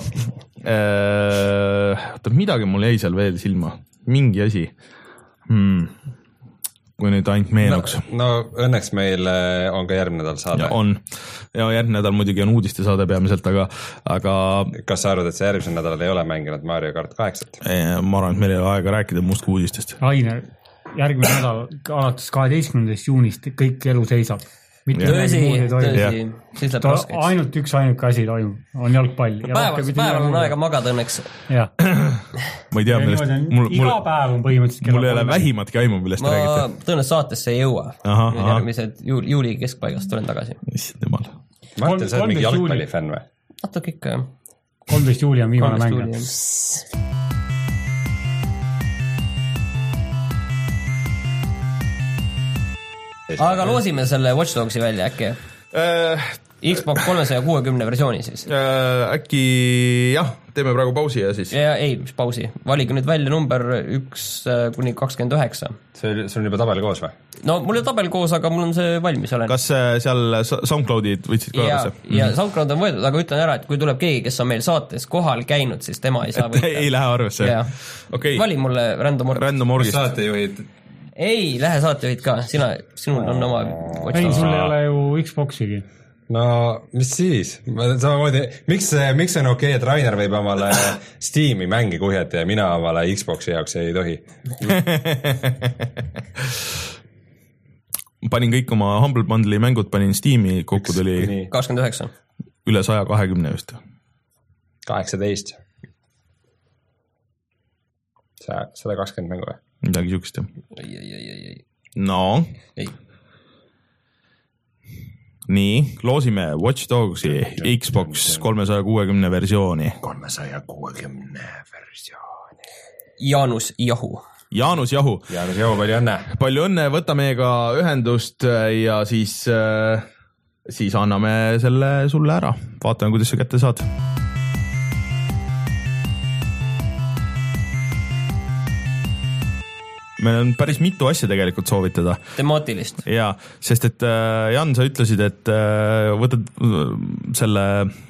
äh, midagi mul jäi seal veel silma, mingi asi. Hmm. Kui nüüd ainult meenuks. No, no õnneks meil on ka järgmine nädal saade. Ja on. Ja järgmine nädal muidugi on uudiste saade peamiselt, aga, aga... Kas sa arvad, et see järgmisel nädalal ei ole mänginud Mario Kart kaheksat? Ma arvan, et meil ei ole aega rääkida muust kui uudistest. Rainer, järgmine nädal alates kaheteistkümnendast juunist kõik elu seisab. Tõsi, tõsi, siis läheb raskeks. Ainult üks ainuke asi toimub, on jalgpall. Päeval, päeval on aega magada õnneks. Jah. Ma ei tea, millest... Mul, iga päev on põhimõtteliselt mul ei ole vähimatki aimu, millest ma räägite. Ma tõenäoliselt saatesse ei jõua. Järgmised juuli, juuli keskpaigast tulen tagasi. Issand jumal. Ma mõtlen, sa oled mingi jalgpallifänn või? Natuke ikka, jah. kolmteist juuli on viimane mäng. Aga loosime selle Watch Dogsi välja äkki? Äh, Xbox kolmesaja kuuekümne versiooni siis? Äh, äkki jah, teeme praegu pausi ja siis ja ei, mis pausi, valige nüüd välja number üks kuni kakskümmend üheksa. See sul on juba tabel koos või? No mul on tabel koos, aga mul on see valmis olen. Kas seal SoundCloudid võtsid ka ja, arvesse? ja SoundCloud on võetud, aga ütlen ära, et kui tuleb keegi, kes on meil saates kohal käinud, siis tema ei saa võtta. ei lähe arvesse? Okay. Vali mulle random orgist. Random orgist. Saatejuhid? Ei, lähe saatejuhid ka, sina, sinul on oma ei, sul ei ole ju Xboxigi. No mis siis? Samamoodi, miks, miks on okei, okay, et Rainer võib omale Steam'i mängi kuhjata ja mina omale Xboxi jaoks ei tohi? Panin kõik oma Humble Bundle'i mängud, panin Steam'i, kokku tuli kakskümmend üheksa. Üle saja kahekümne vist. kaheksateist. sada kakskümmend mängu või? Midagi siukest jah. Ei, ei, ei, ei. No. Ei. Nii, loosime Watch Dogsi Xbox kolmesaja kuuekümne versiooni. kolmesaja kuuekümne versiooni. Jaanus Jahu. Jaanus Jahu. Jaanus Jahu, palju õnne. Palju õnne, võta meiega ühendust ja siis, siis anname selle sulle ära. Vaatame, kuidas sa kätte saad. Meil on päris mitu asja tegelikult soovitada. Temaatilist. Jaa, sest et Jan, sa ütlesid, et võtad selle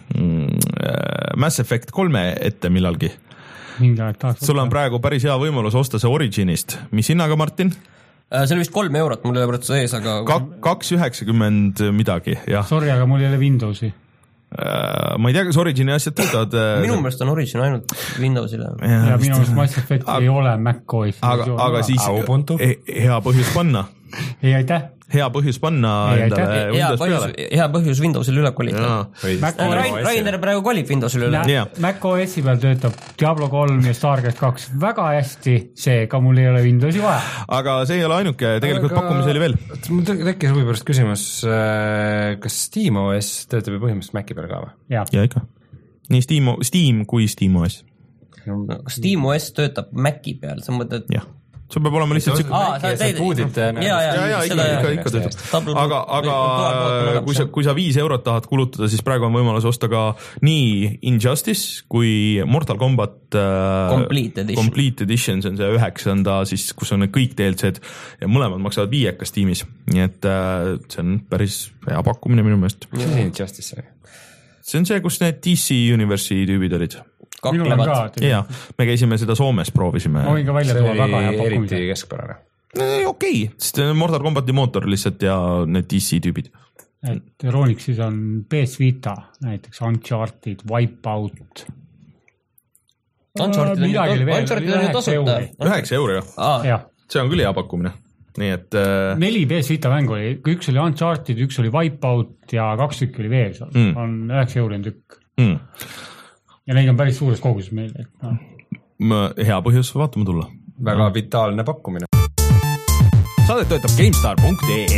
Mass Effect kolme ette millalgi. Sul on praegu päris hea võimalus osta see Originist. Mis hinnaga, Martin? See oli vist kolm eurot, mul ei ole praegu ees, aga... kaks üheksakümmend midagi, jah. Sorry, aga mul ei ole Windowsi. Ma ei tea, kas Origini asjad töötavad. Minu meelest on Origin ainult Windowsile. Ja, ja minu meelest Mass Effect ei ole Mac O S. Aga, aga siis hea põhjus panna. Ei, aitäh. Hea põhjus panna endale Windows peale. Hea põhjus Windowsile üle kolida. Rainer praegu kolib Windowsile üle. Mac O S-i peal töötab Diablo kolm ja StarCraft kaks väga hästi, see ka mul ei ole Windowsi vaja. Aga see ei ole ainuke, tegelikult pakkumise oli veel. Mul tekkis huvi pärast küsimus, kas Steam O S töötab ju põhimõtteliselt Maci peal ka või? Ja ikka. Nii Steam, Steam kui Steam O S. Kas Steam O S töötab Maci peal, sa mõtled? Jah. See peab olema lihtsalt siuke... Aa, sa teed... Ja, ja, ja, ikka, ikka, ikka töötab. Aga, aga kui sa, kui sa viis eurot tahad kulutada, siis praegu on võimalus osta ka nii Injustice kui Mortal Kombat Complete Edition. Complete Edition, see on see üheksanda, siis, kus on need kõik D L C-d ja mõlemad maksavad viiekas tiimis. Nii et see on päris hea pakkumine minu meelest. Mis on Injustice? See on see, kus need D C University tüübid olid. Kaklevad. Ja, me käisime seda Soomes, proovisime. Ma võin ka välja tuua väga hea pakkumise. Eriti keskpärane. Okei, okay. Sest Mortal Kombati mootor lihtsalt ja need D C tüübid. Et Ronixis on P S Vita, näiteks Uncharted, Wipeout. Uncharted on ju tasuta. üheksa euro, jah. See on küll hea pakkumine. Nii et... Neli P S Vita mängu oli, üks oli Uncharted, üks oli Wipeout ja kaks tükki oli veel seal. Mm. On üheksa euro tükk. Mm. Ja neid on päris suures koguses meil. Et, no. Hea põhjus, vaatame tulla. Väga vitaalne pakkumine. Saadet toetab GameStar punkt ee.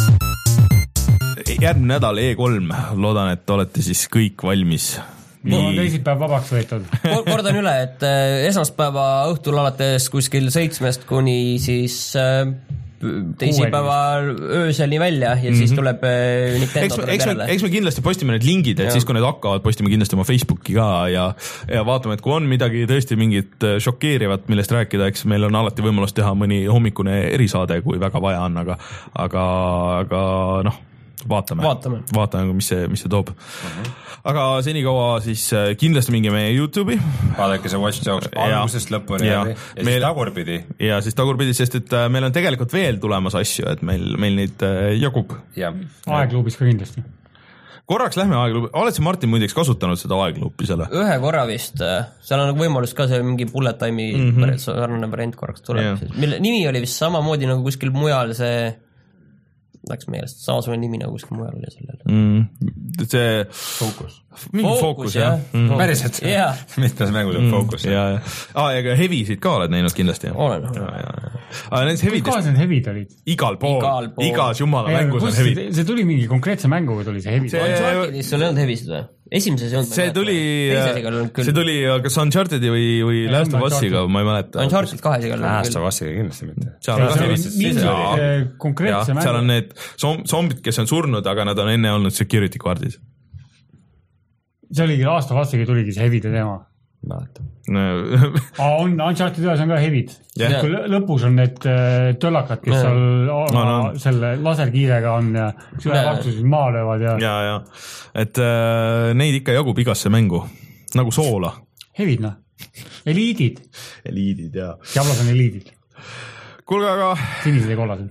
Järgmine nädal E kolm. Loodan, et olete siis kõik valmis. Mul on teisipäev vabaks võetud. Kordan üle, et esmaspäeva õhtul alates kuskil seitsmest kuni siis... teisipäeva ööseni välja ja mm-hmm. siis tuleb Nintendo eks, eks, me, eks me kindlasti postime need lingid, et ja. Siis kui need hakkavad, postime kindlasti oma Facebooki ka ja, ja vaatame, et kui on midagi tõesti mingit šokeerivat, millest rääkida, eks meil on alati võimalus teha mõni hommikune erisaade, kui väga vaja on, aga, aga, aga noh, vaatame, vaatame, vaatame, mis see, mis see toob. Uh-huh. Aga senikaua siis kindlasti minge meie YouTube'i. Vaadake see Watch Dogs algusest lõpuni ja, ja, ja meil, siis tagurpidi. Ja siis tagurpidi, sest et meil on tegelikult veel tulemas asju, et meil, meil neid jagub. Aegluubis ka kindlasti. Korraks lähme aegluubi. Oled sa, Martin, muideks kasutanud seda aegluupi selle? Ühe korra vist. Seal on võimalus ka see mingi bullet time'i mm-hmm. sarnane variant korraks tuleb. Yeah. Mille nimi oli vist samamoodi nagu kuskil mujal see... läks meelest, samasugune nimi nagu kuskil mujal oli sellele. Mm, see... Focus. Mingi Focus, jah. Mm. Päriselt. Yeah. Mitmes mängus on mm. Focus. Ja, ja. Ah, ega Heavysid ka oled näinud kindlasti. Olen. Ah, nendes Heavidest... Kuidas need Heavid olid? Igal pool. Igal pool. Igas jumala ei, mängus on Heavid. See tuli mingi konkreetse mänguga tuli see Heavid. See... Unchartedis sul ei olnud Heavisid või? Esimeses ei olnud. See tuli... See tuli kas Unchartedi või, või Last of Us'iga, ma ei mäleta. Uncharted kahes igal Last of Us'iga kindlasti mitte. Seal on ka konkreetse mängu. Seal on need zombid, kes on surnud, aga nad on enne olnud security kaardis. See oligi Last of Us'iga tuligi see Heavide teema. mäletan. on Uncharted ühes on ka hevid yeah.. lõpus on need töllakad, kes yeah. seal oma no, no. selle laserkiirega on ja süvevaktusid maa löövad ja ja, ja. et äh, neid ikka jagub igasse mängu nagu soola. Hevid noh, eliidid. Eliidid, jaa. Diablos on eliidid. Kuulge, aga sinised ja kollased.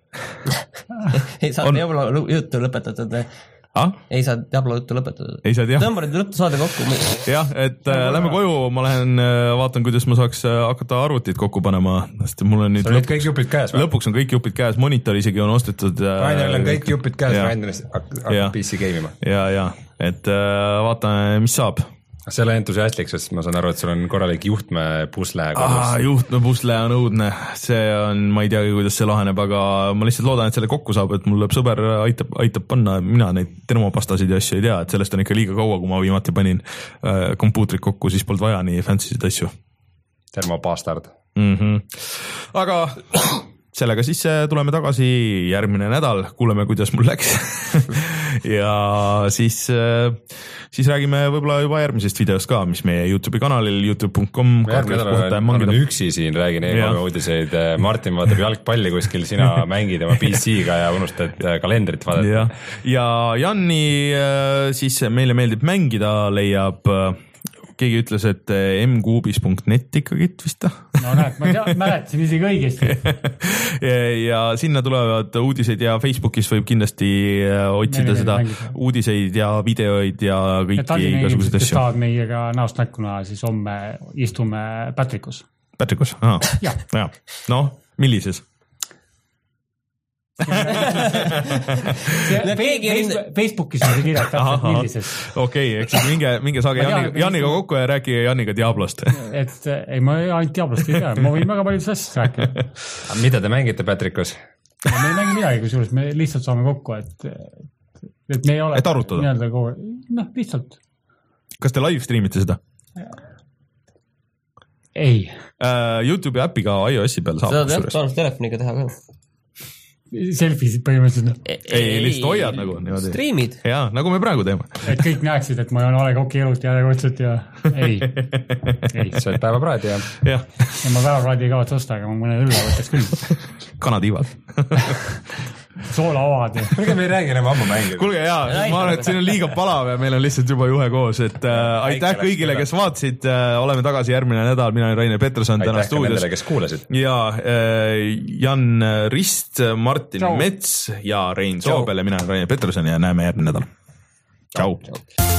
ei saa on... Diablo juttu lõpetatud ah? ei saa Diablo juttu lõpetatud. Ei saa, jah. Tõmbarid lõppu saada kokku. jah, et äh, lähme koju, ma lähen äh, vaatan, kuidas ma saaks äh, hakata arvutit kokku panema. Mul on nüüd lõpuks, kõik jupid käes või? Lõpuks on kõik jupid käes, monitor isegi on ostetud. Äh, Rainil on kõik jupid käes, Rainil hakkab P C game ima. ja, ja, et äh, vaatame, mis saab. See ei ole entusiastlik, sest ma saan aru, et sul on korralik juhtme pusle. Ah, juhtme pusle on õudne, see on, ma ei teagi, kuidas see laheneb, aga ma lihtsalt loodan, et selle kokku saab, et mul lööb sõber aitab, aitab panna, mina neid termopastasid ja asju ei tea, et sellest on ikka liiga kaua, kui ma viimati panin äh, kompuutrit kokku, siis polnud vaja nii fancy'sid asju. Termopastard. Mm-hmm. Aga sellega siis tuleme tagasi järgmine nädal, kuuleme, kuidas mul läks ja siis, siis räägime võib-olla juba järgmisest videost ka, mis meie YouTube'i kanalil youtube punkt com järgmine nädal on üksi siin, räägin e-kogu uudiseid. Martin vaatab jalgpalli kuskil, sina mängid oma P C-ga ja unustad kalendrit vaadata. Ja, ja Janni siis meile meeldib mängida, leiab keegi ütles, et m kuubis punkt net ikkagi vist. No näed, ma tea, mäletasin isegi õigesti. ja, ja sinna tulevad uudiseid ja Facebookis võib kindlasti otsida Meile seda uudiseid ja videoid ja kõiki igasuguseid asju. Kes tahavad meiega näost näkkuna, siis homme istume Patrickus. Patrickus? Aha. Ja. ja. No, millises? Facebookis on see kirjad täpselt millises. Okei, eks siis minge, minge saage Janniga, Janniga kokku ja rääkige Janniga Diablost. et ei, ma ainult Diablost ei tea, ma võin väga palju sest rääkida. Mida te mängite Patrickus? me ei mängi midagi, kusjuures me lihtsalt saame kokku, et, et me ei ole... Et arutada? Noh, lihtsalt. Kas te live streamite seda? Ei. Uh, YouTube'i äpiga iOS-i peal saab. Seda tead, saanud telefoniga teha ka. Selfisid põhimõtteliselt. Ei, ei, lihtsalt hoiad nagu. Niimoodi. Streamid. Jaa, nagu me praegu teeme. Et kõik näeksid, et ma olen Ole Koki elult järjekordselt ja ei. ei. See on päevapraadi ja... Ja, ja ma päevapraadi ei kavatse osta, aga ma mõne õlle võtaks küll. Kanadiivad. Soolaavad. Kuulge, me ei räägi enam ammu mängida. Kuulge, jaa, ma arvan, et siin on liiga palav ja meil on lihtsalt juba juhe koos, et äh, aitäh kõigile, kes vaatasid, äh, oleme tagasi järgmine nädal, mina olen Rainer Peterson täna stuudios. Aitäh ka nendele, kes kuulasid. Ja äh, Jan Rist, Martin Ciao. Mets ja Rein Soobel ja mina olen Rainer Peterson ja näeme järgmine nädal. Tšau.